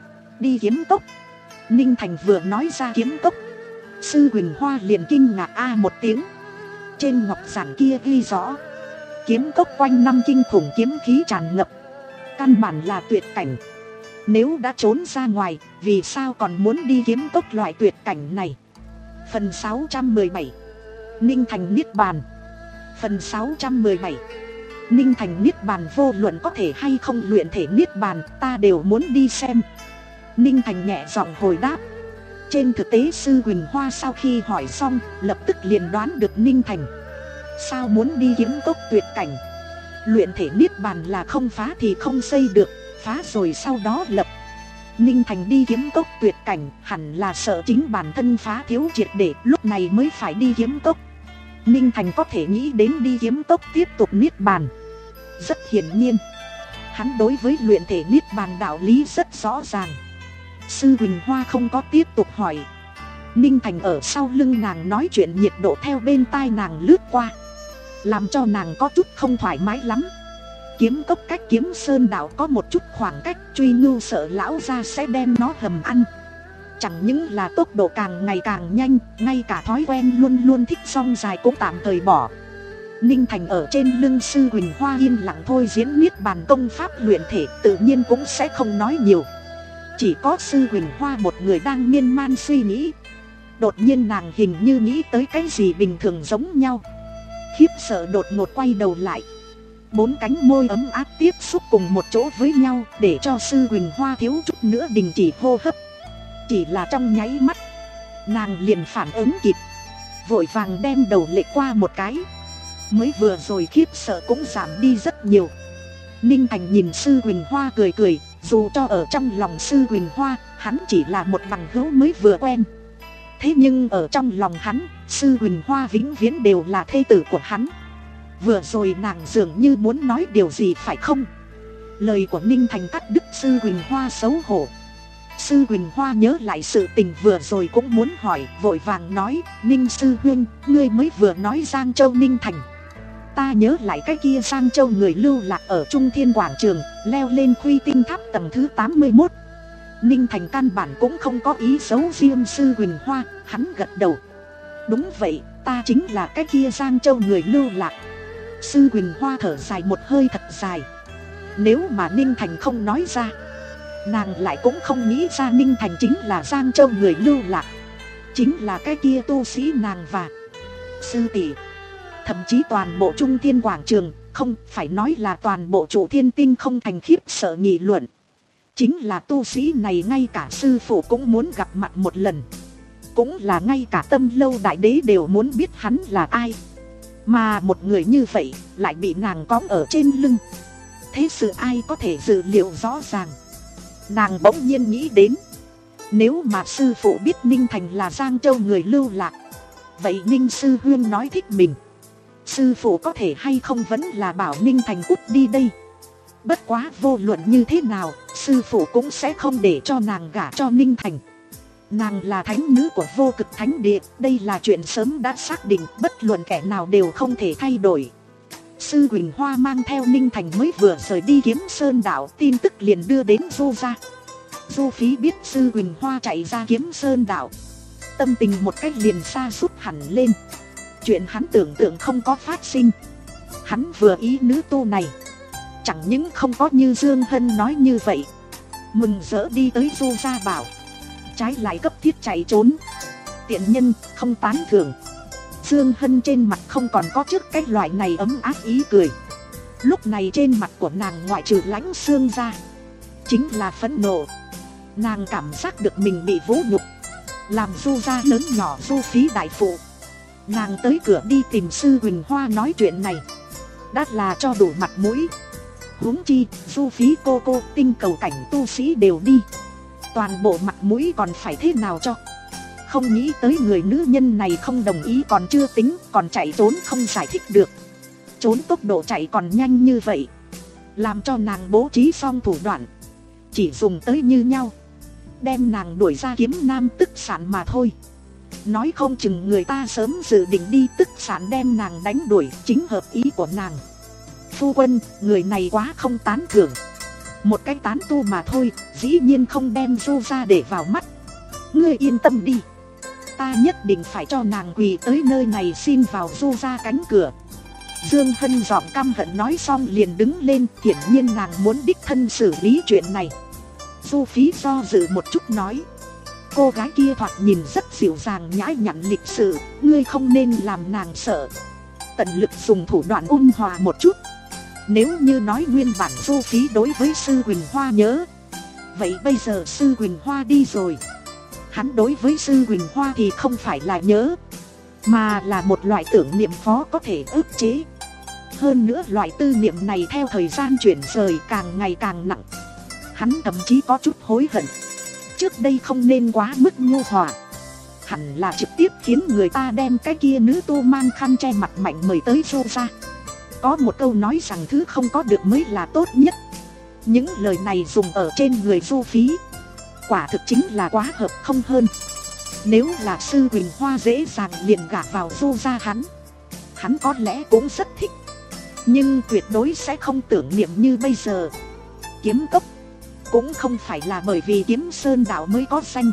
Đi kiếm cốc. Ninh Thành vừa nói ra kiếm cốc, Sư Quỳnh Hoa liền kinh ngạc a một tiếng. Trên ngọc giản kia ghi rõ, kiếm cốc quanh năm kinh khủng kiếm khí tràn ngập, căn bản là tuyệt cảnh. Nếu đã trốn ra ngoài, vì sao còn muốn đi kiếm cốc loại tuyệt cảnh này? Phần sáu trăm mười bảy, Ninh Thành Niết Bàn. Phần sáu trăm mười bảy, Ninh Thành Niết Bàn. Vô luận có thể hay không luyện thể Niết Bàn, ta đều muốn đi xem. Ninh Thành nhẹ giọng hồi đáp. Trên thực tế Sư Quỳnh Hoa sau khi hỏi xong, lập tức liền đoán được Ninh Thành sao muốn đi kiếm cốc tuyệt cảnh. Luyện thể Niết Bàn là không phá thì không xây được, phá rồi sau đó lập. Ninh Thành đi kiếm cốc tuyệt cảnh hẳn là sợ chính bản thân phá thiếu triệt để, lúc này mới phải đi kiếm cốc. Ninh Thành có thể nghĩ đến đi kiếm cốc tiếp tục Niết Bàn. Rất hiển nhiên, hắn đối với luyện thể Niết Bàn đạo lý rất rõ ràng. Sư Quỳnh Hoa không có tiếp tục hỏi. Ninh Thành ở sau lưng nàng nói chuyện, nhiệt độ theo bên tai nàng lướt qua, làm cho nàng có chút không thoải mái lắm. Kiếm cốc cách Kiếm Sơn Đảo có một chút khoảng cách, Truy Ngưu sợ lão gia sẽ đem nó hầm ăn. Chẳng những là tốc độ càng ngày càng nhanh, ngay cả thói quen luôn luôn thích song dài cũng tạm thời bỏ. Ninh Thành ở trên lưng Sư Quỳnh Hoa yên lặng thôi diễn Niết Bàn công pháp luyện thể, tự nhiên cũng sẽ không nói nhiều. Chỉ có Sư Quỳnh Hoa một người đang miên man suy nghĩ. Đột nhiên nàng hình như nghĩ tới cái gì bình thường giống nhau. khiếp sợ đột ngột quay đầu lại. Bốn cánh môi ấm áp tiếp xúc cùng một chỗ với nhau, để cho Sư Huỳnh Hoa thiếu chút nữa đình chỉ hô hấp. Chỉ là trong nháy mắt, nàng liền phản ứng kịp, vội vàng đem đầu lệ qua một cái. Mới vừa rồi khiếp sợ cũng giảm đi rất nhiều. Ninh Thành nhìn Sư Huỳnh Hoa cười cười, dù cho ở trong lòng Sư Huỳnh Hoa, hắn chỉ là một bằng hữu mới vừa quen. Thế nhưng ở trong lòng hắn, Sư Huỳnh Hoa vĩnh viễn đều là thê tử của hắn. Vừa rồi nàng dường như muốn nói điều gì phải không? Lời của Ninh Thành cắt đứt Sư Huỳnh Hoa xấu hổ. Sư Huỳnh Hoa nhớ lại sự tình vừa rồi cũng muốn hỏi, vội vàng nói, Ninh sư huynh, ngươi mới vừa nói Giang Châu Ninh Thành. Ta nhớ lại cái kia Giang Châu người lưu lạc ở Trung Thiên Quảng Trường, leo lên Khuy Tinh Tháp tầng thứ tám mươi mốt. Ninh Thành căn bản cũng không có ý xấu riêng Sư Huỳnh Hoa, hắn gật đầu. Đúng vậy, ta chính là cái kia Giang Châu người lưu lạc. Sư Huỳnh Hoa thở dài một hơi thật dài. Nếu mà Ninh Thành không nói ra, nàng lại cũng không nghĩ ra Ninh Thành chính là Giang Châu người lưu lạc, chính là cái kia tu sĩ nàng và sư tỷ. Thậm chí toàn bộ Trung Thiên Quảng Trường, không phải nói là toàn bộ Trụ Thiên Tinh không thành khiếp sợ nghị luận. Chính là tu sĩ này ngay cả sư phụ cũng muốn gặp mặt một lần. Cũng là ngay cả Tâm Lâu Đại Đế đều muốn biết hắn là ai. Mà một người như vậy lại bị nàng cõng ở trên lưng. Thế sự ai có thể dự liệu rõ ràng. Nàng bỗng nhiên nghĩ đến, nếu mà sư phụ biết Ninh Thành là Giang Châu người lưu lạc, vậy Ninh sư huyên nói thích mình, sư phụ có thể hay không vẫn là bảo Ninh Thành cút đi đây. Bất quá vô luận như thế nào, sư phụ cũng sẽ không để cho nàng gả cho Ninh Thành. Nàng là thánh nữ của Vô Cực Thánh Địa, đây là chuyện sớm đã xác định, bất luận kẻ nào đều không thể thay đổi. Sư Huỳnh Hoa mang theo Ninh Thành mới vừa rời đi Kiếm Sơn Đảo, tin tức liền đưa đến Du gia. Du Phí biết Sư Huỳnh Hoa chạy ra Kiếm Sơn Đảo, tâm tình một cách liền sa sút hẳn lên. Chuyện hắn tưởng tượng không có phát sinh. Hắn vừa ý nữ tu này, chẳng những không có như Dương Hân nói như vậy, mừng rỡ đi tới Du gia bảo, trái lại cấp thiết chạy trốn. Tiện nhân, không tán thưởng. Dương Hân trên mặt không còn có trước cái loại này ấm áp ý cười. Lúc này trên mặt của nàng ngoại trừ lãnh xương ra, chính là phẫn nộ. Nàng cảm giác được mình bị vũ nhục, làm Du gia lớn nhỏ Du Phí đại phụ. Nàng tới cửa đi tìm Sư Huỳnh Hoa nói chuyện này, đã là cho đủ mặt mũi. Huống chi, Du Phí cô cô, tinh cầu cảnh tu sĩ đều đi, toàn bộ mặt mũi còn phải thế nào cho. Không nghĩ tới người nữ nhân này không đồng ý còn chưa tính, còn chạy trốn không giải thích được. Trốn tốc độ chạy còn nhanh như vậy, làm cho nàng bố trí xong thủ đoạn, chỉ dùng tới như nhau, đem nàng đuổi ra Kiếm Nam Tức Sản mà thôi. Nói không chừng người ta sớm dự định đi Tức Sản đem nàng đánh đuổi, chính hợp ý của nàng. Phu quân, người này quá không tán thưởng. Một cái tán tu mà thôi, dĩ nhiên không đem Du ra để vào mắt. Ngươi yên tâm đi, ta nhất định phải cho nàng quỳ tới nơi này xin vào Du ra cánh cửa. Dương Hân giọng căm hận nói xong liền đứng lên, hiển nhiên nàng muốn đích thân xử lý chuyện này. Du Phí do dự một chút nói, cô gái kia thoạt nhìn rất dịu dàng nhã nhặn lịch sự, ngươi không nên làm nàng sợ. Tận lực dùng thủ đoạn ôn hòa một chút. Nếu như nói nguyên bản Du Phí đối với Sư Huỳnh Hoa nhớ, vậy bây giờ Sư Huỳnh Hoa đi rồi, hắn đối với Sư Huỳnh Hoa thì không phải là nhớ, mà là một loại tưởng niệm khó có thể ức chế. Hơn nữa loại tư niệm này theo thời gian chuyển rời càng ngày càng nặng. Hắn thậm chí có chút hối hận, trước đây không nên quá mức nhu hòa, hẳn là trực tiếp khiến người ta đem cái kia nữ tu mang khăn che mặt mạnh mời tới Du ra. Có một câu nói rằng thứ không có được mới là tốt nhất. Những lời này dùng ở trên người Du Phí, quả thực chính là quá hợp không hơn. Nếu là Sư Huỳnh Hoa dễ dàng liền gả vào Du ra hắn, hắn có lẽ cũng rất thích, nhưng tuyệt đối sẽ không tưởng niệm như bây giờ. Kiếm Cốc cũng không phải là bởi vì Kiếm Sơn Đảo mới có danh,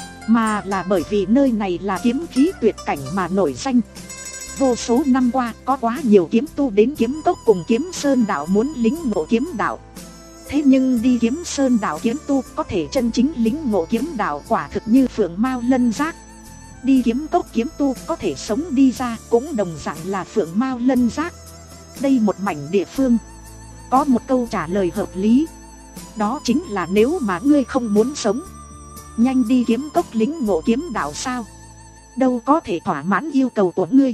mà là bởi vì nơi này là kiếm khí tuyệt cảnh mà nổi danh. Vô số năm qua có quá nhiều kiếm tu đến Kiếm Cốc cùng Kiếm Sơn Đảo muốn lính ngộ kiếm đạo. Thế nhưng đi Kiếm Sơn Đảo kiếm tu có thể chân chính lính ngộ kiếm đạo quả thực như phượng mao lân giác. Đi kiếm cốc kiếm tu có thể sống đi ra cũng đồng dạng là phượng mao lân giác. Đây một mảnh địa phương. Có một câu trả lời hợp lý. Đó chính là nếu mà ngươi không muốn sống, nhanh đi kiếm cốc lính ngộ kiếm đạo sao. Đâu có thể thỏa mãn yêu cầu của ngươi.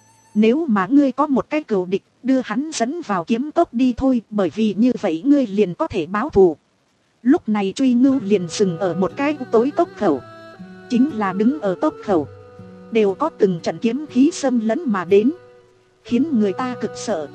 Nếu mà ngươi có một cái cừu địch, đưa hắn dẫn vào kiếm cốc đi thôi, bởi vì như vậy ngươi liền có thể báo thù. Lúc này Truy Ngưu liền dừng ở một cái tối cốc khẩu. Chính là đứng ở cốc khẩu, đều có từng trận kiếm khí xâm lấn mà đến, khiến người ta cực sợ.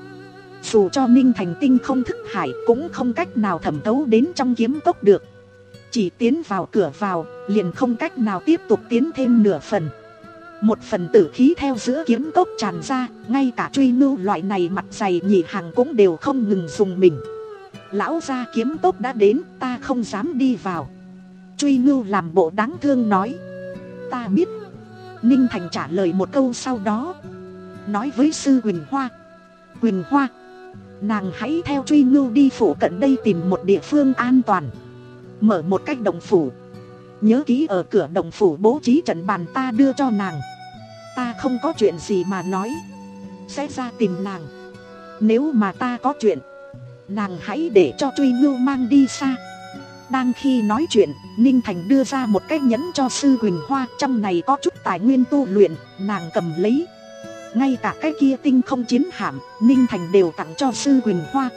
Dù cho Ninh Thành tinh không thức hải cũng không cách nào thẩm thấu đến trong kiếm cốc được. Chỉ tiến vào cửa vào, liền không cách nào tiếp tục tiến thêm nửa phần. Một phần tử khí theo giữa kiếm cốc tràn ra, ngay cả Truy Ngưu loại này mặt dày nhị hàng cũng đều không ngừng dùng mình. Lão gia kiếm cốc đã đến, ta không dám đi vào. Truy Ngưu làm bộ đáng thương nói. Ta biết. Ninh Thành trả lời một câu sau đó, nói với sư Quỳnh Hoa. Quỳnh Hoa, nàng hãy theo Truy Ngưu đi phủ cận đây tìm một địa phương an toàn, mở một cách động phủ. Nhớ kỹ ở cửa động phủ bố trí trận bàn, ta đưa cho nàng. Ta không có chuyện gì mà nói, sẽ ra tìm nàng. Nếu mà ta có chuyện, nàng hãy để cho Truy Ngưu mang đi xa. Đang khi nói chuyện, Ninh Thành đưa ra một cái nhẫn cho sư Quỳnh Hoa. Trong này có chút tài nguyên tu luyện, nàng cầm lấy. Ngay cả cái kia tinh không chiến hạm, Ninh Thành đều tặng cho sư Quỳnh Hoa.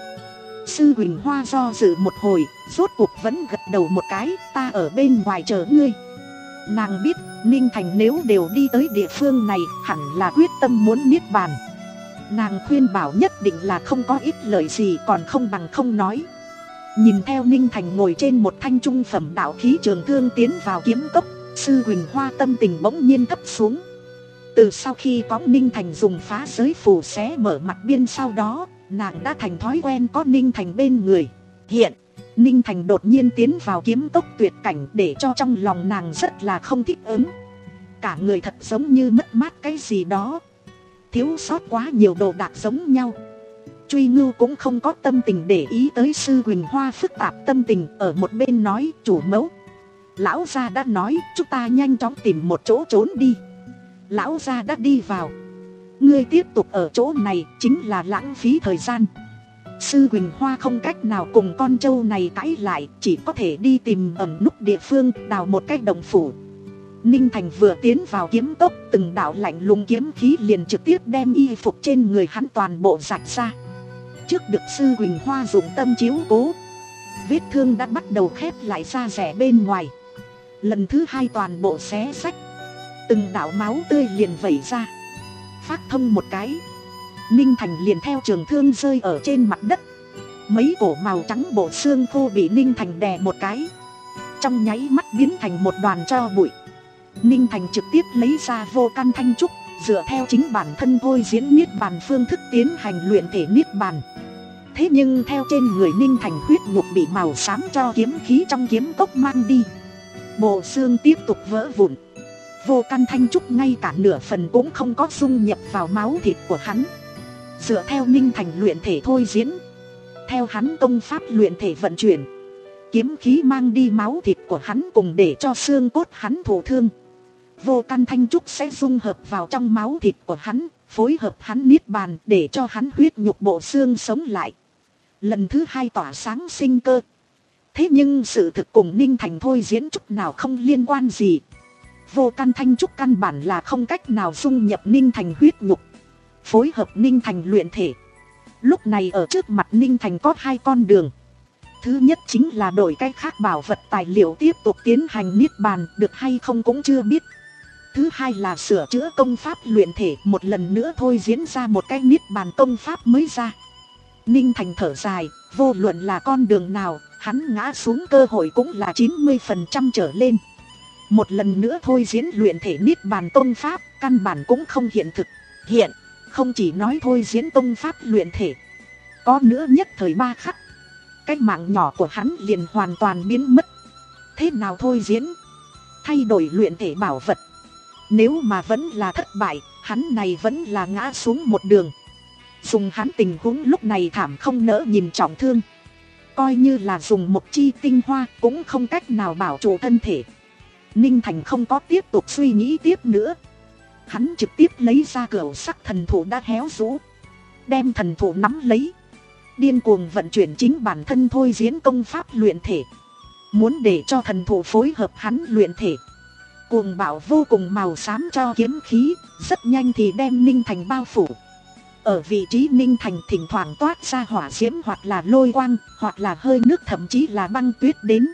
Sư Quỳnh Hoa do dự một hồi, rốt cuộc vẫn gật đầu một cái. Ta ở bên ngoài chờ ngươi. Nàng biết Ninh Thành nếu đều đi tới địa phương này, hẳn là quyết tâm muốn niết bàn. Nàng khuyên bảo nhất định là không có ích lợi gì, còn không bằng không nói. Nhìn theo Ninh Thành ngồi trên một thanh trung phẩm đạo khí trường thương tiến vào kiếm cốc, sư Quỳnh Hoa tâm tình bỗng nhiên thấp xuống. Từ sau khi có Ninh Thành dùng phá giới phù xé mở mặt biên sau đó, nàng đã thành thói quen có Ninh Thành bên người. Hiện, Ninh Thành đột nhiên tiến vào kiếm cốc tuyệt cảnh, để cho trong lòng nàng rất là không thích ứng. Cả người thật giống như mất mát cái gì đó, thiếu sót quá nhiều đồ đạc giống nhau. Truy Ngưu cũng không có tâm tình để ý tới sư Quỳnh Hoa phức tạp tâm tình, ở một bên nói. Chủ mẫu, lão gia đã nói chúng ta nhanh chóng tìm một chỗ trốn đi. Lão gia đã đi vào, ngươi tiếp tục ở chỗ này chính là lãng phí thời gian. Sư Quỳnh Hoa không cách nào cùng con trâu này cãi lại, chỉ có thể đi tìm ẩn núp địa phương, đào một cái động phủ. Ninh Thành vừa tiến vào kiếm cốc, từng đạo lạnh lùng kiếm khí liền trực tiếp đem y phục trên người hắn toàn bộ rạch ra. Trước được sư Quỳnh Hoa dùng tâm chiếu cố, vết thương đã bắt đầu khép lại da rẻ bên ngoài. Lần thứ hai toàn bộ xé rách, từng đạo máu tươi liền vẩy ra. Phát thông một cái, Ninh Thành liền theo trường thương rơi ở trên mặt đất. Mấy cổ màu trắng bộ xương khô bị Ninh Thành đè một cái, trong nháy mắt biến thành một đoàn tro bụi. Ninh Thành trực tiếp lấy ra vô căn thanh trúc, dựa theo chính bản thân thôi diễn niết bàn phương thức tiến hành luyện thể niết bàn. Thế nhưng theo trên người Ninh Thành huyết nhục bị màu xám cho kiếm khí trong kiếm cốc mang đi, bộ xương tiếp tục vỡ vụn. Vô căn thanh trúc ngay cả nửa phần cũng không có dung nhập vào máu thịt của hắn. Dựa theo Ninh Thành luyện thể thôi diễn, theo hắn công pháp luyện thể vận chuyển, kiếm khí mang đi máu thịt của hắn cùng để cho xương cốt hắn thụ thương. Vô căn thanh trúc sẽ dung hợp vào trong máu thịt của hắn, phối hợp hắn niết bàn để cho hắn huyết nhục bộ xương sống lại, lần thứ hai tỏa sáng sinh cơ. Thế nhưng sự thực cùng Ninh Thành thôi diễn chút nào không liên quan gì. Vô căn thanh trúc căn bản là không cách nào dung nhập Ninh Thành huyết nhục, phối hợp Ninh Thành luyện thể. Lúc này ở trước mặt Ninh Thành có hai con đường. Thứ nhất chính là đổi cái khác bảo vật tài liệu tiếp tục tiến hành niết bàn, được hay không cũng chưa biết. Thứ hai là sửa chữa công pháp luyện thể, một lần nữa thôi diễn ra một cái niết bàn công pháp mới ra. Ninh Thành thở dài, vô luận là con đường nào, hắn ngã xuống cơ hội cũng là chín mươi phần trăm trở lên. Một lần nữa thôi diễn luyện thể niết bàn công pháp, căn bản cũng không hiện thực. Hiện, không chỉ nói thôi diễn công pháp luyện thể, có nữa nhất thời ba khắc, cái mạng nhỏ của hắn liền hoàn toàn biến mất. Thế nào thôi diễn? Thay đổi luyện thể bảo vật. Nếu mà vẫn là thất bại, hắn này vẫn là ngã xuống một đường. Dùng hắn tình huống lúc này thảm không nỡ nhìn trọng thương, coi như là dùng một chi tinh hoa cũng không cách nào bảo trụ thân thể. Ninh Thành không có tiếp tục suy nghĩ tiếp nữa. Hắn trực tiếp lấy ra cửu sắc thần thụ đã héo rũ, đem thần thụ nắm lấy, điên cuồng vận chuyển chính bản thân thôi diễn công pháp luyện thể, muốn để cho thần thụ phối hợp hắn luyện thể. Cuồng bạo vô cùng màu xám cho kiếm khí, rất nhanh thì đem Ninh Thành bao phủ. Ở vị trí Ninh Thành thỉnh thoảng toát ra hỏa diễm hoặc là lôi quang, hoặc là hơi nước, thậm chí là băng tuyết đến.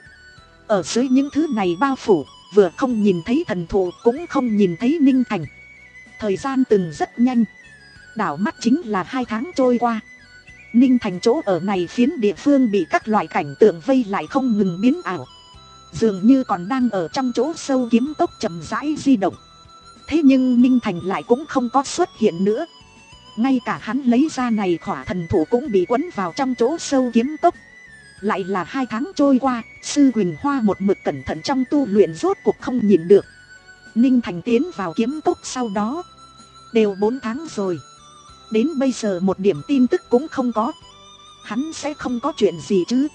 Ở dưới những thứ này bao phủ, vừa không nhìn thấy thần thụ cũng không nhìn thấy Ninh Thành. Thời gian từng rất nhanh, đảo mắt chính là hai tháng trôi qua. Ninh Thành chỗ ở này phiến địa phương bị các loại cảnh tượng vây lại không ngừng biến ảo, dường như còn đang ở trong chỗ sâu kiếm tốc chậm rãi di động. Thế nhưng Ninh Thành lại cũng không có xuất hiện nữa. Ngay cả hắn lấy ra này khỏa thần thụ cũng bị quấn vào trong chỗ sâu kiếm tốc. Lại là hai tháng trôi qua, Sư Quỳnh Hoa một mực cẩn thận trong tu luyện rốt cuộc không nhịn được. Ninh Thành tiến vào kiếm tốc sau đó đều bốn tháng rồi, đến bây giờ một điểm tin tức cũng không có. Hắn sẽ không có chuyện gì chứ?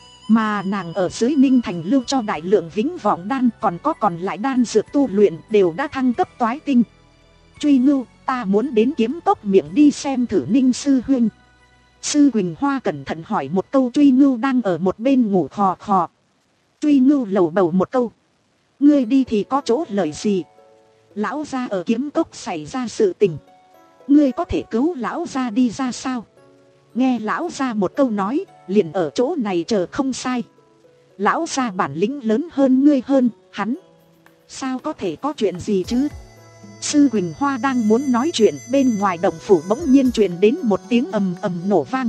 Mà nàng ở dưới Ninh Thành lưu cho đại lượng vĩnh vọng đan, còn có còn lại đan dược tu luyện đều đã thăng cấp toái tinh. Truy Ngưu, ta muốn đến kiếm tốc miệng đi xem thử Ninh sư huynh. Sư Quỳnh Hoa cẩn thận hỏi một câu. Truy Ngưu đang ở một bên ngủ khò khò. Truy Ngưu lầu bầu một câu, ngươi đi thì có chỗ lợi gì? Lão gia ở kiếm tốc xảy ra sự tình, ngươi có thể cứu lão gia đi ra sao? Nghe lão gia một câu nói, liền ở chỗ này chờ không sai. Lão gia bản lĩnh lớn hơn ngươi hơn, hắn sao có thể có chuyện gì chứ? Sư Quỳnh Hoa đang muốn nói chuyện, bên ngoài động phủ bỗng nhiên truyền đến một tiếng ầm ầm nổ vang.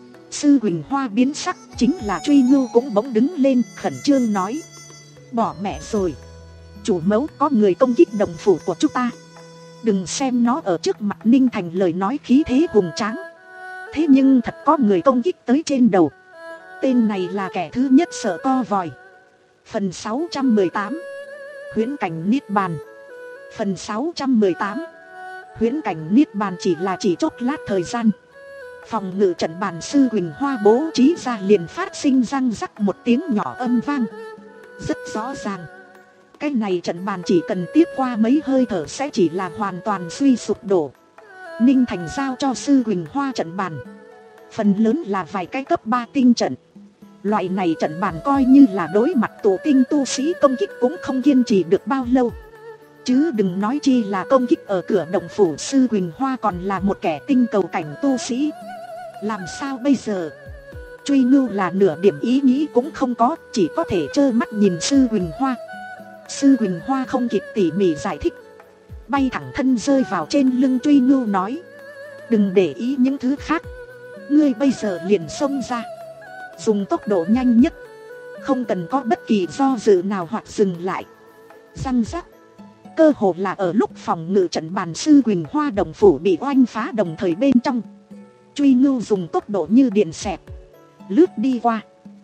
Sư Quỳnh Hoa biến sắc, chính là Truy Ngưu cũng bỗng đứng lên khẩn trương nói, bỏ mẹ rồi, chủ mẫu có người công kích động phủ của chúng ta. Đừng xem nó ở trước mặt Ninh Thành lời nói khí thế hùng tráng, thế nhưng thật có người công kích tới trên đầu. Tên này là kẻ thứ nhất sợ co vòi. Phần sáu trăm mười tám, huyễn cảnh niết bàn. Phần sáu trăm mười tám, huyễn cảnh niết bàn chỉ là chỉ chốc lát thời gian. Phòng ngự trận bàn Sư Quỳnh Hoa bố trí ra liền phát sinh răng rắc một tiếng nhỏ âm vang. Rất rõ ràng, cái này trận bàn chỉ cần tiếp qua mấy hơi thở sẽ chỉ là hoàn toàn suy sụp đổ. Ninh Thành giao cho Sư Quỳnh Hoa trận bàn, phần lớn là vài cái cấp ba tinh trận. Loại này trận bàn coi như là đối mặt tổ tinh tu sĩ công kích cũng không kiên trì được bao lâu, chứ đừng nói chi là công kích ở cửa động phủ. Sư Quỳnh Hoa còn là một kẻ tinh cầu cảnh tu sĩ, làm sao bây giờ? Truy Ngưu là nửa điểm ý nghĩ cũng không có, chỉ có thể trơ mắt nhìn Sư Quỳnh Hoa. Sư Quỳnh Hoa không kịp tỉ mỉ giải thích, bay thẳng thân rơi vào trên lưng Truy Ngưu nói, đừng để ý những thứ khác, ngươi bây giờ liền xông ra, dùng tốc độ nhanh nhất, không cần có bất kỳ do dự nào hoặc dừng lại. Răng rắc, cơ hồ là ở lúc phòng ngự trận bàn Sư Quỳnh Hoa đồng phủ bị oanh phá đồng thời bên trong, Truy Ngưu dùng tốc độ như điện xẹt lướt đi qua.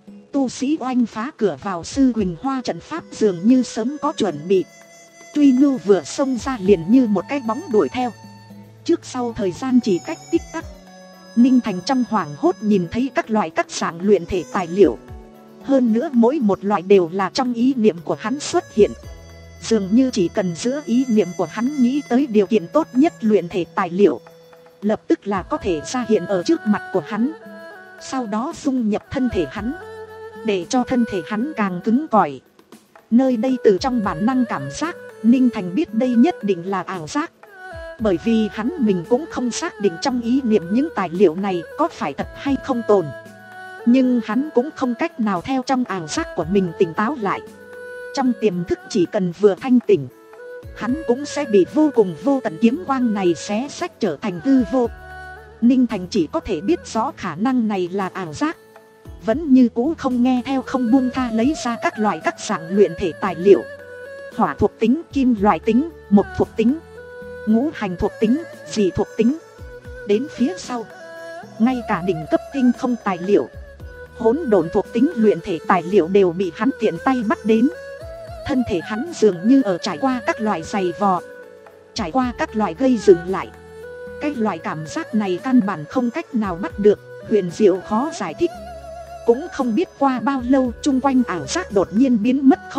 Tu sĩ oanh phá cửa vào Sư Quỳnh Hoa trận pháp dường như sớm có chuẩn bị. Truy Ngưu vừa xông ra liền như một cái bóng đuổi theo, trước sau thời gian chỉ cách tích tắc. Ninh Thành trong hoảng hốt nhìn thấy các loại các dạng luyện thể tài liệu, hơn nữa mỗi một loại đều là trong ý niệm của hắn xuất hiện. Dường như chỉ cần giữa ý niệm của hắn nghĩ tới điều kiện tốt nhất luyện thể tài liệu, lập tức là có thể ra hiện ở trước mặt của hắn, sau đó dung nhập thân thể hắn, để cho thân thể hắn càng cứng cỏi. Nơi đây từ trong bản năng cảm giác, Ninh Thành biết đây nhất định là ảo giác, bởi vì hắn mình cũng không xác định trong ý niệm những tài liệu này có phải thật hay không tồn. Nhưng hắn cũng không cách nào theo trong ảo giác của mình tỉnh táo lại. Trong tiềm thức chỉ cần vừa thanh tỉnh, hắn cũng sẽ bị vô cùng vô tận kiếm quang này xé xách trở thành hư vô. Ninh Thành chỉ có thể biết rõ khả năng này là ảo giác, vẫn như cũ không nghe theo, không buông tha lấy ra các loại các dạng luyện thể tài liệu. Hỏa thuộc tính, kim loại tính, mộc thuộc tính, ngũ hành thuộc tính, dị thuộc tính. Đến phía sau, ngay cả đỉnh cấp tinh không tài liệu, hỗn độn thuộc tính luyện thể tài liệu đều bị hắn tiện tay bắt đến. Thân thể hắn dường như ở trải qua các loại giày vò, trải qua các loại gây dừng lại. Cái loại cảm giác này căn bản không cách nào bắt được, huyền diệu khó giải thích. Cũng không biết qua bao lâu, chung quanh ảo giác đột nhiên biến mất không gặp.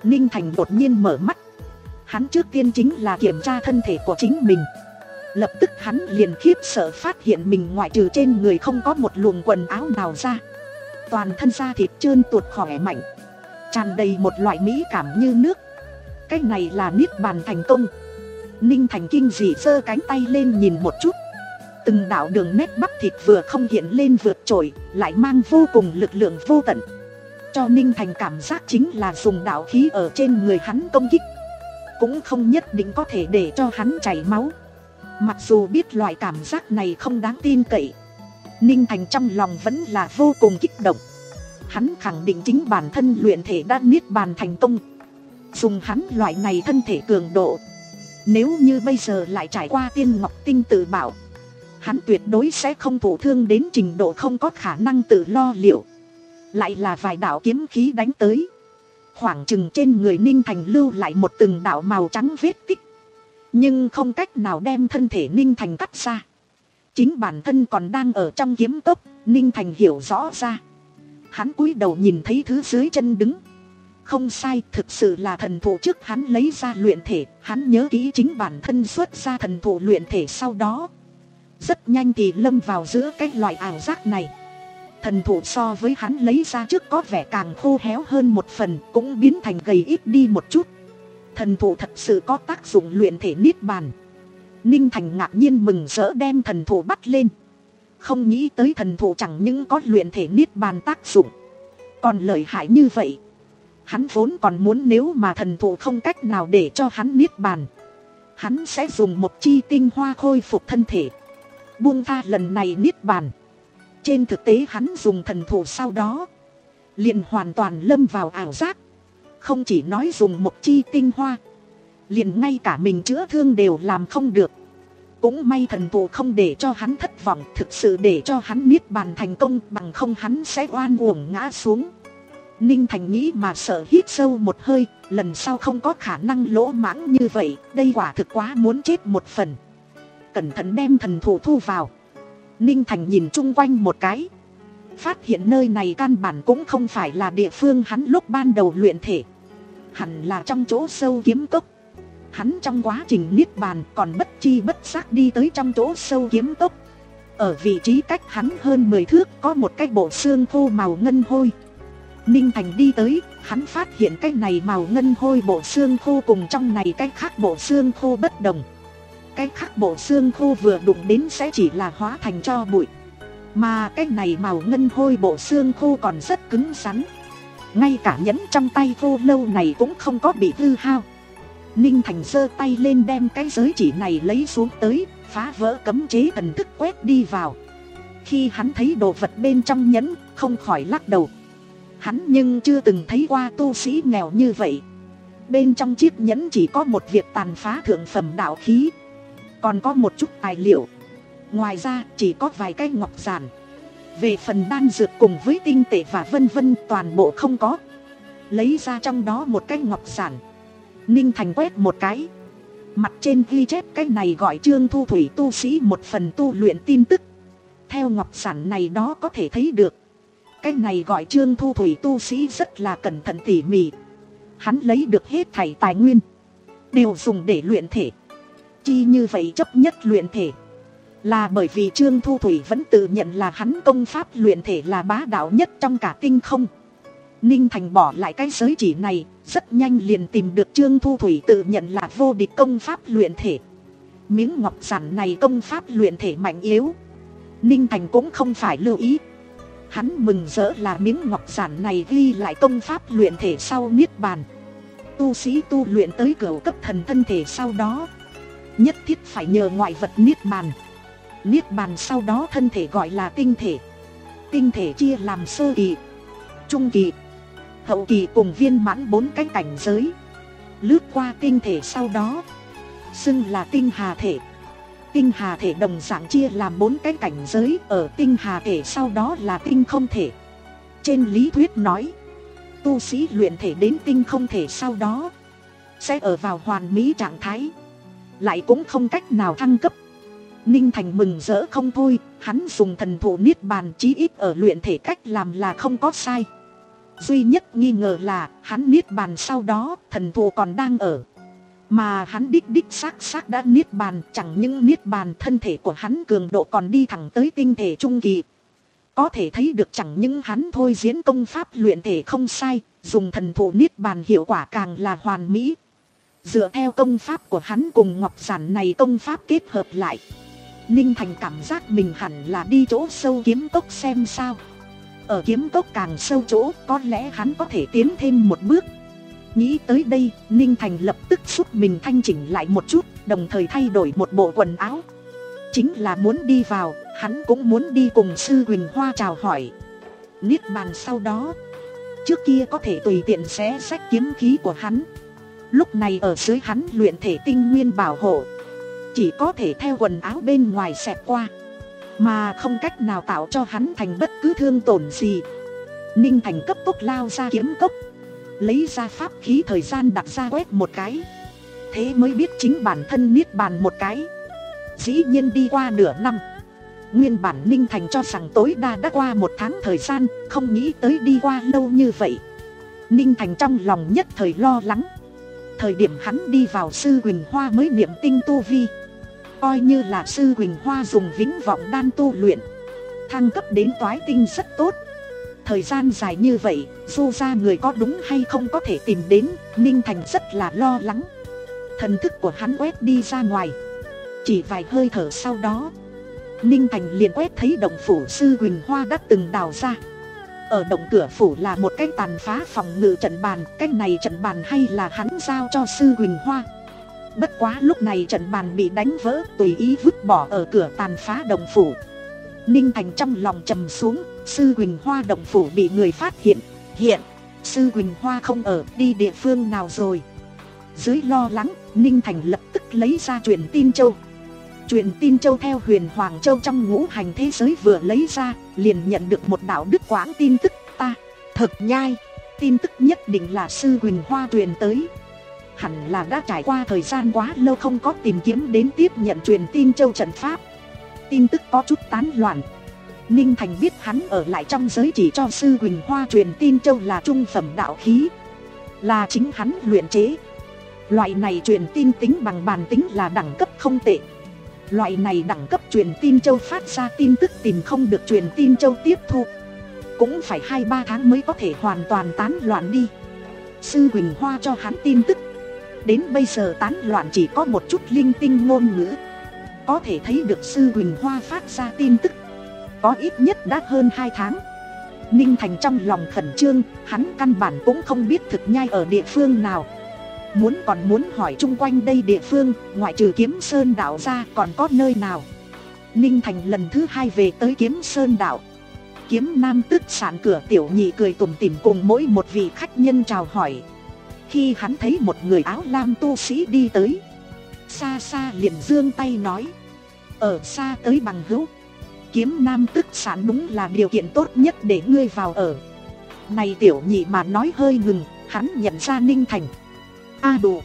Ninh Thành đột nhiên mở mắt. Hắn trước tiên chính là kiểm tra thân thể của chính mình. Lập tức hắn liền khiếp sợ phát hiện mình ngoại trừ trên người không có một luồng quần áo nào ra. Toàn thân da thịt trơn tuột khỏe mạnh, tràn đầy một loại mỹ cảm như nước. Cái này là niết bàn thành công. Ninh Thành kinh dị giơ cánh tay lên nhìn một chút. Từng đạo đường nét bắp thịt vừa không hiện lên vượt trội, lại mang vô cùng lực lượng vô tận. Cho Ninh Thành cảm giác chính là dùng đạo khí ở trên người hắn công kích, cũng không nhất định có thể để cho hắn chảy máu. Mặc dù biết loại cảm giác này không đáng tin cậy, Ninh Thành trong lòng vẫn là vô cùng kích động. Hắn khẳng định chính bản thân luyện thể đã niết bàn thành công. Dùng hắn loại này thân thể cường độ, nếu như bây giờ lại trải qua tiên ngọc tinh tự bảo, hắn tuyệt đối sẽ không thụ thương đến trình độ không có khả năng tự lo liệu. Lại là vài đạo kiếm khí đánh tới, khoảng chừng trên người Ninh Thành lưu lại một từng đạo màu trắng vết tích, nhưng không cách nào đem thân thể Ninh Thành cắt ra. Chính bản thân còn đang ở trong kiếm cốc, Ninh Thành hiểu rõ ra. Hắn cúi đầu nhìn thấy thứ dưới chân đứng. Không sai, thực sự là thần thụ trước hắn lấy ra luyện thể. Hắn nhớ kỹ chính bản thân xuất ra thần thụ luyện thể sau đó, rất nhanh thì lâm vào giữa cái loại ảo giác này. Thần thụ so với hắn lấy ra trước có vẻ càng khô héo hơn một phần, cũng biến thành gầy ít đi một chút. Thần thụ thật sự có tác dụng luyện thể niết bàn. Ninh Thành ngạc nhiên mừng rỡ đem thần thụ bắt lên. Không nghĩ tới thần thụ chẳng những có luyện thể niết bàn tác dụng, còn lợi hại như vậy. Hắn vốn còn muốn nếu mà thần thụ không cách nào để cho hắn niết bàn, hắn sẽ dùng một chi tinh hoa khôi phục thân thể, buông tha lần này niết bàn. Trên thực tế hắn dùng thần thụ sau đó, liền hoàn toàn lâm vào ảo giác. Không chỉ nói dùng một chi tinh hoa, liền ngay cả mình chữa thương đều làm không được. Cũng may thần thụ không để cho hắn thất vọng, thực sự để cho hắn niết bàn thành công, bằng không hắn sẽ oan uổng ngã xuống. Ninh Thành nghĩ mà sợ hít sâu một hơi, lần sau không có khả năng lỗ mãng như vậy, đây quả thực quá muốn chết một phần. Cẩn thận đem thần thụ thu vào. Ninh Thành nhìn chung quanh một cái, phát hiện nơi này căn bản cũng không phải là địa phương hắn lúc ban đầu luyện thể, hẳn là trong chỗ sâu kiếm cốc. Hắn trong quá trình niết bàn còn bất chi bất giác đi tới trong chỗ sâu kiếm cốc. Ở vị trí cách hắn hơn mười thước có một cái bộ xương khô màu ngân hôi. Ninh Thành đi tới, hắn phát hiện cái này màu ngân hôi bộ xương khô cùng trong này cái khác bộ xương khô bất đồng. Cái khác bộ xương khô vừa đụng đến sẽ chỉ là hóa thành tro bụi, mà cái này màu ngân hôi bộ xương khô còn rất cứng rắn. Ngay cả nhẫn trong tay khô lâu này cũng không có bị hư hao. Ninh Thành giơ tay lên đem cái giới chỉ này lấy xuống tới, phá vỡ cấm chế thần thức quét đi vào. Khi hắn thấy đồ vật bên trong nhẫn, không khỏi lắc đầu. Hắn nhưng chưa từng thấy qua tu sĩ nghèo như vậy. Bên trong chiếc nhẫn chỉ có một việc tàn phá thượng phẩm đạo khí, còn có một chút tài liệu. Ngoài ra chỉ có vài cái ngọc giản. Về phần đan dược cùng với tinh tệ và vân vân toàn bộ không có. Lấy ra trong đó một cái ngọc giản, Ninh Thành quét một cái, mặt trên ghi chép cái này gọi Trương Thu Thủy tu sĩ một phần tu luyện tin tức. Theo ngọc giản này đó có thể thấy được, cái này gọi Trương Thu Thủy tu sĩ rất là cẩn thận tỉ mỉ. Hắn lấy được hết thảy tài nguyên đều dùng để luyện thể. Chi như vậy chấp nhất luyện thể, là bởi vì Trương Thu Thủy vẫn tự nhận là hắn công pháp luyện thể là bá đạo nhất trong cả tinh không. Ninh Thành bỏ lại cái giới chỉ này, rất nhanh liền tìm được Trương Thu Thủy tự nhận là vô địch công pháp luyện thể. Miếng ngọc giản này công pháp luyện thể mạnh yếu, Ninh Thành cũng không phải lưu ý. Hắn mừng rỡ là miếng ngọc giản này ghi lại công pháp luyện thể sau niết bàn. Tu sĩ tu luyện tới cửu cấp thần thân thể sau đó, nhất thiết phải nhờ ngoại vật niết bàn. Niết bàn sau đó thân thể gọi là tinh thể. Tinh thể chia làm sơ kỳ, trung kỳ, hậu kỳ cùng viên mãn bốn cái cảnh giới. Lướt qua tinh thể sau đó xưng là tinh hà thể. Tinh hà thể đồng dạng chia làm bốn cái cảnh giới, ở tinh hà thể sau đó là tinh không thể. Trên lý thuyết nói, tu sĩ luyện thể đến tinh không thể sau đó sẽ ở vào hoàn mỹ trạng thái, lại cũng không cách nào thăng cấp. Ninh Thành mừng rỡ không thôi, hắn dùng thần thụ niết bàn chí ít ở luyện thể cách làm là không có sai. Duy nhất nghi ngờ là hắn niết bàn sau đó thần thù còn đang ở. Mà hắn đích đích xác xác đã niết bàn, chẳng những niết bàn, thân thể của hắn cường độ còn đi thẳng tới tinh thể trung kỳ. Có thể thấy được chẳng những hắn thôi diễn công pháp luyện thể không sai, dùng thần thụ niết bàn hiệu quả càng là hoàn mỹ. Dựa theo công pháp của hắn cùng ngọc giản này công pháp kết hợp lại, Ninh Thành cảm giác mình hẳn là đi chỗ sâu kiếm cốc xem sao. Ở kiếm cốc càng sâu chỗ, có lẽ hắn có thể tiến thêm một bước. Nghĩ tới đây, Ninh Thành lập tức giúp mình thanh chỉnh lại một chút, đồng thời thay đổi một bộ quần áo. Chính là muốn đi vào, hắn cũng muốn đi cùng sư Huỳnh Hoa chào hỏi. Niết bàn sau đó, trước kia có thể tùy tiện xé xách kiếm khí của hắn, lúc này ở dưới hắn luyện thể tinh nguyên bảo hộ, chỉ có thể theo quần áo bên ngoài xẹt qua, mà không cách nào tạo cho hắn thành bất cứ thương tổn gì. Ninh Thành cấp tốc lao ra kiếm cốc, lấy ra pháp khí thời gian đặt ra quét một cái, thế mới biết chính bản thân niết bàn một cái. Dĩ nhiên đi qua nửa năm. Nguyên bản Ninh Thành cho rằng tối đa đã qua một tháng thời gian, không nghĩ tới đi qua lâu như vậy. Ninh Thành trong lòng nhất thời lo lắng. Thời điểm hắn đi vào sư Huỳnh Hoa mới niệm tinh tu vi, coi như là sư Huỳnh Hoa dùng vĩnh vọng đan tu luyện, thăng cấp đến toái tinh rất tốt. Thời gian dài như vậy, dù ra người có đúng hay không có thể tìm đến, Ninh Thành rất là lo lắng. Thần thức của hắn quét đi ra ngoài, chỉ vài hơi thở sau đó, Ninh Thành liền quét thấy động phủ sư Huỳnh Hoa đã từng đào ra. Ở động cửa phủ là một cái tàn phá phòng ngự trận bàn, cái này trận bàn hay là hắn giao cho sư Huỳnh Hoa. Bất quá lúc này trận bàn bị đánh vỡ, tùy ý vứt bỏ ở cửa tàn phá động phủ. Ninh Thành trong lòng trầm xuống, sư Huỳnh Hoa động phủ bị người phát hiện. Hiện, sư Huỳnh Hoa không ở, đi địa phương nào rồi? Dưới lo lắng, Ninh Thành lập tức lấy ra truyền tin châu. Truyền tin châu theo Huyền Hoàng Châu trong ngũ hành thế giới vừa lấy ra, liền nhận được một đạo đức quãng tin tức. Ta, thật nhai, tin tức nhất định là sư Huỳnh Hoa truyền tới. Hẳn là đã trải qua thời gian quá lâu không có tìm kiếm đến tiếp nhận truyền tin châu trận pháp. Tin tức có chút tán loạn. Ninh Thành biết hắn ở lại trong giới chỉ cho sư Huỳnh Hoa truyền tin châu là trung phẩm đạo khí, là chính hắn luyện chế. Loại này truyền tin tính bằng bản tính là đẳng cấp không tệ. Loại này đẳng cấp truyền tin châu phát ra tin tức tìm không được truyền tin châu tiếp thu, cũng phải hai ba tháng mới có thể hoàn toàn tán loạn đi. Sư Huỳnh Hoa cho hắn tin tức, đến bây giờ tán loạn chỉ có một chút linh tinh ngôn ngữ. Có thể thấy được sư Huỳnh Hoa phát ra tin tức có ít nhất đã hơn hai tháng. Ninh Thành trong lòng khẩn trương, hắn căn bản cũng không biết thực nhai ở địa phương nào. Muốn còn muốn hỏi chung quanh đây địa phương, ngoại trừ Kiếm Sơn đảo ra còn có nơi nào. Ninh Thành lần thứ hai về tới Kiếm Sơn đảo. Kiếm Nam Tức Sản cửa tiểu nhị cười tủm tỉm cùng mỗi một vị khách nhân chào hỏi. Khi hắn thấy một người áo lam tu sĩ đi tới, xa xa liền giương tay nói: ở xa tới bằng hữu, Kiếm Nam Tức Sản đúng là điều kiện tốt nhất để ngươi vào ở. Này tiểu nhị mà nói hơi ngừng, hắn nhận ra Ninh Thành. A à đủ,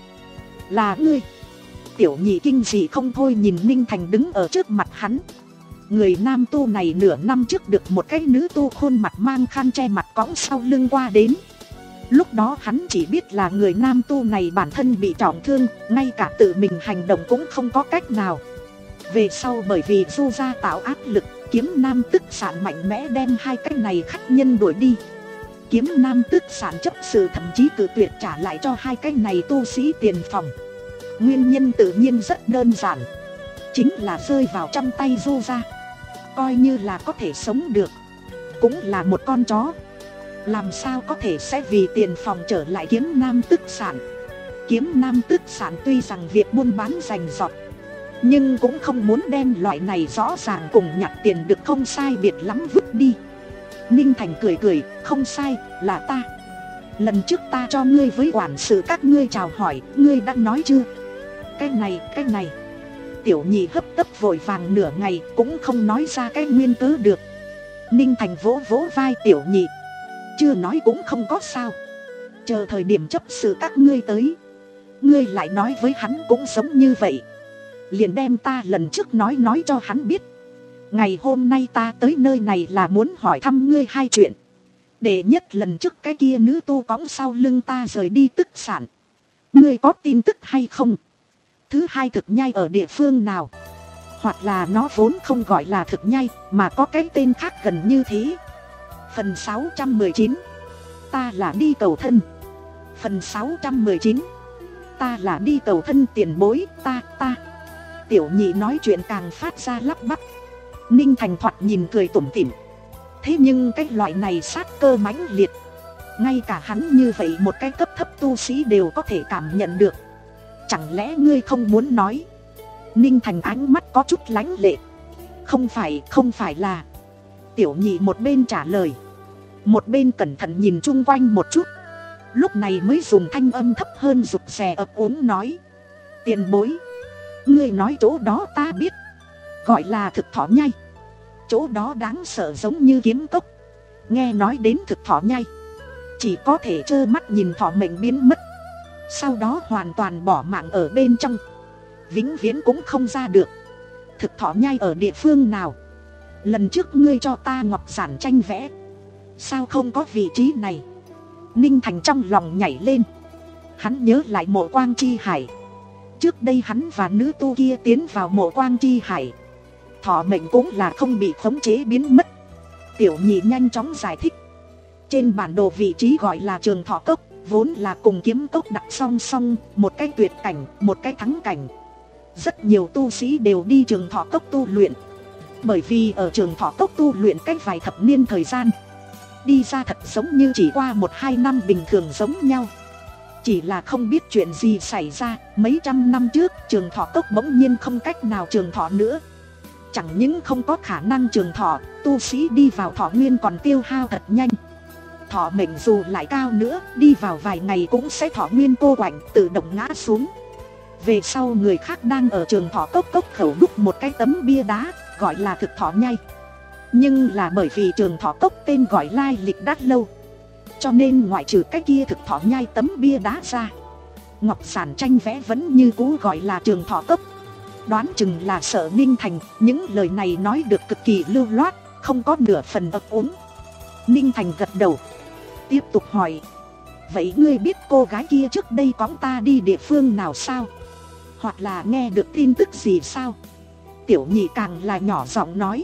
là ngươi. Tiểu nhị kinh dị không thôi nhìn Ninh Thành đứng ở trước mặt hắn. Người nam tu này nửa năm trước được một cái nữ tu khuôn mặt mang khăn che mặt cõng sau lưng qua đến. Lúc đó hắn chỉ biết là người nam tu này bản thân bị trọng thương, ngay cả tự mình hành động cũng không có cách nào. Về sau bởi vì Du gia tạo áp lực, Kiếm Nam Tức Sản mạnh mẽ đem hai cái này khách nhân đuổi đi. Kiếm Nam Tức Sản chấp sự thậm chí cự tuyệt trả lại cho hai cái này tu sĩ tiền phòng. Nguyên nhân tự nhiên rất đơn giản, chính là rơi vào trong tay Du gia, coi như là có thể sống được, cũng là một con chó. Làm sao có thể sẽ vì tiền phòng trở lại Kiếm Nam Tức Sản. Kiếm Nam Tức Sản tuy rằng việc buôn bán rành rọt, nhưng cũng không muốn đem loại này rõ ràng cùng nhặt tiền được không sai biệt lắm vứt đi. Ninh Thành cười cười, không sai, là ta. Lần trước ta cho ngươi với quản sự các ngươi chào hỏi, ngươi đã nói chưa? Cái này, cái này. Tiểu nhị hấp tấp vội vàng nửa ngày cũng không nói ra cái nguyên cớ được. Ninh Thành vỗ vỗ vai tiểu nhị, chưa nói cũng không có sao. Chờ thời điểm chấp sự các ngươi tới, ngươi lại nói với hắn cũng giống như vậy. Liền đem ta lần trước nói nói cho hắn biết. Ngày hôm nay ta tới nơi này là muốn hỏi thăm ngươi hai chuyện. Đệ nhất lần trước cái kia nữ tu cõng sau lưng ta rời đi tức sản. Ngươi có tin tức hay không? Thứ hai, thực nhai ở địa phương nào? Hoặc là nó vốn không gọi là thực nhai mà có cái tên khác gần như thế. Phần sáu trăm mười chín. Ta là đi cầu thân. Phần sáu trăm mười chín. Ta là đi cầu thân tiền bối. Ta ta Tiểu nhị nói chuyện càng phát ra lắp bắp. Ninh Thành thoạt nhìn cười tủm tỉm. Thế nhưng cái loại này sát cơ mãnh liệt, ngay cả hắn như vậy một cái cấp thấp tu sĩ đều có thể cảm nhận được. Chẳng lẽ ngươi không muốn nói? Ninh Thành ánh mắt có chút lánh lệ. Không phải, không phải là. Tiểu nhị một bên trả lời, một bên cẩn thận nhìn chung quanh một chút. Lúc này mới dùng thanh âm thấp hơn rụt rè ấp úng nói. Tiền bối, ngươi nói chỗ đó ta biết, gọi là thực thỏ nhai. Chỗ đó đáng sợ giống như kiếm cốc. Nghe nói đến thực thỏ nhai, chỉ có thể trơ mắt nhìn thỏ mệnh biến mất, sau đó hoàn toàn bỏ mạng ở bên trong, vĩnh viễn cũng không ra được. Thực thỏ nhai ở địa phương nào? Lần trước ngươi cho ta ngọc giản tranh vẽ, sao không có vị trí này? Ninh Thành trong lòng nhảy lên. Hắn nhớ lại mộ Quang Chi Hải. Trước đây hắn và nữ tu kia tiến vào mộ Quang Chi Hải, thọ mệnh cũng là không bị khống chế biến mất. Tiểu nhị nhanh chóng giải thích. Trên bản đồ vị trí gọi là Trường Thọ Cốc, vốn là cùng kiếm cốc đặt song song, một cái tuyệt cảnh, một cái thắng cảnh. Rất nhiều tu sĩ đều đi Trường Thọ Cốc tu luyện. Bởi vì ở Trường Thọ Cốc tu luyện cách vài thập niên thời gian, đi ra thật giống như chỉ qua một hai năm bình thường giống nhau. Chỉ là không biết chuyện gì xảy ra, mấy trăm năm trước Trường Thọ Cốc bỗng nhiên không cách nào trường thọ nữa. Chẳng những không có khả năng trường thọ, tu sĩ đi vào thọ nguyên còn tiêu hao thật nhanh. Thọ mệnh dù lại cao nữa, đi vào vài ngày cũng sẽ thọ nguyên cô quạnh, tự động ngã xuống. Về sau người khác đang ở Trường Thọ Cốc cốc khẩu đúc một cái tấm bia đá, gọi là thực thọ nhai. Nhưng là bởi vì Trường Thọ Cốc tên gọi lai lịch đã lâu, cho nên ngoại trừ cái kia thực thọ nhai tấm bia đá ra, ngọc giản tranh vẽ vẫn như cũ gọi là Trường Thọ Cốc. Đoán chừng là sợ Ninh Thành những lời này nói được cực kỳ lưu loát, không có nửa phần ấp úng. Ninh Thành gật đầu, tiếp tục hỏi. Vậy ngươi biết cô gái kia trước đây cõng ta đi địa phương nào sao? Hoặc là nghe được tin tức gì sao? Tiểu nhị càng là nhỏ giọng nói.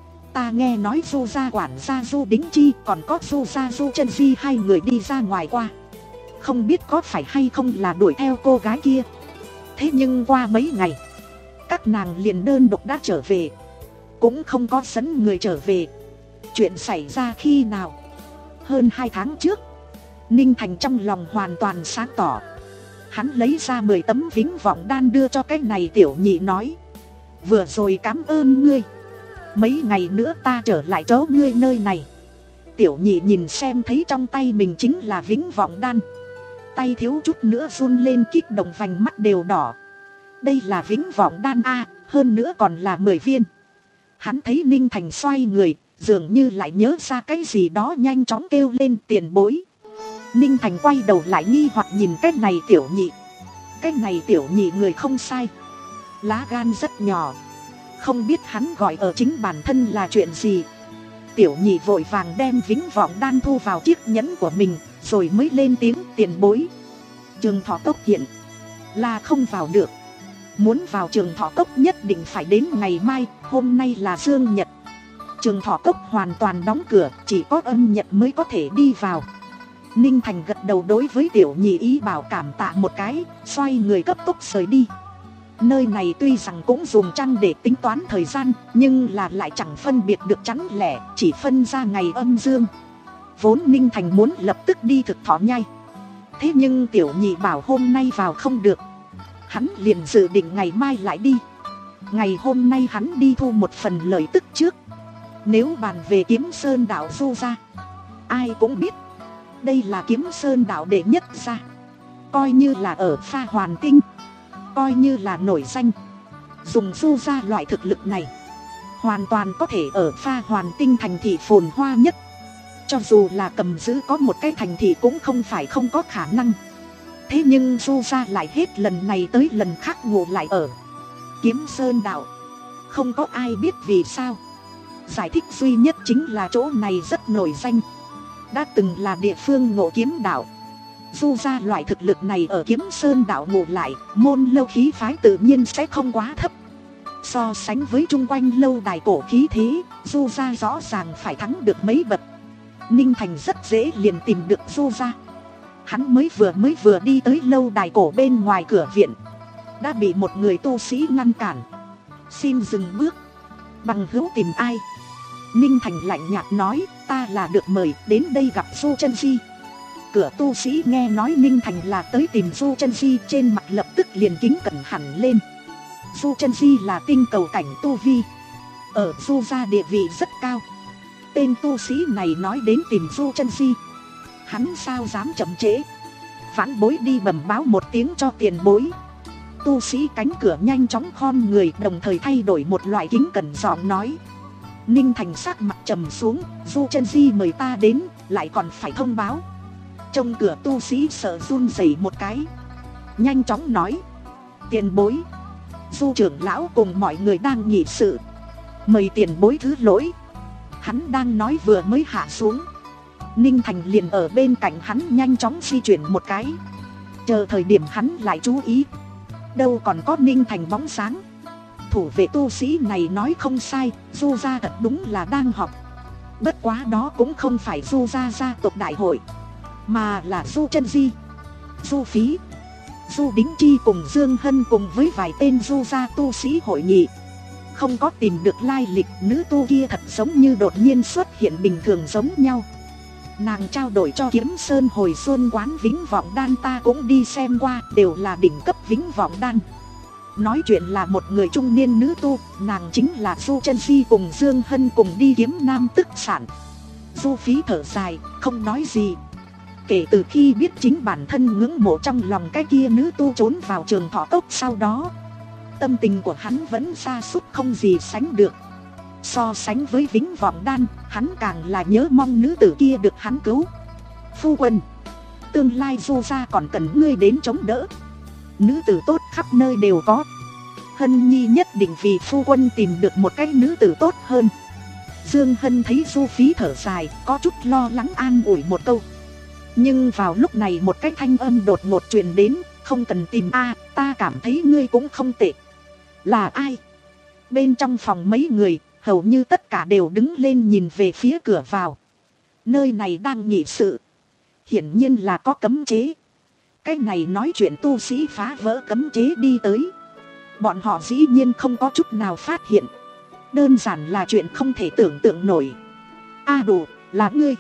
Ta nghe nói Du gia quản gia Du Đính Chi còn có Du gia Du Chân Di hai người đi ra ngoài qua. Không biết có phải hay không là đuổi theo cô gái kia. Thế nhưng qua mấy ngày, các nàng liền đơn độc đã trở về, cũng không có dẫn người trở về. Chuyện xảy ra khi nào? Hơn hai tháng trước. Ninh Thành trong lòng hoàn toàn sáng tỏ. Hắn lấy ra mười tấm vĩnh vọng đan đưa cho cái này tiểu nhị nói. Vừa rồi cảm ơn ngươi, mấy ngày nữa ta trở lại chỗ ngươi nơi này. Tiểu nhị nhìn xem thấy trong tay mình chính là vĩnh vọng đan, tay thiếu chút nữa run lên, kích động vành mắt đều đỏ. Đây là vĩnh vọng đan a, hơn nữa còn là mười viên. Hắn thấy Ninh Thành xoay người, dường như lại nhớ ra cái gì đó, nhanh chóng kêu lên tiền bối. Ninh Thành quay đầu lại nghi hoặc nhìn cái này tiểu nhị. Cái này tiểu nhị người không sai, lá gan rất nhỏ, không biết hắn gọi ở chính bản thân là chuyện gì. Tiểu nhị vội vàng đem vĩnh vọng đan thu vào chiếc nhẫn của mình, rồi mới lên tiếng tiền bối. Trường Thọ Cốc hiện là không vào được. Muốn vào Trường Thọ Cốc nhất định phải đến ngày mai, hôm nay là dương nhật. Trường Thọ Cốc hoàn toàn đóng cửa, chỉ có âm nhật mới có thể đi vào. Ninh Thành gật đầu đối với tiểu nhị ý bảo cảm tạ một cái, xoay người cấp tốc rời đi. Nơi này tuy rằng cũng dùng trăng để tính toán thời gian, nhưng là lại chẳng phân biệt được chắn lẻ, chỉ phân ra ngày âm dương. Vốn Ninh Thành muốn lập tức đi thực thọ nhai, thế nhưng tiểu nhị bảo hôm nay vào không được. Hắn liền dự định ngày mai lại đi. Ngày hôm nay hắn đi thu một phần lợi tức trước. Nếu bàn về Kiếm Sơn đảo Du gia, ai cũng biết đây là Kiếm Sơn đảo đệ nhất gia. Coi như là ở Pha Hoàn Tinh, coi như là nổi danh. Dùng Du gia loại thực lực này, hoàn toàn có thể ở Pha Hoàn Tinh thành thị phồn hoa nhất. Cho dù là cầm giữ có một cái thành thị cũng không phải không có khả năng. Thế nhưng Du gia lại hết lần này tới lần khác ngủ lại ở Kiếm Sơn đảo. Không có ai biết vì sao. Giải thích duy nhất chính là chỗ này rất nổi danh. đã từng là địa phương ngộ kiếm đạo. Du gia loại thực lực này ở Kiếm Sơn đạo ngộ lại, môn lâu khí phái tự nhiên sẽ không quá thấp. So sánh với chung quanh lâu đài cổ khí thế, Du gia rõ ràng phải thắng được mấy bậc. Ninh Thành rất dễ liền tìm được Du gia. Hắn mới vừa mới vừa đi tới lâu đài cổ bên ngoài cửa viện, đã bị một người tu sĩ ngăn cản. Xin dừng bước. Bằng hữu tìm ai? Ninh Thành lạnh nhạt nói, ta là được mời đến đây gặp Du Chân Di. Cửa tu sĩ nghe nói Ninh Thành là tới tìm Du Chân Di, trên mặt lập tức liền kính cẩn hẳn lên. Du Chân Di là tinh cầu cảnh tu vi, ở Du gia địa vị rất cao. Tên tu sĩ này nói đến tìm Du Chân Di, hắn sao dám chậm trễ. Vãn bối đi bẩm báo một tiếng cho tiền bối. Tu sĩ cánh cửa nhanh chóng khom người, đồng thời thay đổi một loại kính cẩn giọng nói. Ninh Thành sắc mặt trầm xuống, Du Chân Di mời ta đến, lại còn phải thông báo. Trong cửa tu sĩ sợ run rẩy một cái, nhanh chóng nói, tiền bối, Du trưởng lão cùng mọi người đang nghị sự, mời tiền bối thứ lỗi. Hắn đang nói vừa mới hạ xuống, Ninh Thành liền ở bên cạnh hắn nhanh chóng di chuyển một cái. Chờ thời điểm hắn lại chú ý, đâu còn có Ninh Thành bóng sáng. Thủ vệ tu sĩ này nói không sai, Du gia thật đúng là đang họp. Bất quá đó cũng không phải Du gia gia tộc đại hội, mà là Du Chân Di, Du Phí, Du Đính Chi cùng Dương Hân cùng với vài tên Du gia tu sĩ hội nghị. Không có tìm được lai lịch, nữ tu kia thật giống như đột nhiên xuất hiện bình thường giống nhau. Nàng trao đổi cho Kiếm Sơn hồi xuân quán Vĩnh Vọng Đan ta cũng đi xem qua, đều là đỉnh cấp Vĩnh Vọng Đan. Nói chuyện là một người trung niên nữ tu, nàng chính là Du Chân Di cùng Dương Hân cùng đi kiếm nam tức sản. Du Phí thở dài, không nói gì. Kể từ khi biết chính bản thân ngưỡng mộ trong lòng cái kia nữ tu trốn vào Trường Thọ Cốc sau đó, tâm tình của hắn vẫn sa sút không gì sánh được. So sánh với Vĩnh Vọng Đan, hắn càng là nhớ mong nữ tử kia được hắn cứu. Phu quân, tương lai Du gia còn cần ngươi đến chống đỡ. Nữ tử tốt khắp nơi đều có, Hân Nhi nhất định vì phu quân tìm được một cái nữ tử tốt hơn. Dương Hân thấy Du Phí thở dài, có chút lo lắng an ủi một câu. Nhưng vào lúc này một cái thanh âm đột ngột truyền đến, không cần tìm a, ta cảm thấy ngươi cũng không tệ. Là ai? Bên trong phòng mấy người, hầu như tất cả đều đứng lên nhìn về phía cửa vào. Nơi này đang nghị sự, hiển nhiên là có cấm chế. Cái này nói chuyện tu sĩ phá vỡ cấm chế đi tới, bọn họ dĩ nhiên không có chút nào phát hiện. Đơn giản là chuyện không thể tưởng tượng nổi. A đủ, là ngươi.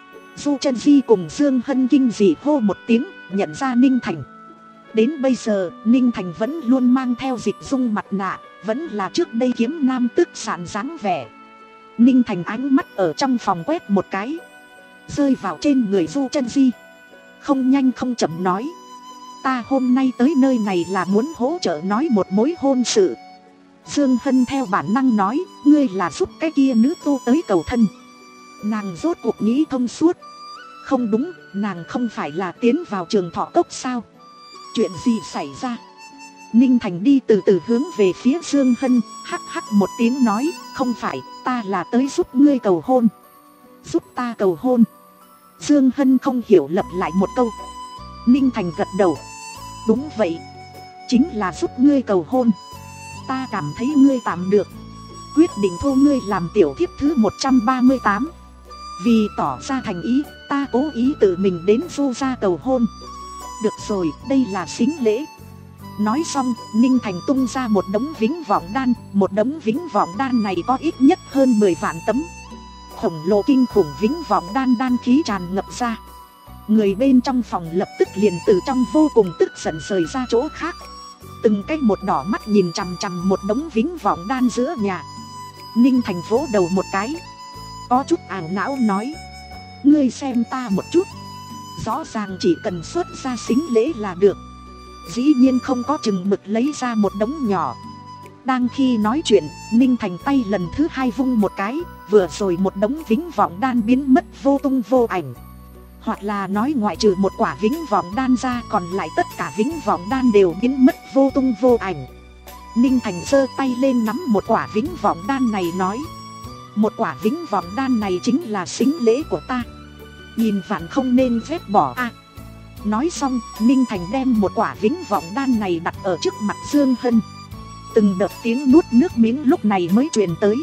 Du Chân Di cùng Dương Hân kinh dị hô một tiếng, nhận ra Ninh Thành. Đến bây giờ, Ninh Thành vẫn luôn mang theo dịch dung mặt nạ, vẫn là trước đây kiếm nam tức sản dáng vẻ. Ninh Thành ánh mắt ở trong phòng quét một cái, rơi vào trên người Du Chân Di. Không nhanh không chậm nói, ta hôm nay tới nơi này là muốn hỗ trợ nói một mối hôn sự. Dương Hân theo bản năng nói, ngươi là giúp cái kia nữ tu tới cầu thân. Nàng rốt cuộc nghĩ thông suốt. Không đúng, nàng không phải là tiến vào Trường Thọ Cốc sao? Chuyện gì xảy ra? Ninh Thành đi từ từ hướng về phía Dương Hân, hắc hắc một tiếng nói, không phải, ta là tới giúp ngươi cầu hôn. Giúp ta cầu hôn? Dương Hân không hiểu lặp lại một câu. Ninh Thành gật đầu. Đúng vậy, chính là giúp ngươi cầu hôn. Ta cảm thấy ngươi tạm được, quyết định thu ngươi làm tiểu thiếp thứ một trăm ba mươi tám. Vì tỏ ra thành ý, ta cố ý tự mình đến Du gia cầu hôn. Được rồi, đây là sính lễ. Nói xong, Ninh Thành tung ra một đống Vĩnh Vọng Đan. Một đống Vĩnh Vọng Đan này có ít nhất hơn mười vạn tấm. Khổng lồ kinh khủng Vĩnh Vọng Đan đan khí tràn ngập ra. Người bên trong phòng lập tức liền từ trong vô cùng tức giận rời ra chỗ khác. Từng cái một đỏ mắt nhìn chằm chằm một đống Vĩnh Vọng Đan giữa nhà. Ninh Thành vỗ đầu một cái, có chút ảo não nói, ngươi xem ta một chút, rõ ràng chỉ cần xuất ra sính lễ là được. Dĩ nhiên không có chừng mực lấy ra một đống nhỏ. Đang khi nói chuyện, Ninh Thành tay lần thứ hai vung một cái, vừa rồi một đống Vĩnh Vọng Đan biến mất vô tung vô ảnh. Hoặc là nói ngoại trừ một quả Vĩnh Vọng Đan ra, còn lại tất cả Vĩnh Vọng Đan đều biến mất vô tung vô ảnh. Ninh Thành giơ tay lên nắm một quả Vĩnh Vọng Đan này nói, một quả Vĩnh Vọng Đan này chính là sính lễ của ta. Nhìn vạn không nên ghét bỏ a. Nói xong, Ninh Thành đem một quả vĩnh vọng đan này đặt ở trước mặt Dương Hân. Từng đợt tiếng nuốt nước miếng lúc này mới truyền tới.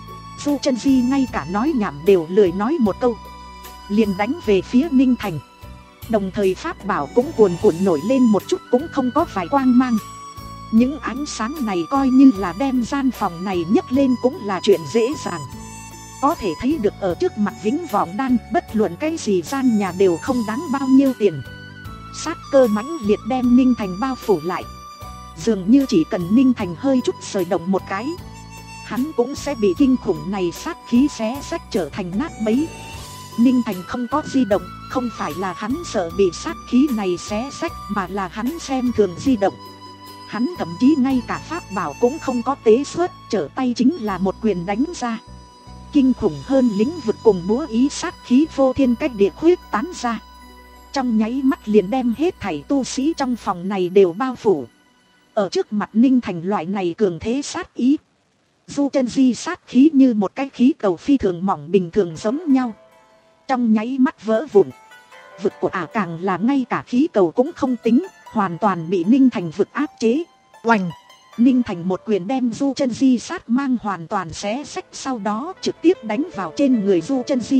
Du Chân Di ngay cả nói nhảm đều lười nói một câu, liền đánh về phía Ninh Thành. Đồng thời pháp bảo cũng cuồn cuộn nổi lên một chút, cũng không có vài quang mang. Những ánh sáng này coi như là đem gian phòng này nhấc lên cũng là chuyện dễ dàng. Có thể thấy được ở trước mặt vĩnh vọng đan, bất luận cái gì gian nhà đều không đáng bao nhiêu tiền. Sát cơ mãnh liệt đem Ninh Thành bao phủ lại. Dường như chỉ cần Ninh Thành hơi chút sờ động một cái, hắn cũng sẽ bị kinh khủng này sát khí xé rách trở thành nát bấy. Ninh Thành không có di động, không phải là hắn sợ bị sát khí này xé rách, mà là hắn xem thường di động. Hắn thậm chí ngay cả pháp bảo cũng không có tế xuất, trở tay chính là một quyền đánh ra. Kinh khủng hơn lĩnh vực cùng búa ý sát khí vô thiên cách địa khuyết tán ra. Trong nháy mắt liền đem hết thảy tu sĩ trong phòng này đều bao phủ. Ở trước mặt Ninh Thành loại này cường thế sát ý, Du Chân Di sát khí như một cái khí cầu phi thường mỏng bình thường giống nhau, trong nháy mắt vỡ vụn. Vực của ả càng là ngay cả khí cầu cũng không tính, hoàn toàn bị Ninh Thành vực áp chế. Oành! Ninh Thành một quyền đem Du Chân Di sát mang hoàn toàn xé xách, sau đó trực tiếp đánh vào trên người Du Chân Di.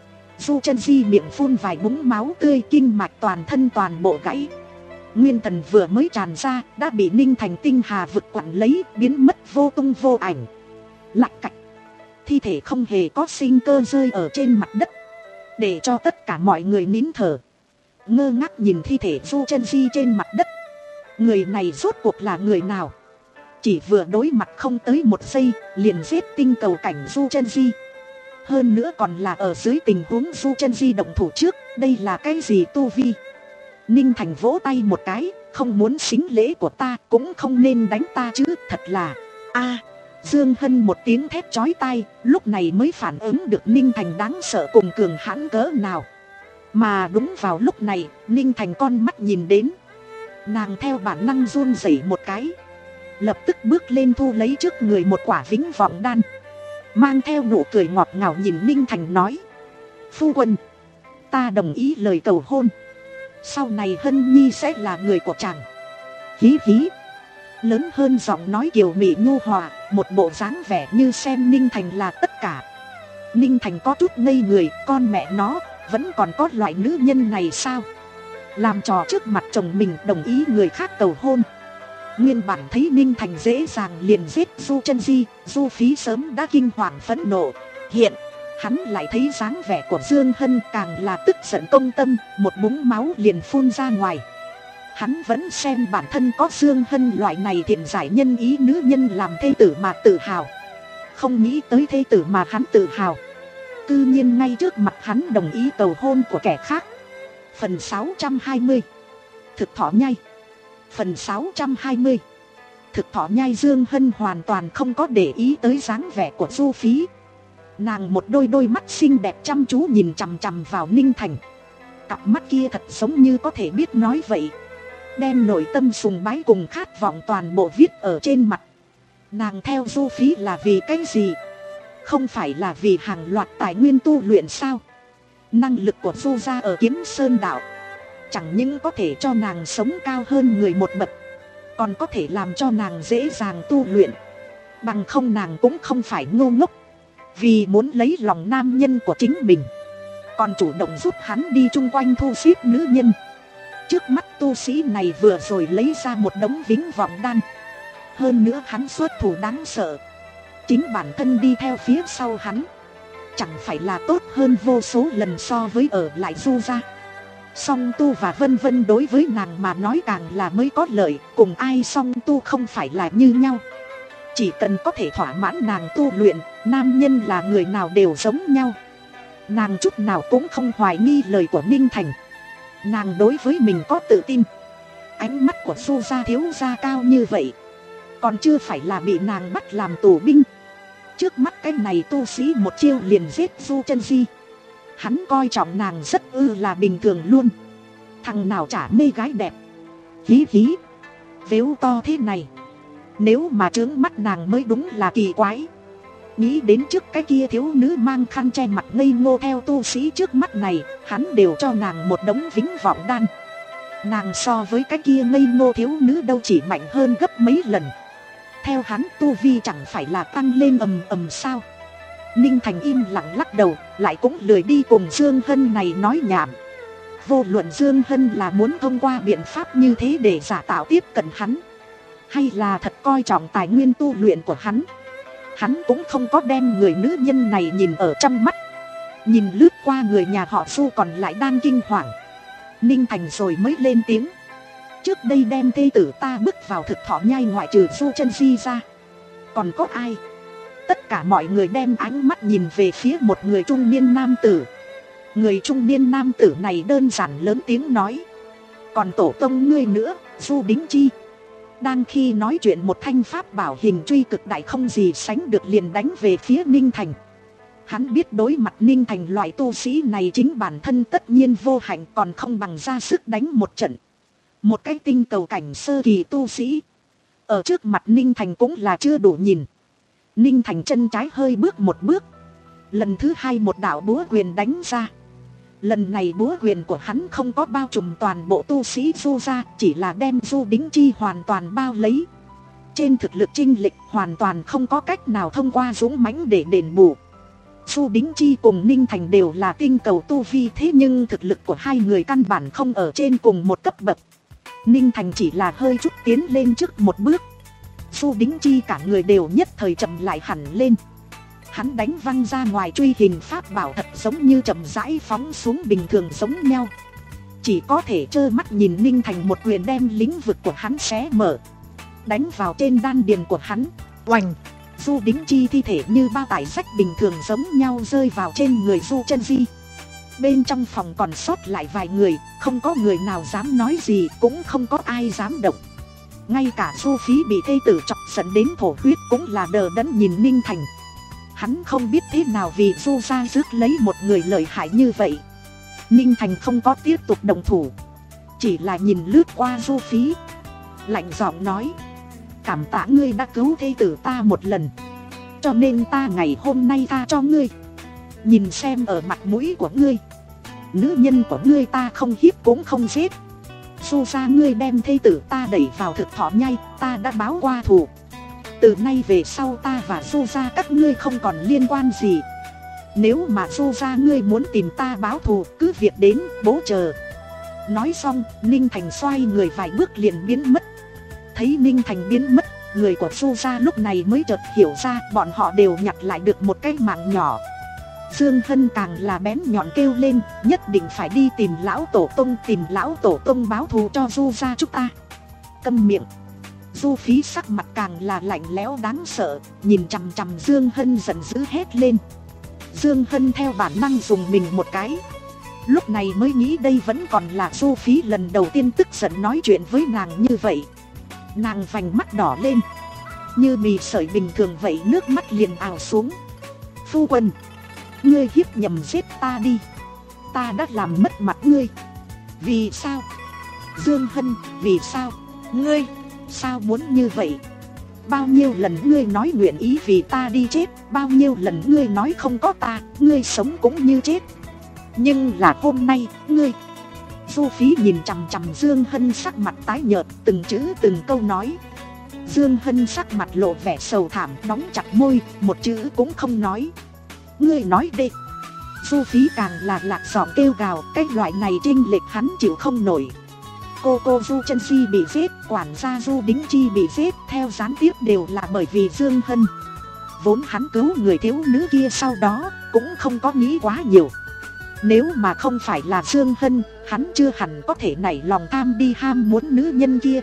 Du Chân Di miệng phun vài búng máu tươi, kinh mạch toàn thân toàn bộ gãy. Nguyên thần vừa mới tràn ra đã bị Ninh Thành tinh hà vực quản lấy, biến mất vô tung vô ảnh. Lạch cạch! Thi thể không hề có sinh cơ rơi ở trên mặt đất, để cho tất cả mọi người nín thở, ngơ ngác nhìn thi thể Du Chân Di trên mặt đất. Người này rốt cuộc là người nào? Chỉ vừa đối mặt không tới một giây liền giết tinh cầu cảnh Du Chân Di, hơn nữa còn là ở dưới tình huống Du Chân Di động thủ trước. Đây là cái gì tu vi? Ninh Thành vỗ tay một cái, không muốn xính lễ của ta cũng không nên đánh ta chứ, thật là a. Dương Hân một tiếng thét chói tai, lúc này mới phản ứng được Ninh Thành đáng sợ cùng cường hãn cỡ nào. Mà đúng vào lúc này, Ninh Thành con mắt nhìn đến, nàng theo bản năng run rẩy một cái, lập tức bước lên thu lấy trước người một quả vĩnh vọng đan, mang theo nụ cười ngọt ngào nhìn Ninh Thành nói: phu quân, ta đồng ý lời cầu hôn, sau này Hân Nhi sẽ là người của chàng. Hí hí. Lớn hơn giọng nói kiều mị nhu hòa, một bộ dáng vẻ như xem Ninh Thành là tất cả. Ninh Thành có chút ngây người, con mẹ nó, vẫn còn có loại nữ nhân này sao? Làm trò trước mặt chồng mình đồng ý người khác cầu hôn. Nguyên bản thấy Ninh Thành dễ dàng liền giết Du Chân Di, Du Phí sớm đã kinh hoàng phẫn nộ. Hiện hắn lại thấy dáng vẻ của Dương Hân càng là tức giận công tâm, một búng máu liền phun ra ngoài. Hắn vẫn xem bản thân có Dương Hân loại này thiện giải nhân ý nữ nhân làm thê tử mà tự hào, không nghĩ tới thê tử mà hắn tự hào cư nhiên ngay trước mặt hắn đồng ý cầu hôn của kẻ khác. Phần sáu trăm hai mươi Thực thỏ nhai. Phần sáu trăm hai mươi Thực thỏ nhai. Dương Hân hoàn toàn không có để ý tới dáng vẻ của Du Phí. Nàng một đôi đôi mắt xinh đẹp chăm chú nhìn chằm chằm vào Ninh Thành. Cặp mắt kia thật giống như có thể biết nói vậy, đem nội tâm sùng bái cùng khát vọng toàn bộ viết ở trên mặt. Nàng theo Du Phí là vì cái gì? Không phải là vì hàng loạt tài nguyên tu luyện sao? Năng lực của Du gia ở Kiếm Sơn Đạo chẳng những có thể cho nàng sống cao hơn người một bậc, còn có thể làm cho nàng dễ dàng tu luyện. Bằng không nàng cũng không phải ngu ngốc, vì muốn lấy lòng nam nhân của chính mình còn chủ động giúp hắn đi chung quanh thu xếp nữ nhân. Trước mắt tu sĩ này vừa rồi lấy ra một đống vĩnh vọng đan, hơn nữa hắn xuất thủ đáng sợ, chính bản thân đi theo phía sau hắn, chẳng phải là tốt hơn vô số lần so với ở lại Du gia. Song tu và vân vân đối với nàng mà nói càng là mới có lợi, cùng ai song tu không phải là như nhau. Chỉ cần có thể thỏa mãn nàng tu luyện, nam nhân là người nào đều giống nhau. Nàng chút nào cũng không hoài nghi lời của Ninh Thành. Nàng đối với mình có tự tin. Ánh mắt của Du gia thiếu gia cao như vậy, còn chưa phải là bị nàng bắt làm tù binh. Trước mắt cái này tu sĩ một chiêu liền giết Du Chân Di, hắn coi trọng nàng rất ư là bình thường luôn. Thằng nào chả mê gái đẹp. Hí hí. Vếu to thế này, nếu mà trướng mắt nàng mới đúng là kỳ quái. Nghĩ đến trước cái kia thiếu nữ mang khăn che mặt ngây ngô theo tu sĩ trước mắt này, hắn đều cho nàng một đống vĩnh vọng đan. Nàng so với cái kia ngây ngô thiếu nữ đâu chỉ mạnh hơn gấp mấy lần. Theo hắn tu vi chẳng phải là tăng lên ầm ầm sao. Ninh Thành im lặng lắc đầu, lại cũng lười đi cùng Dương Hân này nói nhảm. Vô luận Dương Hân là muốn thông qua biện pháp như thế để giả tạo tiếp cận hắn, hay là thật coi trọng tài nguyên tu luyện của hắn, hắn cũng không có đem người nữ nhân này nhìn ở trong mắt. Nhìn lướt qua người nhà họ Du còn lại đang kinh hoàng, Ninh Thành rồi mới lên tiếng. Trước đây đem thê tử ta bước vào thực thọ nhai ngoại trừ Du Chân Di ra, còn có ai? Tất cả mọi người đem ánh mắt nhìn về phía một người trung niên nam tử. Người trung niên nam tử này đơn giản lớn tiếng nói. Còn tổ tông ngươi nữa, Du Đính Chi. Đang khi nói chuyện một thanh pháp bảo hình truy cực đại không gì sánh được liền đánh về phía Ninh Thành. Hắn biết đối mặt Ninh Thành loại tu sĩ này chính bản thân tất nhiên vô hạnh, còn không bằng ra sức đánh một trận. Một cái tinh cầu cảnh sơ kỳ tu sĩ ở trước mặt Ninh Thành cũng là chưa đủ nhìn. Ninh Thành chân trái hơi bước một bước, lần thứ hai một đạo búa quyền đánh ra. Lần này búa quyền của hắn không có bao trùm toàn bộ tu sĩ Du ra, chỉ là đem Du Đính Chi hoàn toàn bao lấy. Trên thực lực chênh lệch hoàn toàn không có cách nào thông qua dũng mãnh để đền bù. Du Đính Chi cùng Ninh Thành đều là tinh cầu tu vi, thế nhưng thực lực của hai người căn bản không ở trên cùng một cấp bậc. Ninh Thành chỉ là hơi chút tiến lên trước một bước, Du Đính Chi cả người đều nhất thời chậm lại hẳn lên. Hắn đánh văng ra ngoài truy hình pháp bảo thật giống như chậm rãi phóng xuống bình thường giống nhau. Chỉ có thể trơ mắt nhìn Ninh Thành một quyền đem lĩnh vực của hắn xé mở, đánh vào trên đan điền của hắn. Oành! Du Đính Chi thi thể như bao tải rách bình thường giống nhau rơi vào trên người Du Chân Di. Bên trong phòng còn sót lại vài người, không có người nào dám nói gì, cũng không có ai dám động. Ngay cả Du Phí bị thê tử chọc giận đến thổ huyết cũng là đờ đẫn nhìn Ninh Thành. Hắn không biết thế nào vì Du ra rước lấy một người lợi hại như vậy. Ninh Thành không có tiếp tục động thủ, chỉ là nhìn lướt qua Du Phí, lạnh giọng nói. Cảm tạ ngươi đã cứu thê tử ta một lần, cho nên ta ngày hôm nay tha cho ngươi. Nhìn xem ở mặt mũi của ngươi, nữ nhân của ngươi ta không hiếp cũng không giết. Du ra ngươi đem thê tử ta đẩy vào thực thọ nhai, ta đã báo qua thù. Từ nay về sau ta và Du ra các ngươi không còn liên quan gì. Nếu mà Du ra ngươi muốn tìm ta báo thù, cứ việc đến, bố chờ. Nói xong, Ninh Thành xoay người vài bước liền biến mất. Thấy Ninh Thành biến mất, người của Du ra lúc này mới chợt hiểu ra bọn họ đều nhặt lại được một cái mạng nhỏ. Dương Hân càng là bén nhọn kêu lên, nhất định phải đi tìm lão tổ tông, tìm lão tổ tông báo thù cho Du ra chúng ta. Câm miệng! Du Phí sắc mặt càng là lạnh lẽo đáng sợ, nhìn chằm chằm Dương Hân giận dữ hét lên. Dương Hân theo bản năng dùng mình một cái, lúc này mới nghĩ đây vẫn còn là Du Phí lần đầu tiên tức giận nói chuyện với nàng như vậy. Nàng vành mắt đỏ lên, như mì sợi bình thường vậy, nước mắt liền ào xuống. Phu quân, ngươi hiếp nhầm giết ta đi, ta đã làm mất mặt ngươi. Vì sao? Dương Hân, vì sao? Ngươi, sao muốn như vậy? Bao nhiêu lần ngươi nói nguyện ý vì ta đi chết, bao nhiêu lần ngươi nói không có ta, ngươi sống cũng như chết. Nhưng là hôm nay, ngươi... Du Phí nhìn chằm chằm Dương Hân sắc mặt tái nhợt, từng chữ từng câu nói. Dương Hân sắc mặt lộ vẻ sầu thảm, đóng chặt môi, một chữ cũng không nói. Ngươi nói đi. Du Phí càng là lạc giọng kêu gào, cái loại này chênh lệch hắn chịu không nổi. Cô cô Du Chân Di bị giết, quản gia Du Đính Chi bị giết, theo gián tiếp đều là bởi vì Dương Hân. Vốn hắn cứu người thiếu nữ kia sau đó, cũng không có nghĩ quá nhiều. Nếu mà không phải là Dương Hân, hắn chưa hẳn có thể nảy lòng tham đi ham muốn nữ nhân kia.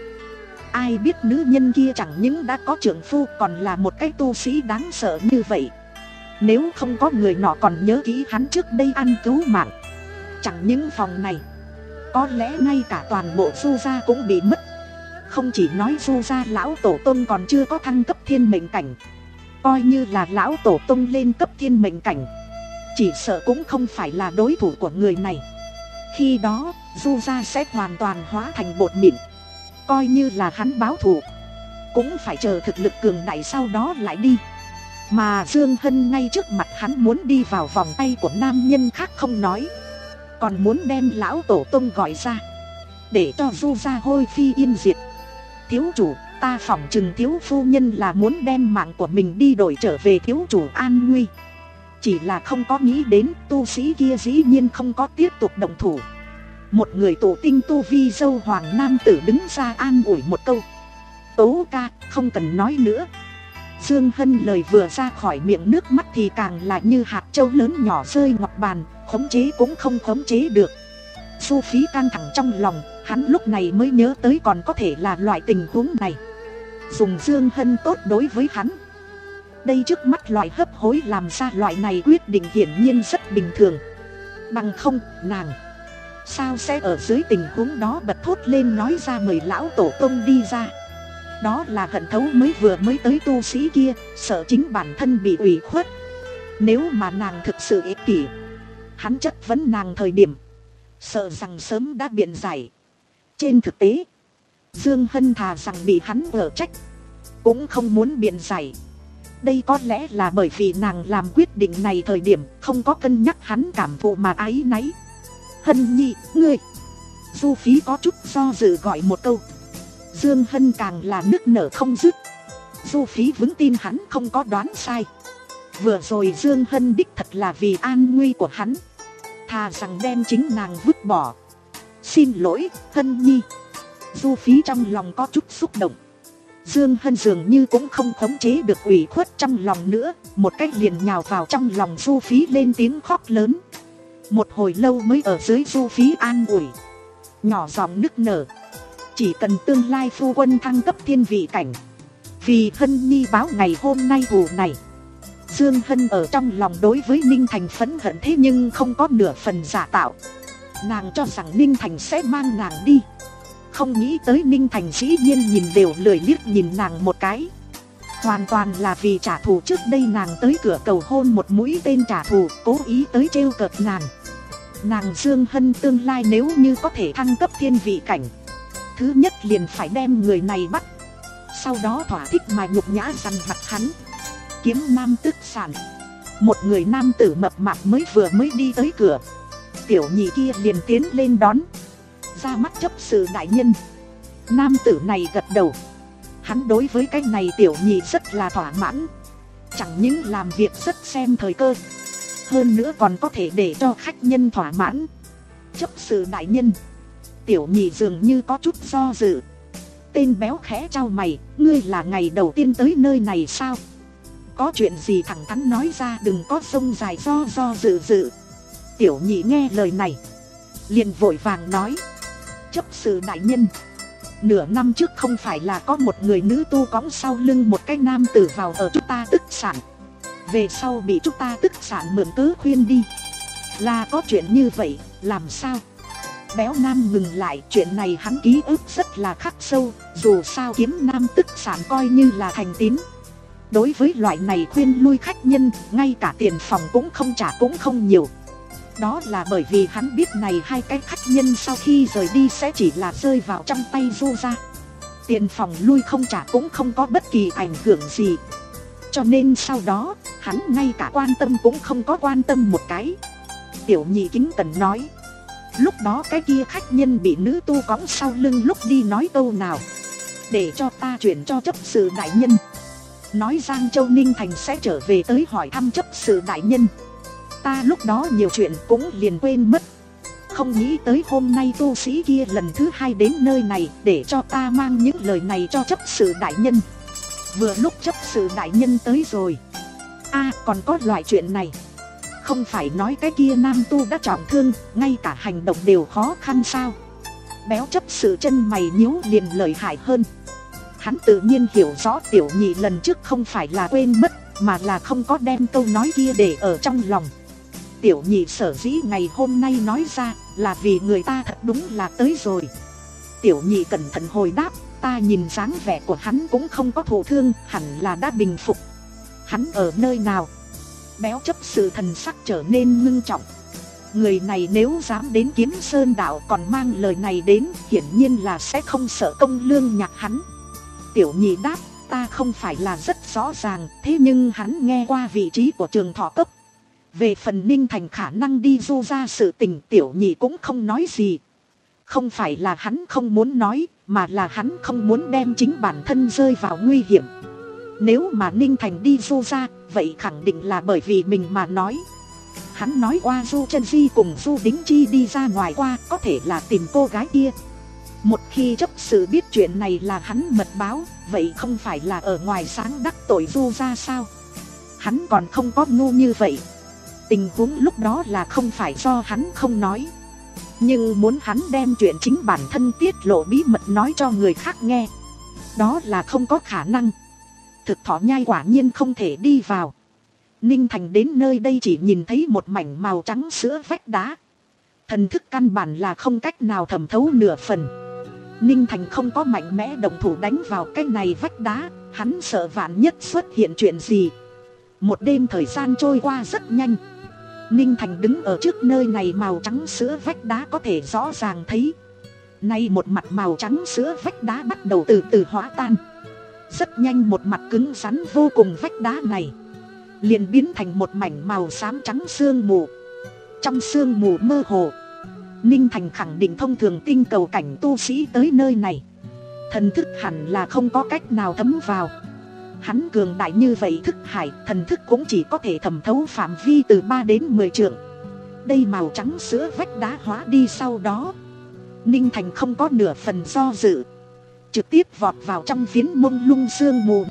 Ai biết nữ nhân kia chẳng những đã có trượng phu, còn là một cái tu sĩ đáng sợ như vậy. Nếu không có người nọ còn nhớ kỹ hắn trước đây ăn cứu mạng, chẳng những phòng này, có lẽ ngay cả toàn bộ Du gia cũng bị mất. Không chỉ nói Du gia lão tổ tông còn chưa có thăng cấp thiên mệnh cảnh, coi như là lão tổ tông lên cấp thiên mệnh cảnh, chỉ sợ cũng không phải là đối thủ của người này. Khi đó, Du gia sẽ hoàn toàn hóa thành bột mịn. Coi như là hắn báo thù, cũng phải chờ thực lực cường đại sau đó lại đi. Mà Dương Hân ngay trước mặt hắn muốn đi vào vòng tay của nam nhân khác không nói, còn muốn đem lão tổ tông gọi ra để cho Du gia hôi phi yên diệt. Thiếu chủ, ta phỏng chừng thiếu phu nhân là muốn đem mạng của mình đi đổi trở về thiếu chủ an nguy. Chỉ là không có nghĩ đến tu sĩ kia dĩ nhiên không có tiếp tục động thủ. Một người tổ tinh tu vi dâu hoàng nam tử đứng ra an ủi một câu. Tố ca, không cần nói nữa. Dương Hân lời vừa ra khỏi miệng, nước mắt thì càng là như hạt châu lớn nhỏ rơi ngọc bàn, khống chế cũng không khống chế được. Du Phí căng thẳng trong lòng, hắn lúc này mới nhớ tới còn có thể là loại tình huống này. Dùng Dương Hân tốt đối với hắn, đây trước mắt loại hấp hối làm ra loại này quyết định hiển nhiên rất bình thường. Bằng không, nàng sao sẽ ở dưới tình huống đó bật thốt lên nói ra mời lão tổ tông đi ra. Đó là hận thấu mới vừa mới tới tu sĩ kia, sợ chính bản thân bị ủy khuất. Nếu mà nàng thực sự ích kỷ, hắn chất vấn nàng thời điểm, sợ rằng sớm đã biện giải. Trên thực tế, Dương Hân thà rằng bị hắn ở trách, cũng không muốn biện giải. Đây có lẽ là bởi vì nàng làm quyết định này thời điểm không có cân nhắc hắn cảm thụ mà áy náy. Hân nhi, ngươi. Du Phí có chút do dự gọi một câu. Dương Hân càng là nức nở không dứt. Du Phí vững tin hắn không có đoán sai. Vừa rồi Dương Hân đích thật là vì an nguy của hắn, thà rằng đem chính nàng vứt bỏ. Xin lỗi, Hân nhi. Du Phí trong lòng có chút xúc động. Dương Hân dường như cũng không khống chế được ủy khuất trong lòng nữa, một cách liền nhào vào trong lòng Du Phí lên tiếng khóc lớn. Một hồi lâu mới ở dưới Du Phí an ủi, nhỏ giọng nức nở. Chỉ cần tương lai phu quân thăng cấp thiên vị cảnh, vì Hân nhi báo ngày hôm nay thù này. Dương Hân ở trong lòng đối với Ninh Thành phẫn hận, thế nhưng không có nửa phần giả tạo. Nàng cho rằng Ninh Thành sẽ mang nàng đi, không nghĩ tới Ninh Thành dĩ nhiên nhìn đều lười liếc nhìn nàng một cái. Hoàn toàn là vì trả thù trước đây nàng tới cửa cầu hôn một mũi tên trả thù, cố ý tới trêu cợt nàng. Nàng Dương Hân tương lai nếu như có thể thăng cấp thiên vị cảnh, thứ nhất liền phải đem người này bắt, sau đó thỏa thích mà nhục nhã dằn vặt hắn. Kiếm nam tức sản, một người nam tử mập mạp mới vừa mới đi tới cửa, tiểu nhị kia liền tiến lên đón. Ra mắt chấp sự đại nhân. Nam tử này gật đầu. Hắn đối với cái này tiểu nhị rất là thỏa mãn, chẳng những làm việc rất xem thời cơ, hơn nữa còn có thể để cho khách nhân thỏa mãn. Chấp sự đại nhân. Tiểu nhị dường như có chút do dự. Tên béo khẽ trao mày, ngươi là ngày đầu tiên tới nơi này sao? Có chuyện gì thẳng thắn nói ra, đừng có sông dài do do dự dự. Tiểu nhị nghe lời này liền vội vàng nói, chấp sự đại nhân, nửa năm trước không phải là có một người nữ tu cõng sau lưng một cái nam tử vào ở chúng ta tức sản, về sau bị chúng ta tức sản mượn cớ khuyên đi. Là có chuyện như vậy, làm sao? Béo nam ngừng lại, chuyện này hắn ký ức rất là khắc sâu, dù sao kiếm nam tức sản coi như là thành tín. Đối với loại này khuyên lui khách nhân, ngay cả tiền phòng cũng không trả cũng không nhiều. Đó là bởi vì hắn biết này hai cái khách nhân sau khi rời đi sẽ chỉ là rơi vào trong tay Du gia. Tiền phòng lui không trả cũng không có bất kỳ ảnh hưởng gì. Cho nên sau đó, hắn ngay cả quan tâm cũng không có quan tâm một cái. Tiểu nhị kính cẩn nói, lúc đó cái kia khách nhân bị nữ tu cõng sau lưng lúc đi nói câu nào, để cho ta chuyển cho chấp sự đại nhân. Nói Giang Châu Ninh Thành sẽ trở về tới hỏi thăm chấp sự đại nhân. Ta lúc đó nhiều chuyện cũng liền quên mất. Không nghĩ tới hôm nay tu sĩ kia lần thứ hai đến nơi này, để cho ta mang những lời này cho chấp sự đại nhân. Vừa lúc chấp sự đại nhân tới rồi. A à, còn có loại chuyện này. Không phải nói cái kia nam tu đã trọng thương, ngay cả hành động đều khó khăn sao? Béo chấp sự chân mày nhíu liền lợi hại hơn. Hắn tự nhiên hiểu rõ tiểu nhị lần trước không phải là quên mất, mà là không có đem câu nói kia để ở trong lòng. Tiểu nhị sở dĩ ngày hôm nay nói ra là vì người ta thật đúng là tới rồi. Tiểu nhị cẩn thận hồi đáp, ta nhìn dáng vẻ của hắn cũng không có thụ thương, hẳn là đã bình phục. Hắn ở nơi nào? Béo chấp sự thần sắc trở nên ngưng trọng. Người này nếu dám đến Kiếm Sơn đảo còn mang lời này đến, hiển nhiên là sẽ không sợ công lương nhạc hắn. Tiểu nhị đáp, Ta không phải là rất rõ ràng, thế nhưng hắn nghe qua vị trí của Trường Thọ Cốc. Về phần Ninh Thành khả năng đi du ra sự tình, Tiểu Nhị cũng không nói gì. Không phải là hắn không muốn nói, mà là hắn không muốn đem chính bản thân rơi vào nguy hiểm. Nếu mà Ninh Thành đi du ra, vậy khẳng định là bởi vì mình mà nói. Hắn nói qua Du Chân Di cùng Du Đính Chi đi ra ngoài qua, có thể là tìm cô gái kia. Một khi chấp sự biết chuyện này là hắn mật báo, vậy không phải là ở ngoài sáng đắc tội Du ra sao? Hắn còn không có ngu như vậy. Tình huống lúc đó là không phải do hắn không nói, nhưng muốn hắn đem chuyện chính bản thân tiết lộ bí mật nói cho người khác nghe, đó là không có khả năng. Thực Thọ Nhai quả nhiên không thể đi vào. Ninh Thành đến nơi đây chỉ nhìn thấy một mảnh màu trắng sữa vách đá. Thần thức căn bản là không cách nào thẩm thấu nửa phần. Ninh Thành không có mạnh mẽ động thủ đánh vào cái này vách đá, hắn sợ vạn nhất xuất hiện chuyện gì. Một đêm thời gian trôi qua rất nhanh. Ninh Thành đứng ở trước nơi này, màu trắng sữa vách đá có thể rõ ràng thấy. Nay một mặt màu trắng sữa vách đá bắt đầu từ từ hóa tan. Rất nhanh một mặt cứng rắn vô cùng vách đá này liền biến thành một mảnh màu xám trắng sương mù. Trong sương mù mơ hồ, Ninh Thành khẳng định thông thường tinh cầu cảnh tu sĩ tới nơi này, thần thức hẳn là không có cách nào thấm vào. Hắn cường đại như vậy thức hải, thần thức cũng chỉ có thể thẩm thấu phạm vi từ ba đến mười trượng. Đây màu trắng sữa vách đá hóa đi sau đó, Ninh Thành không có nửa phần do dự, trực tiếp vọt vào trong phiến mông lung sương mù